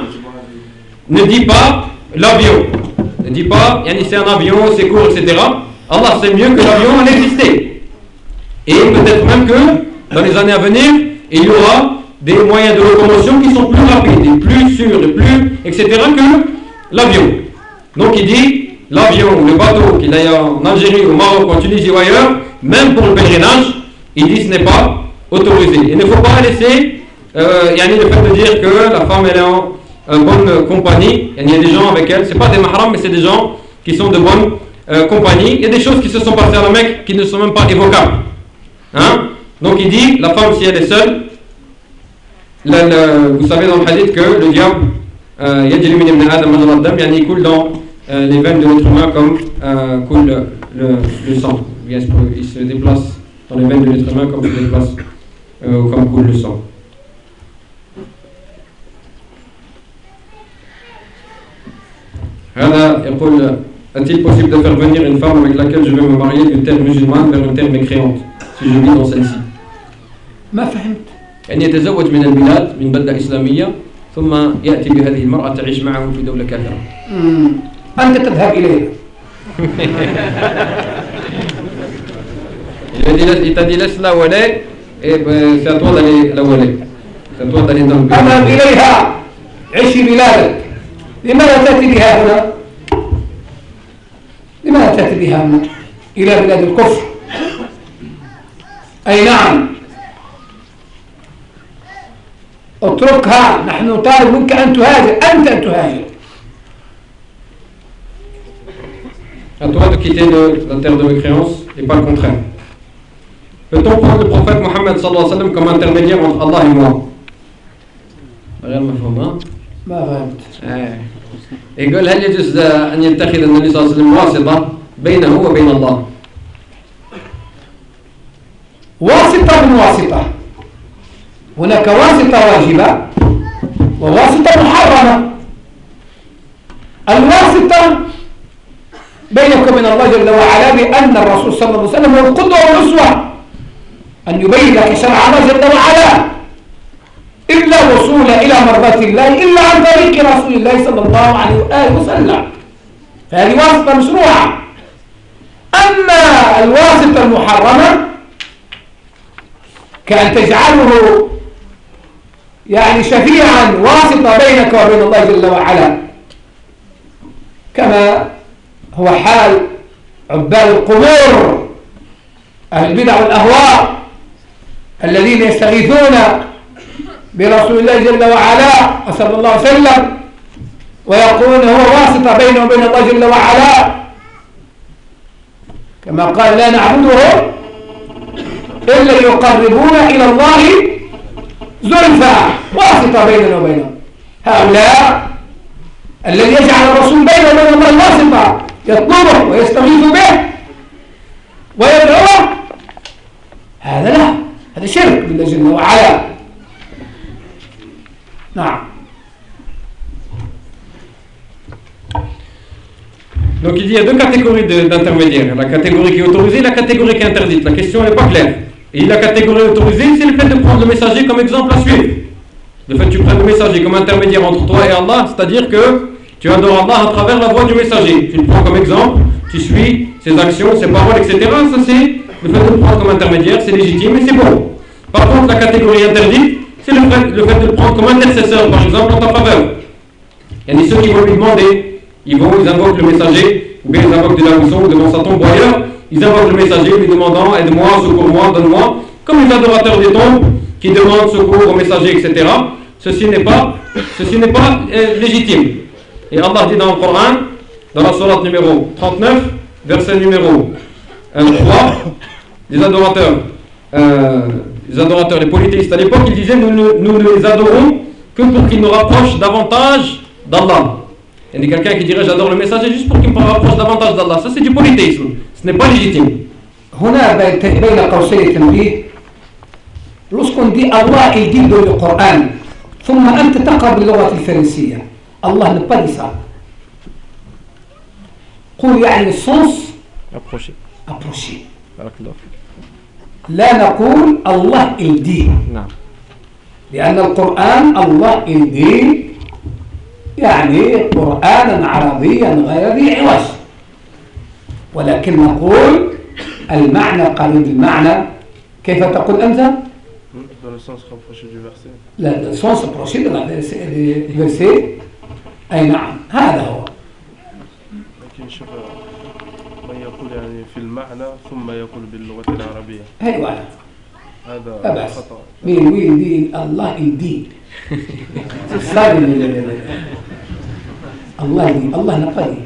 ne dit pas l'avion, ne dit pas c'est un avion, c'est court, et cetera. Allah sait mieux que l'avion en existait. Et peut-être même que dans les années à venir, il y aura des moyens de locomotion qui sont plus rapides, et plus sûrs, et plus, et cetera que l'avion. Donc il dit l'avion, le bateau qu'il aille en Algérie, au Maroc, en Tunisie ou ailleurs, même pour le pèlerinage, il dit ce n'est pas autorisé. Il ne faut pas laisser, euh, il y a le fait de dire que la femme elle est en euh, bonne compagnie, il y a des gens avec elle, c'est pas des mahrams mais c'est des gens qui sont de bonne euh, compagnie. Il y a des choses qui se sont passées à la Mecque qui ne sont même pas évocables. Hein? Donc il dit, la femme si elle est seule, la, la, vous savez dans le hadith que le diable, euh, il coule dans euh, les veines de l'être humain comme euh, coule le, le, le sang. Il se déplace dans les veines de l'être humain comme se déplace, euh, comme coule le sang. Rada يقول, est-il possible de faire venir une femme avec laquelle je vais me marier d'une terre musulmane vers une terre mécréante si je vis dans celle-ci? ما فهمت. أن يتزوج من البلاد من بلدة إسلامية ثم يأتي بهذه المرأة تعيش معه في دولة كافرة. أنت تذهب إليها. Il t'a dit laisse la où elle est et c'est à toi d'aller là où elle est. C'est à toi d'aller dans le pays. اذهب إليها عشي بلادك. لماذا تأتي بها هنا؟ لماذا تأتي بها هنا إلى بلاد الكفر؟ أي نعم، اتركها، نحن نطالب منك أن تهاجر، أنت أن تهاجر. À toi de quitter le, la terre de mécréance et pas le contraire. Peut-on prendre le prophète Mohammed sallallahu alayhi wa sallam comme intermédiaire entre Allah et moi? غير مفهوم. ما فهمت. يقول هل يجوز أن يتخذ النبي صلى الله عليه وسلم واسطة بينه وبين الله؟ واسطة من واسطة. هناك واسطة واجبة وواسطة محرمة. الواسطة بينك وبين الله جل وعلا بأن الرسول صلى الله عليه وسلم هو القدوة والأسوة، أن يبين لك شرع الله جل وعلا، إلا الوصول إلى مرضاة الله إلا عن طريق رسول الله صلى الله عليه وآله وسلم، فهذه واسطة مشروعة. أما الواسطة المحرمة كأن تجعله يعني شفيعا واسطة بينك وبين الله جل وعلا، كما هو حال عباد القبور أهل البدع والأهواء الذين يستغيثون برسول الله جل وعلا صلى الله عليه وسلم ويقولون هو واسطة بينه وبين الله جل وعلا، كما قال لا نعبده إلا يقربونا إلى الله زلفى، واسطة بيننا وبينهم. هؤلاء الذي يجعل الرسول بينه وبين الله واسطة يطلبه ويستغيث به ويدعوه، هذا لا، هذا شرك بالله جل وعلا. نعم. Donc il dit il y a deux catégories d'intermédiaires, la catégorie qui est autorisée et la catégorie qui est interdite. La question n'est pas claire. Et la catégorie autorisée, c'est le fait de prendre le messager comme exemple à suivre. Le fait que tu prennes le messager comme intermédiaire entre toi et Allah, c'est-à-dire que tu adores Allah à travers la voix du messager. Tu le prends comme exemple, tu suis ses actions, ses paroles, et cetera. Ça c'est le fait de le prendre comme intermédiaire, c'est légitime et c'est bon. Par contre, la catégorie interdite, c'est le fait, le fait de le prendre comme intercesseur, par exemple, en ta faveur. Il y a ceux qui vont lui demander, ils vont, ils invoquent le messager, ou bien ils invoquent de la mousson devant sa tombe ou ailleurs, ils invoquent le messager lui demandant aide-moi, secours-moi, donne-moi, comme les adorateurs des tombes qui demandent secours au messager, et cetera. Ceci n'est pas, ceci n'est pas euh, légitime. Et Allah dit dans le Coran, dans la sourate numéro trente-neuf, verset numéro euh, trois, les adorateurs, euh, les adorateurs, les polythéistes à l'époque, ils disaient nous, nous, nous ne les adorons que pour qu'ils nous rapprochent davantage d'Allah. Il y a quelqu'un qui dirait j'adore le messager juste pour qu'il me rapproche davantage d'Allah. Ça c'est du polythéisme, ce n'est pas légitime. هنا بين قوسين تنبيه. lorsqu'on dit Allah il dit dans le Coran ثم أنت تقرأ باللغة الفرنسية Allah n'a pas dit ça. قل يعني sens approché approché. بارك الله لا نقول الله il dit. نعم. لأن القرآن الله il dit يعني قرآنا عربيا غير ذي عوج، ولكن نقول المعنى قريب المعنى. كيف تقول أنت؟ Dans le sens rapproché du verset. لا le sens rapproché de la verset. أي نعم هذا هو. لكن شوف من يقول يعني في المعنى ثم يقول باللغة العربية. أيوة هذا خطأ. مين وين دين الله يدين. الله يدين الله نقدي.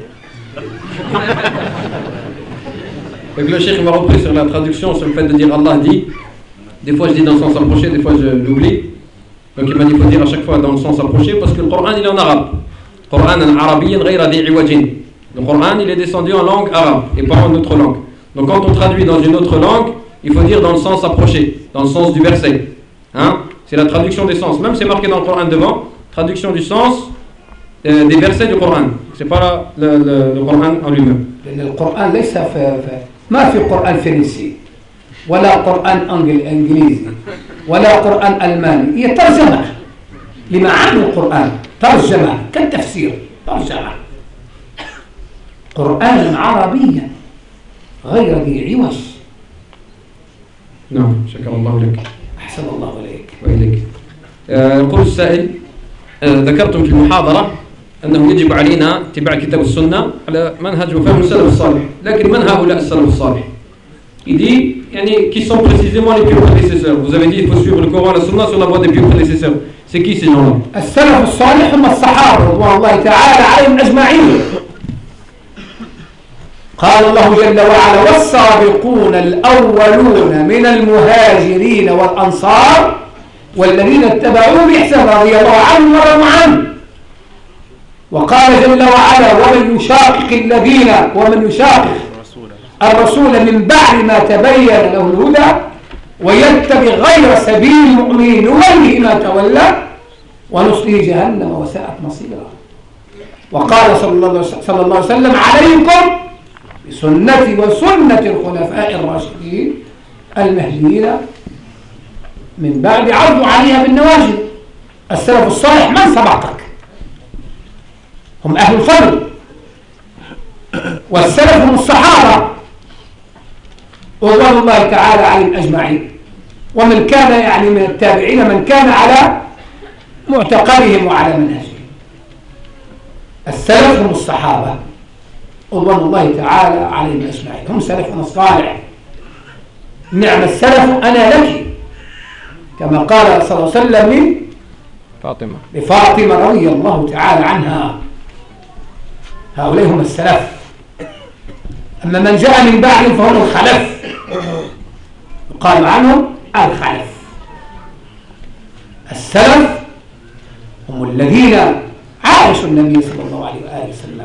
Donc le cheikh m'a repris sur la traduction, sur le fait de dire Allah dit. Des fois je dis dans le sens approché, des fois je l'oublie. Donc il m'a dit qu'il faut dire à chaque fois dans le sens approché parce que le Coran il est en arabe. Coran en arabien غير ذي عوج. Le Coran il est descendu en langue arabe et pas en autre langue. Donc quand on traduit dans une autre langue, il faut dire dans le sens approché, dans le sens du verset. Hein? C'est la traduction des sens. Même c'est marqué dans le Coran devant, traduction du sens euh, des versets du Coran. C'est pas la, le, le, le Coran en lui-même. Le Coran ليس في ما في قرآن فرنسي ولا قرآن إنجليزي ولا قرآن ألماني، هي ترجمة لمعاني القرآن، ترجمة كالتفسير، ترجمة قرآنا عربيا غير ذي عوج. نعم، شكر الله لك. أحسن الله إليك وإليك. يقول آه السائل: آه ذكرتم في المحاضرة أنه يجب علينا اتباع الكتاب والسنة على منهج وفهم السلف الصالح، لكن من هؤلاء السلف الصالح؟ Il dit, yani, qui sont précisément les pieux prédécesseurs. Vous avez dit qu'il faut suivre le Coran et la Sunna sur la voie des pieux prédécesseurs. C'est qui ces gens-là? السلف الصالح هم الصحابة رضوان الله تعالى عليهم أجمعين. قال الله جل وعلا: والسابقون الأولون من المهاجرين والأنصار والذين اتبعوهم بإحسان رضي الله عنهم ورضوا عنه. وقال جل وعلا: ومن يشاقق الذين ومن يشاقق الرسول من بعد ما تبين له الهدى ويتبع غير سبيل المؤمنين نوله ما تولى ونصليه جهنم وساءت مصيرا. وقال صلى الله عليه وسلم: عليكم بسنتي وسنة الخلفاء الراشدين المهديين من بعد عرضوا عليها بالنواجذ. السلف الصالح من سبقك؟ هم أهل الفضل، والسلف هم الصحابة رضوان الله تعالى عليهم أجمعين، ومن كان يعني من التابعين من كان على معتقدهم وعلى منهجهم. السلف هم الصحابة رضوان الله تعالى عليهم أجمعين، هم سلفنا الصالح. نعم السلف أنا لك، كما قال صلى الله عليه وسلم فاطمة لفاطمة رضي الله تعالى عنها. هؤلاء هم السلف. أما من جاء من بعدهم فهم الخلف، قال عنهم الخلف. السلف هم الذين عاشوا النبي صلى الله عليه وآله وسلم.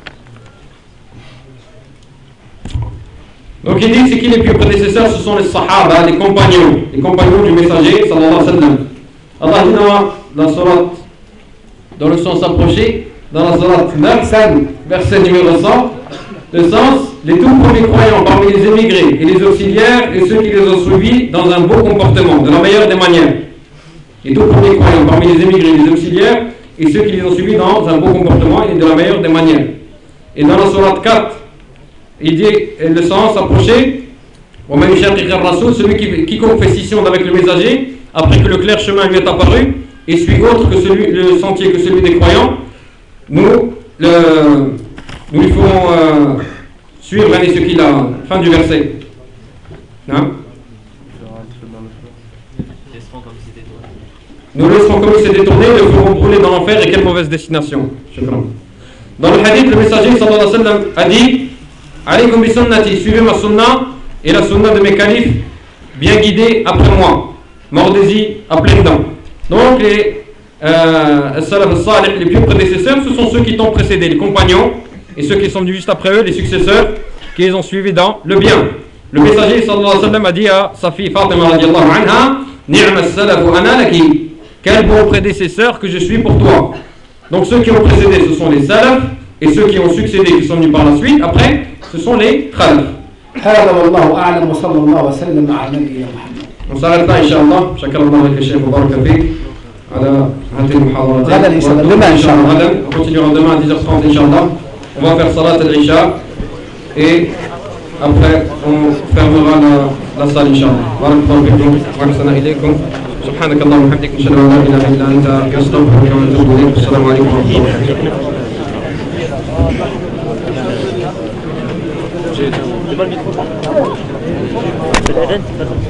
Donc il dit, c'est qui les plus prédécesseurs? Ce sont les sahaba, les compagnons, les compagnons du messager sallallahu alayhi wa sallam. Allah dit dans la sourate, dans le sens approché, dans la sourate neuf, verset numéro cent, le sens: les tout premiers croyants parmi les émigrés et les auxiliaires et ceux qui les ont suivis dans un beau comportement, de la meilleure des manières. Les tout premiers croyants parmi les émigrés et les auxiliaires et ceux qui les ont suivis dans un beau comportement et de la meilleure des manières. Et dans la sourate quatre, il dit le sens approché: celui qui, quiconque fait scission avec le messager après que le clair chemin lui est apparu et suit autre que celui, le sentier que celui des croyants, nous, le, nous lui ferons euh, suivre et ce qu'il a. Fin du verset. Hein? Nous le laisserons comme il s'est détourné, le ferons brûler dans l'enfer, et quelle mauvaise destination. Dans le hadith, le messager sallallahu alayhi wa sallam a dit: alaykum bi sunnati, suivez ma sunna et la sunna de mes califes bien guidés après moi, mordez-y à pleines dents. Donc les euh, salaf al-salih, les plus prédécesseurs, ce sont ceux qui t'ont précédé, les compagnons, et ceux qui sont venus juste après eux, les successeurs, qui les ont suivis dans le bien. Le messager sallallahu alayhi wa sallam a dit à sa fille Fatima radiallahu anha: ni'ma as-salafu ana laki, quel bon prédécesseur que je suis pour toi. Donc ceux qui ont précédé, ce sont les salaf, et ceux qui ont succédé, qui sont venus par la suite, après, ce sont les khalaf. On s'arrête là, Inch'Allah. Shakalallah avec le chef, Baraka Fik, ala hatin muhadarat. غدا إن شاء الله. demain إن شاء الله. On continuera demain à dix heures trente, Inch'Allah. On va faire salat al-Isha et après on fermera la, la salle, Inch'Allah. Barakallahu fikum wa ahsana ilaykum. سبحانك اللهم وبحمدك نشهد ان لا اله الا انت نستغفرك ونتوب اليك. السلام عليكم ورحمه الله وبركاته.